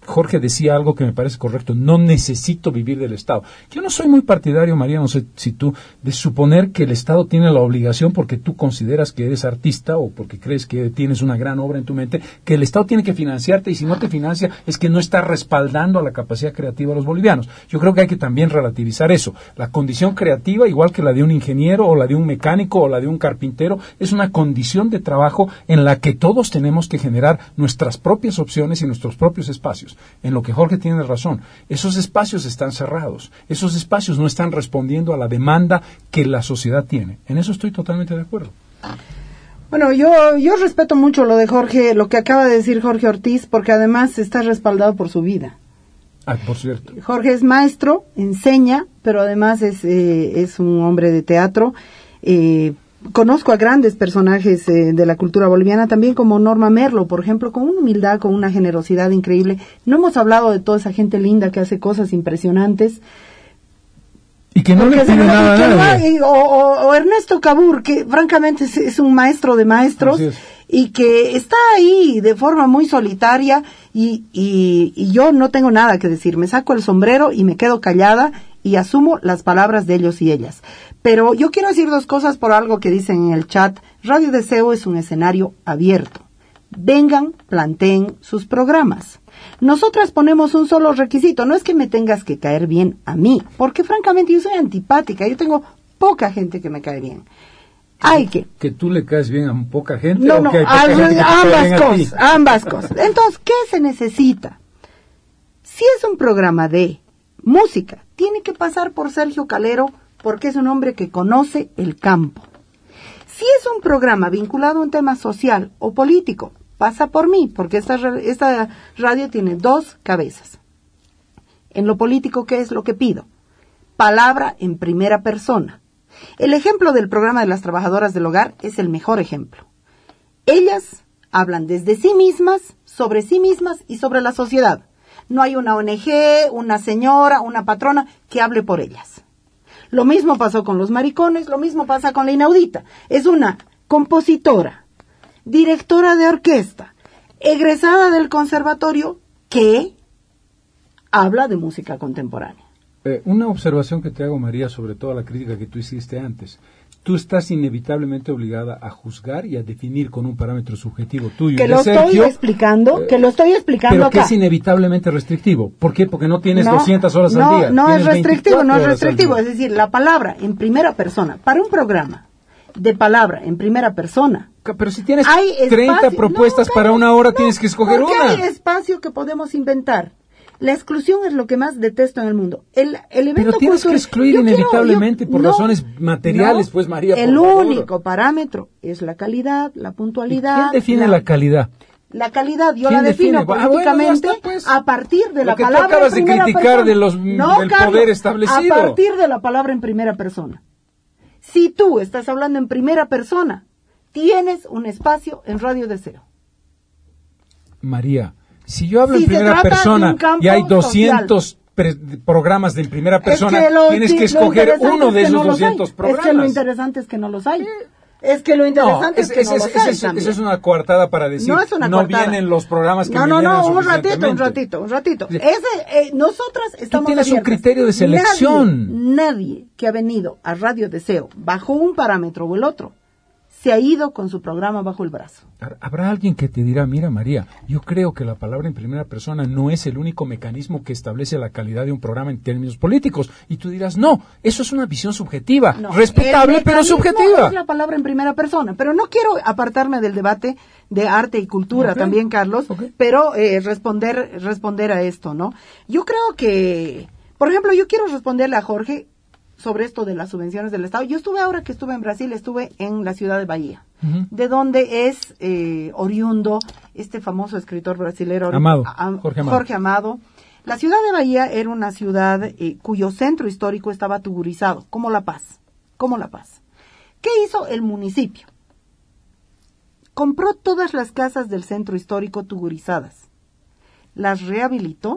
Jorge decía algo que me parece correcto, no necesito vivir del Estado. Yo no soy muy partidario, María, no sé si tú, de suponer que el Estado tiene la obligación, porque tú consideras que eres artista o porque crees que tienes una gran obra en tu mente, que el Estado tiene que financiarte, y si no te financia es que no está respaldando a la capacidad creativa de los bolivianos. Yo creo que hay que también relativizar eso. La condición creativa, igual que la de un ingeniero o la de un mecánico o la de un carpintero, es una condición de trabajo en la que todos tenemos que generar nuestras propias opciones y nuestros propios espacios. En lo que Jorge tiene razón, esos espacios están cerrados, esos espacios no están respondiendo a la demanda que la sociedad tiene. En eso estoy totalmente de acuerdo. Bueno, yo, yo respeto mucho lo de Jorge, lo que acaba de decir Jorge Ortiz, porque además está respaldado por su vida. Ah, por cierto. Jorge es maestro, enseña, pero además es, eh, es un hombre de teatro. Eh, Conozco a grandes personajes eh, de la cultura boliviana, también como Norma Merlo, por ejemplo, con una humildad, con una generosidad increíble. No hemos hablado de toda esa gente linda que hace cosas impresionantes. Y que no le pide nada a nadie. No, o, o, o Ernesto Cabur, que francamente es, es un maestro de maestros y que está ahí de forma muy solitaria y, y, y yo no tengo nada que decir. Me saco el sombrero y me quedo callada y asumo las palabras de ellos y ellas. Pero yo quiero decir dos cosas por algo que dicen en el chat. Radio Deseo es un escenario abierto. Vengan, planteen sus programas. Nosotras ponemos un solo requisito. No es que me tengas que caer bien a mí, porque francamente yo soy antipática. Yo tengo poca gente que me cae bien. Hay que... ¿Que tú le caes bien a poca gente? No, o no, que hay a, poca gente que ambas te cae bien cosas, ambas cosas. Entonces, ¿qué se necesita? Si es un programa de música, tiene que pasar por Sergio Calero, porque es un hombre que conoce el campo. Si es un programa vinculado a un tema social o político, pasa por mí, porque esta, esta radio tiene dos cabezas. En lo político, ¿qué es lo que pido? Palabra en primera persona. El ejemplo del programa de las trabajadoras del hogar es el mejor ejemplo. Ellas hablan desde sí mismas, sobre sí mismas y sobre la sociedad. No hay una O N G, una señora, una patrona que hable por ellas. Lo mismo pasó con los maricones, lo mismo pasa con la inaudita. Es una compositora, directora de orquesta, egresada del conservatorio que habla de música contemporánea. Eh, una observación que te hago, María, sobre toda la crítica que tú hiciste antes. Tú estás inevitablemente obligada a juzgar y a definir con un parámetro subjetivo tuyo. Que lo estoy Sergio, explicando, eh, que lo estoy explicando pero acá. Pero que es inevitablemente restrictivo. ¿Por qué? Porque no tienes no, doscientas horas no, al día. No, es restrictivo, no es restrictivo. Es decir, la palabra en primera persona, para un programa de palabra en primera persona. Pero si tienes treinta espacio, propuestas no, para una hora, no, tienes que escoger porque una. Hay espacio que podemos inventar. La exclusión es lo que más detesto en el mundo. El, el evento Pero tienes cultural, que excluir inevitablemente quiero, yo, por no, razones materiales, no, pues María. El por favor. único parámetro es la calidad, la puntualidad. ¿Quién define la, la calidad? La calidad, yo la defino define? políticamente ah, bueno, pues, a partir de la lo que palabra tú acabas en de primera criticar persona. de los, no, del Carlos, poder establecido. A partir de la palabra en primera persona. Si tú estás hablando en primera persona, tienes un espacio en Radio Deseo. María, si yo hablo si en primera persona y hay doscientos pre- programas de en primera persona, es que lo, tienes sí, que escoger uno de esos no doscientos programas. Es que lo interesante es que no los hay. Es que lo interesante no, es, es que es, no es, los es, hay es, también. Eso es una coartada para decir, no, es una no coartada. vienen los programas que no, me no, llenan no, un ratito, un suficientemente. ratito, un ratito. Ese, eh, nosotras estamos Tú tienes abiertas. un criterio de selección. Nadie, nadie que ha venido a Radio Deseo bajo un parámetro o el otro se ha ido con su programa bajo el brazo. Habrá alguien que te dirá, mira María, yo creo que la palabra en primera persona no es el único mecanismo que establece la calidad de un programa en términos políticos. Y tú dirás, no, eso es una visión subjetiva, no, respetable pero subjetiva. Es la palabra en primera persona, pero no quiero apartarme del debate de arte y cultura okay. también, Carlos, okay. pero eh, responder, responder a esto, ¿no? Yo creo que, por ejemplo, yo quiero responderle a Jorge sobre esto de las subvenciones del Estado. Yo estuve ahora que estuve en Brasil, estuve en la ciudad de Bahía, uh-huh. de donde es eh, oriundo este famoso escritor brasilero Amado, a, Jorge Amado. Jorge Amado. La ciudad de Bahía era una ciudad eh, cuyo centro histórico estaba tugurizado, como La Paz, como La Paz. ¿Qué hizo el municipio? Compró todas las casas del centro histórico tugurizadas, las rehabilitó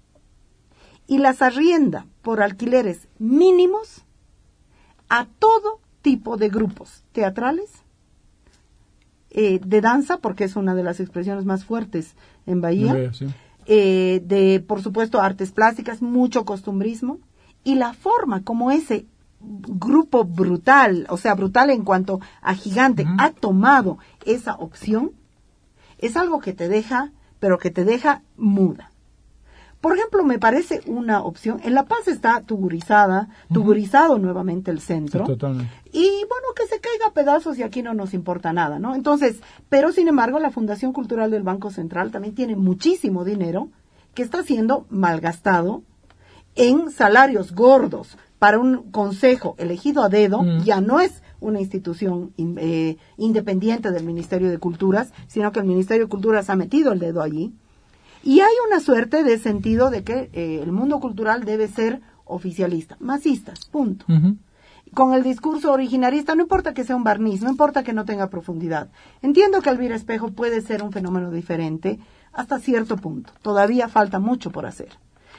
y las arrienda por alquileres mínimos a todo tipo de grupos teatrales, eh, de danza, porque es una de las expresiones más fuertes en Bahía, Bahía sí. eh, de, por supuesto, artes plásticas, mucho costumbrismo, y la forma como ese grupo brutal, o sea, brutal en cuanto a gigante, uh-huh. ha tomado esa opción, es algo que te deja, pero que te deja muda. Por ejemplo, me parece una opción. En La Paz está tugurizada, tugurizado uh-huh. nuevamente el centro. Sí, totalmente. Y bueno, que se caiga a pedazos y aquí no nos importa nada, ¿no? Entonces, pero sin embargo, la Fundación Cultural del Banco Central también tiene muchísimo dinero que está siendo malgastado en salarios gordos para un consejo elegido a dedo. Uh-huh. Ya no es una institución eh, independiente del Ministerio de Culturas, sino que el Ministerio de Culturas ha metido el dedo allí. Y hay una suerte de sentido de que eh, el mundo cultural debe ser oficialista, masistas, punto. Uh-huh. Con el discurso originarista, no importa que sea un barniz, no importa que no tenga profundidad. Entiendo que Elvira Espejo puede ser un fenómeno diferente hasta cierto punto. Todavía falta mucho por hacer.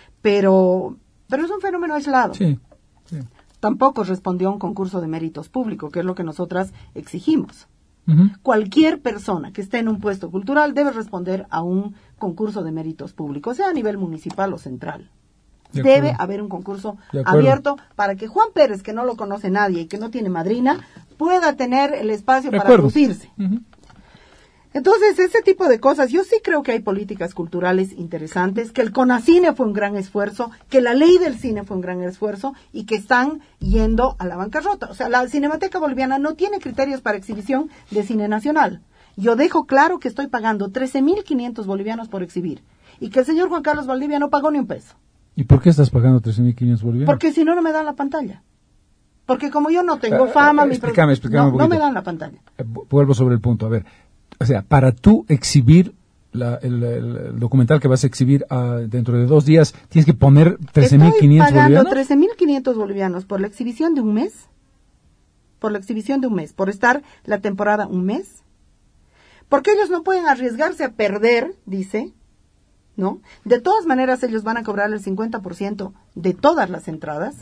Pero, pero es un fenómeno aislado. Sí, sí. Tampoco respondió a un concurso de méritos público, que es lo que nosotras exigimos. Uh-huh. Cualquier persona que esté en un puesto cultural debe responder a un concurso de méritos públicos, sea a nivel municipal o central. De debe haber un concurso abierto para que Juan Pérez, que no lo conoce nadie y que no tiene madrina, pueda tener el espacio de para acuerdo. lucirse. Uh-huh. Entonces, ese tipo de cosas, yo sí creo que hay políticas culturales interesantes, que el CONACINE fue un gran esfuerzo, que la ley del cine fue un gran esfuerzo y que están yendo a la bancarrota. O sea, la Cinemateca Boliviana no tiene criterios para exhibición de cine nacional. Yo dejo claro que estoy pagando trece mil quinientos bolivianos por exhibir y que el señor Juan Carlos Valdivia no pagó ni un peso. ¿Y por qué estás pagando trece mil quinientos bolivianos? Porque si no, no me dan la pantalla. Porque como yo no tengo fama, uh, uh, explícame, mi explícame no, no me dan la pantalla. Eh, vuelvo sobre el punto, a ver. O sea, para tú exhibir la, el, el documental que vas a exhibir uh, dentro de dos días, tienes que poner trece mil quinientos bolivianos. Estoy pagando trece mil quinientos bolivianos por la exhibición de un mes, por la exhibición de un mes, por estar la temporada un mes, porque ellos no pueden arriesgarse a perder, dice, ¿no? De todas maneras, ellos van a cobrar el cincuenta por ciento de todas las entradas.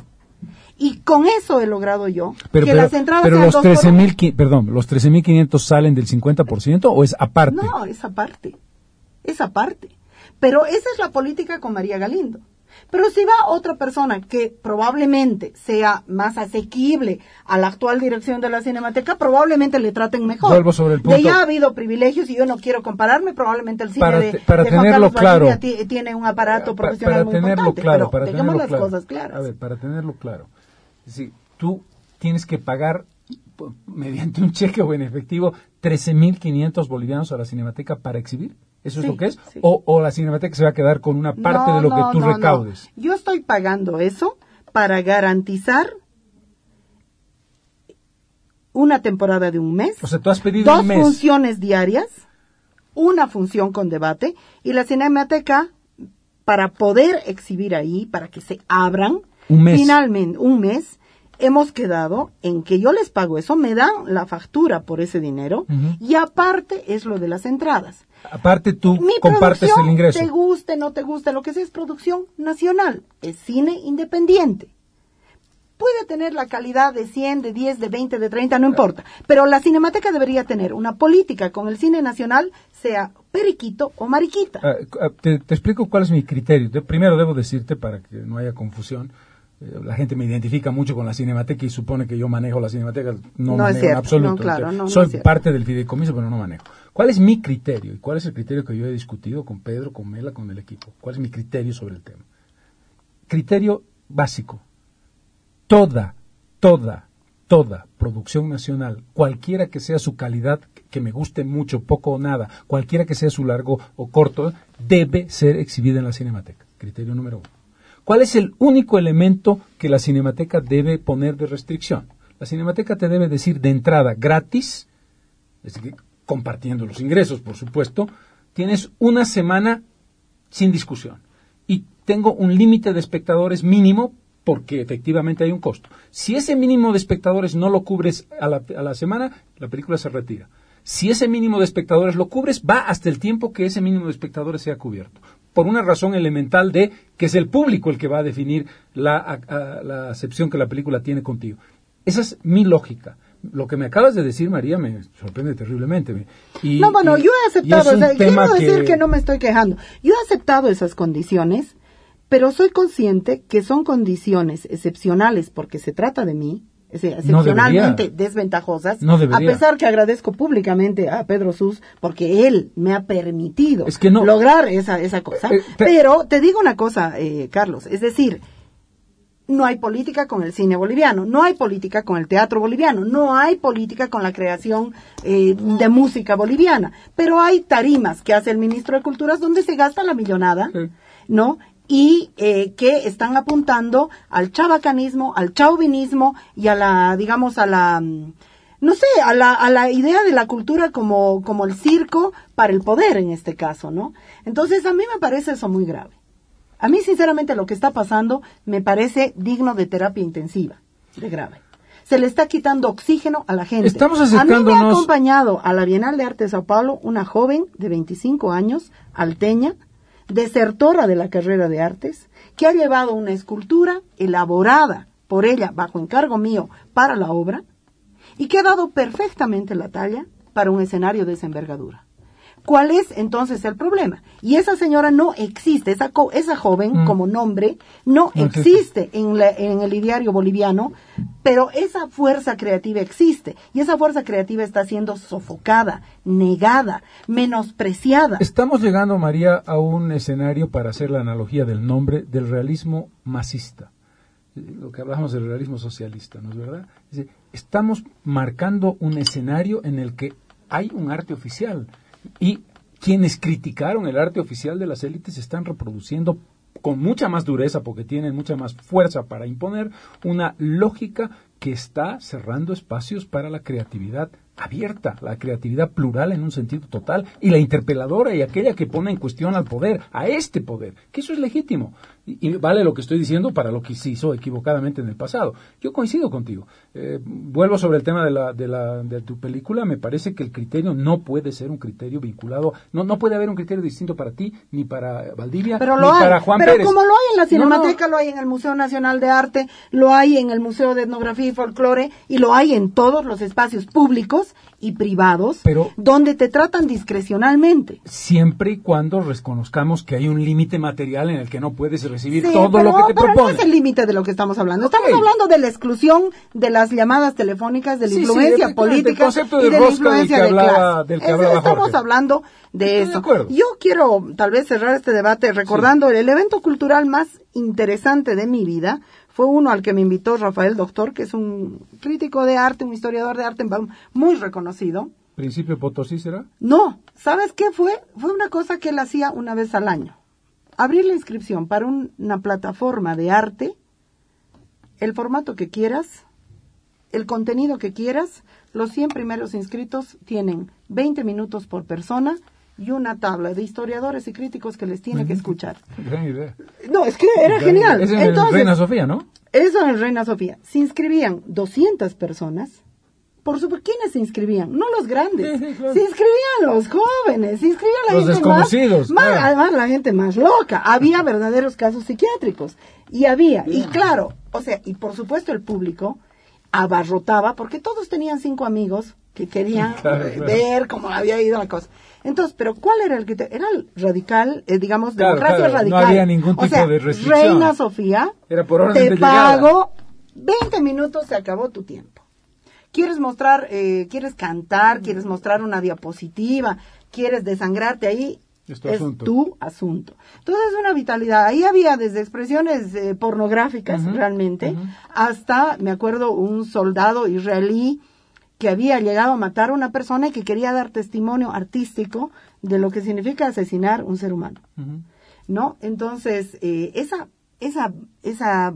Y con eso he logrado yo pero, que pero, las entradas pero sean los dos trece mil, por uno. perdón, los trece mil quinientos salen del cincuenta por ciento o es aparte. No, es aparte. Es aparte. Pero esa es la política con María Galindo. Pero si va otra persona que probablemente sea más asequible a la actual dirección de la Cinemateca, probablemente le traten mejor. Vuelvo sobre el punto. De ya ha habido privilegios y yo no quiero compararme, probablemente el cine para, de, para de Juan tenerlo Carlos claro, t- tiene un aparato para, profesional para muy tenerlo importante, claro, pero para dejemos tenerlo las claro. cosas claras. A ver, para tenerlo claro. Es decir, tú tienes que pagar mediante un cheque o en efectivo trece mil quinientos bolivianos a la Cinemateca para exhibir. ¿Eso sí, es lo que es? Sí. O, ¿O la Cinemateca se va a quedar con una parte no, de lo no, que tú no, recaudes? No. Yo estoy pagando eso para garantizar una temporada de un mes. O sea, tú has pedido dos un mes. funciones diarias, una función con debate, y la Cinemateca, para poder exhibir ahí, para que se abran, un mes. finalmente, un mes, hemos quedado en que yo les pago eso, me dan la factura por ese dinero, uh-huh. y aparte es lo de las entradas. Aparte tú Mi compartes el ingreso. Te guste, no te guste, lo que sea es producción nacional, es cine independiente. Puede tener la calidad de cien, de diez, de veinte, de treinta, no importa. Pero la Cinemateca debería tener una política con el cine nacional, sea periquito o mariquita. Uh, uh, te, te explico cuál es mi criterio. De, primero debo decirte, para que no haya confusión, eh, la gente me identifica mucho con la Cinemateca y supone que yo manejo la Cinemateca. No, no manejo es cierto, en absoluto. no, claro, no, Soy no es parte del fideicomiso, pero no manejo. ¿Cuál es mi criterio? ¿Y cuál es el criterio que yo he discutido con Pedro, con Mela, con el equipo? ¿Cuál es mi criterio sobre el tema? Criterio básico. Toda, toda, toda producción nacional, cualquiera que sea su calidad, que me guste mucho, poco o nada, cualquiera que sea su largo o corto, debe ser exhibida en la Cinemateca. Criterio número uno. ¿Cuál es el único elemento que la Cinemateca debe poner de restricción? La Cinemateca te debe decir de entrada gratis, es decir, compartiendo los ingresos, por supuesto, tienes una semana sin discusión. Y tengo un límite de espectadores mínimo porque efectivamente hay un costo. Si ese mínimo de espectadores no lo cubres a la, a la semana, la película se retira. Si ese mínimo de espectadores lo cubres, va hasta el tiempo que ese mínimo de espectadores sea cubierto. Por una razón elemental de que es el público el que va a definir la, a, a, la acepción que la película tiene contigo. Esa es mi lógica. Lo que me acabas de decir, María, me sorprende terriblemente. Y, no, bueno, y, yo he aceptado, o sea, quiero decir que... que no me estoy quejando. Yo he aceptado esas condiciones, pero soy consciente que son condiciones excepcionales porque se trata de mí, es decir, excepcionalmente no desventajosas, no a pesar que agradezco públicamente a Pedro Sus porque él me ha permitido es que no, lograr esa, esa cosa. Eh, eh, pero te digo una cosa, eh, Carlos, es decir, no hay política con el cine boliviano, no hay política con el teatro boliviano, no hay política con la creación eh, de música boliviana, pero hay tarimas que hace el ministro de Culturas donde se gasta la millonada, sí. ¿no? Y eh, que están apuntando al chabacanismo, al chauvinismo y a la, digamos, a la, no sé, a la, a la idea de la cultura como, como el circo para el poder en este caso, ¿no? Entonces a mí me parece eso muy grave. A mí, sinceramente, lo que está pasando me parece digno de terapia intensiva, de grave. Se le está quitando oxígeno a la gente. Estamos acercándonos... A mí me ha acompañado a la Bienal de Arte de Sao Paulo una joven de veinticinco años, alteña, desertora de la carrera de artes, que ha llevado una escultura elaborada por ella, bajo encargo mío, para la obra, y que ha dado perfectamente la talla para un escenario de esa envergadura. ¿Cuál es entonces el problema? Y esa señora no existe, esa, co- esa joven mm. como nombre no, no existe, existe. En, la, en el ideario boliviano, pero esa fuerza creativa existe y esa fuerza creativa está siendo sofocada, negada, menospreciada. Estamos llegando, María, a un escenario, para hacer la analogía del nombre, del realismo masista. Lo que hablamos del realismo socialista, ¿no es verdad? Es decir, estamos marcando un escenario en el que hay un arte oficial. Y quienes criticaron el arte oficial de las élites están reproduciendo con mucha más dureza, porque tienen mucha más fuerza para imponer una lógica que está cerrando espacios para la creatividad abierta, la creatividad plural en un sentido total, y la interpeladora y aquella que pone en cuestión al poder, a este poder, que eso es legítimo. Y, y vale lo que estoy diciendo para lo que se hizo equivocadamente en el pasado. Yo coincido contigo. Eh, vuelvo sobre el tema de la, de la de tu película. Me parece que el criterio no puede ser un criterio vinculado, no no puede haber un criterio distinto para ti, ni para Valdivia, pero ni lo hay, para Juan pero Pérez. Pero como lo hay en la Cinemateca, no, no. no. lo hay en el Museo Nacional de Arte, lo hay en el Museo de Etnografía y Folclore, y lo hay en todos los espacios públicos y privados, pero donde te tratan discrecionalmente. Siempre y cuando reconozcamos que hay un límite material en el que no puedes recibir sí, todo pero, lo que te pero proponen. No es el límite de lo que estamos hablando. Okay. Estamos hablando de la exclusión de las llamadas telefónicas, de la sí, influencia sí, política de y de la influencia del que de hablaba, clase. Del que hablaba estamos Jorge. hablando de Estoy eso. De Yo quiero tal vez cerrar este debate recordando sí. el evento cultural más interesante de mi vida. Fue uno al que me invitó Rafael Doctor, que es un crítico de arte, un historiador de arte muy reconocido. ¿Principio Potosí será? No, ¿sabes qué fue? Fue una cosa que él hacía una vez al año. Abrir la inscripción para un, una plataforma de arte, el formato que quieras, el contenido que quieras. Los cien primeros inscritos tienen veinte minutos por persona y una tabla de historiadores y críticos que les tiene que escuchar. Gran idea. No, es que era Gran genial. Es en Entonces, el Reina Sofía, ¿no? Eso en el Reina Sofía. Se inscribían doscientas personas. Por supuesto, ¿quiénes se inscribían? No los grandes. Sí, sí, claro. Se inscribían los jóvenes, se inscribían la los gente desconocidos, más, claro. más, además la gente más loca. Había verdaderos casos psiquiátricos. Y había, y claro, o sea, y por supuesto el público abarrotaba, porque todos tenían cinco amigos que querían claro, eh, claro. ver cómo había ido la cosa. Entonces, pero ¿cuál era el criterio? Era el radical, eh, digamos, claro, democracia claro. radical. No había ningún tipo o sea, de restricción. Reina Sofía, era por orden te de pago veinte minutos, se acabó tu tiempo. Quieres mostrar, eh, quieres cantar, quieres mostrar una diapositiva, quieres desangrarte ahí, es tu es asunto. tu asunto. Entonces es una vitalidad. Ahí había desde expresiones eh, pornográficas uh-huh, realmente, uh-huh. hasta, me acuerdo, un soldado israelí que había llegado a matar a una persona y que quería dar testimonio artístico de lo que significa asesinar un ser humano. Uh-huh. ¿No? Entonces, eh, esa, esa, esa,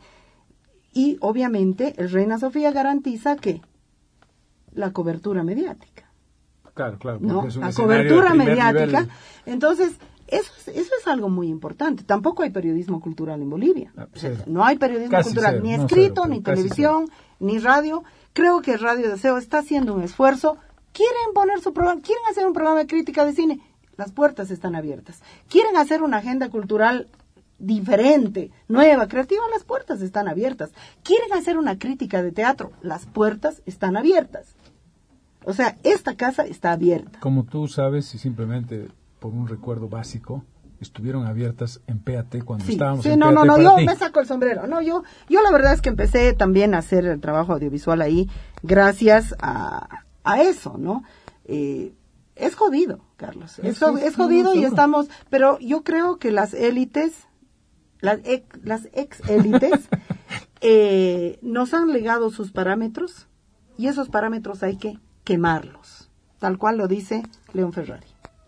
y obviamente el Reina Sofía garantiza que la cobertura mediática. Claro, claro. ¿No? Es un la cobertura mediática. Nivel. Entonces, eso es, eso es algo muy importante. Tampoco hay periodismo cultural en Bolivia. Ah, o sea, no hay periodismo casi cultural, cero, ni no escrito, cero, ni televisión, cero. ni radio. Creo que Radio Deseo está haciendo un esfuerzo. Quieren poner su programa, quieren hacer un programa de crítica de cine. Las puertas están abiertas. Quieren hacer una agenda cultural diferente, nueva, creativa, las puertas están abiertas. ¿Quieren hacer una crítica de teatro? Las puertas están abiertas. O sea, esta casa está abierta. Como tú sabes, y simplemente por un recuerdo básico, estuvieron abiertas en P A T cuando sí, estábamos sí, en no, P A T. no, no, yo ti. me saco el sombrero. No, yo, yo la verdad es que empecé también a hacer el trabajo audiovisual ahí gracias a, a eso, ¿no? Eh, es jodido, Carlos. Es, Sí, sí, es jodido sí, y seguro. estamos, pero yo creo que las élites, las ex, las ex élites, eh, nos han legado sus parámetros y esos parámetros hay que quemarlos, tal cual lo dice León Ferrari.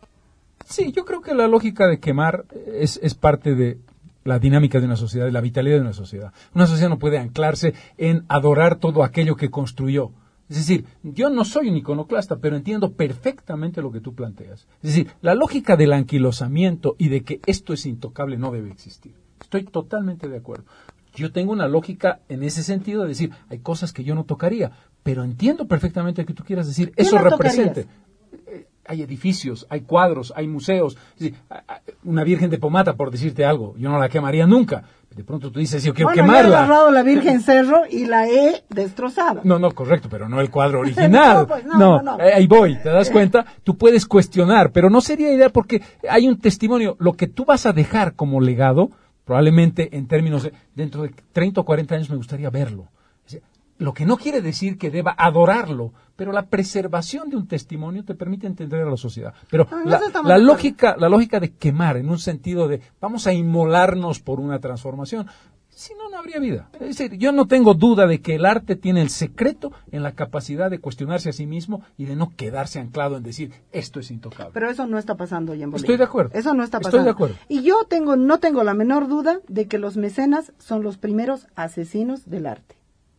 Sí, yo creo que la lógica de quemar es, es parte de la dinámica de una sociedad, de la vitalidad de una sociedad. Una sociedad no puede anclarse en adorar todo aquello que construyó. Es decir, yo no soy un iconoclasta, pero entiendo perfectamente lo que tú planteas. Es decir, la lógica del anquilosamiento y de que esto es intocable no debe existir. Estoy totalmente de acuerdo. Yo tengo una lógica en ese sentido de decir, hay cosas que yo no tocaría, pero entiendo perfectamente que tú quieras decir, eso no represente. tocarías? Hay edificios, hay cuadros, hay museos. Es decir, una Virgen de Pomata, por decirte algo, yo no la quemaría nunca. De pronto tú dices, yo quiero bueno, quemarla. yo he agarrado la Virgen Cerro y la he destrozado. No, no, correcto, pero no el cuadro original. No, pues, no, no, no. eh, ahí voy, ¿te das cuenta? Tú puedes cuestionar, pero no sería ideal porque hay un testimonio. Lo que tú vas a dejar como legado, probablemente en términos de, dentro de treinta o cuarenta años me gustaría verlo. Es decir, lo que no quiere decir que deba adorarlo, pero la preservación de un testimonio te permite entender a la sociedad. Pero No, la, eso estamos la de acuerdo. lógica, la lógica de quemar en un sentido de vamos a inmolarnos por una transformación, si no, no habría vida. Es decir, yo no tengo duda de que el arte tiene el secreto en la capacidad de cuestionarse a sí mismo y de no quedarse anclado en decir esto es intocable. Pero eso no está pasando hoy en Bolivia. Estoy de acuerdo. Eso no está Estoy pasando. de acuerdo. Y yo tengo, no tengo la menor duda de que los mecenas son los primeros asesinos del arte.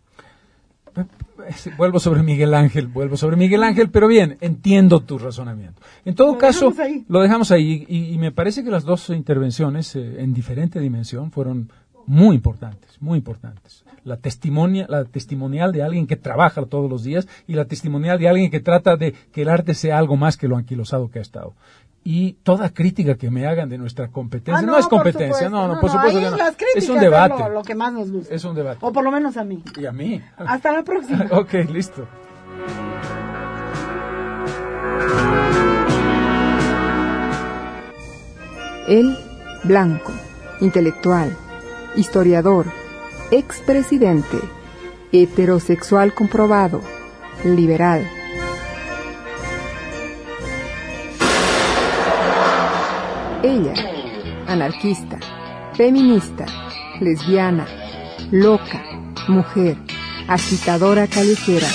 Vuelvo sobre Miguel Ángel, vuelvo sobre Miguel Ángel, pero bien, entiendo tu razonamiento. En todo Lo caso, dejamos ahí. lo dejamos ahí y, y me parece que las dos intervenciones eh, en diferente dimensión fueron muy importantes, muy importantes. La testimonia, la testimonial de alguien que trabaja todos los días y la testimonial de alguien que trata de que el arte sea algo más que lo anquilosado que ha estado. Y toda crítica que me hagan de nuestra competencia, Ah, no, no, es por competencia, supuesto. no, no, No, por no, supuesto ahí que no. las Es críticas un es debate. lo- lo que más nos gusta. Es un debate. O por lo menos a mí. Y a mí. Hasta la próxima. Ok, listo. Él, blanco, intelectual, historiador, expresidente, heterosexual comprobado, liberal. Ella, anarquista, feminista, lesbiana, loca, mujer, agitadora callejera.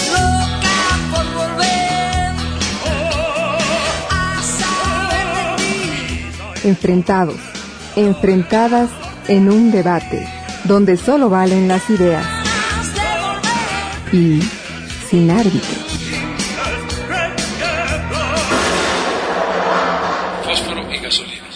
Enfrentados, enfrentadas en un debate donde solo valen las ideas y sin árbitro. Fósforo y gasolina.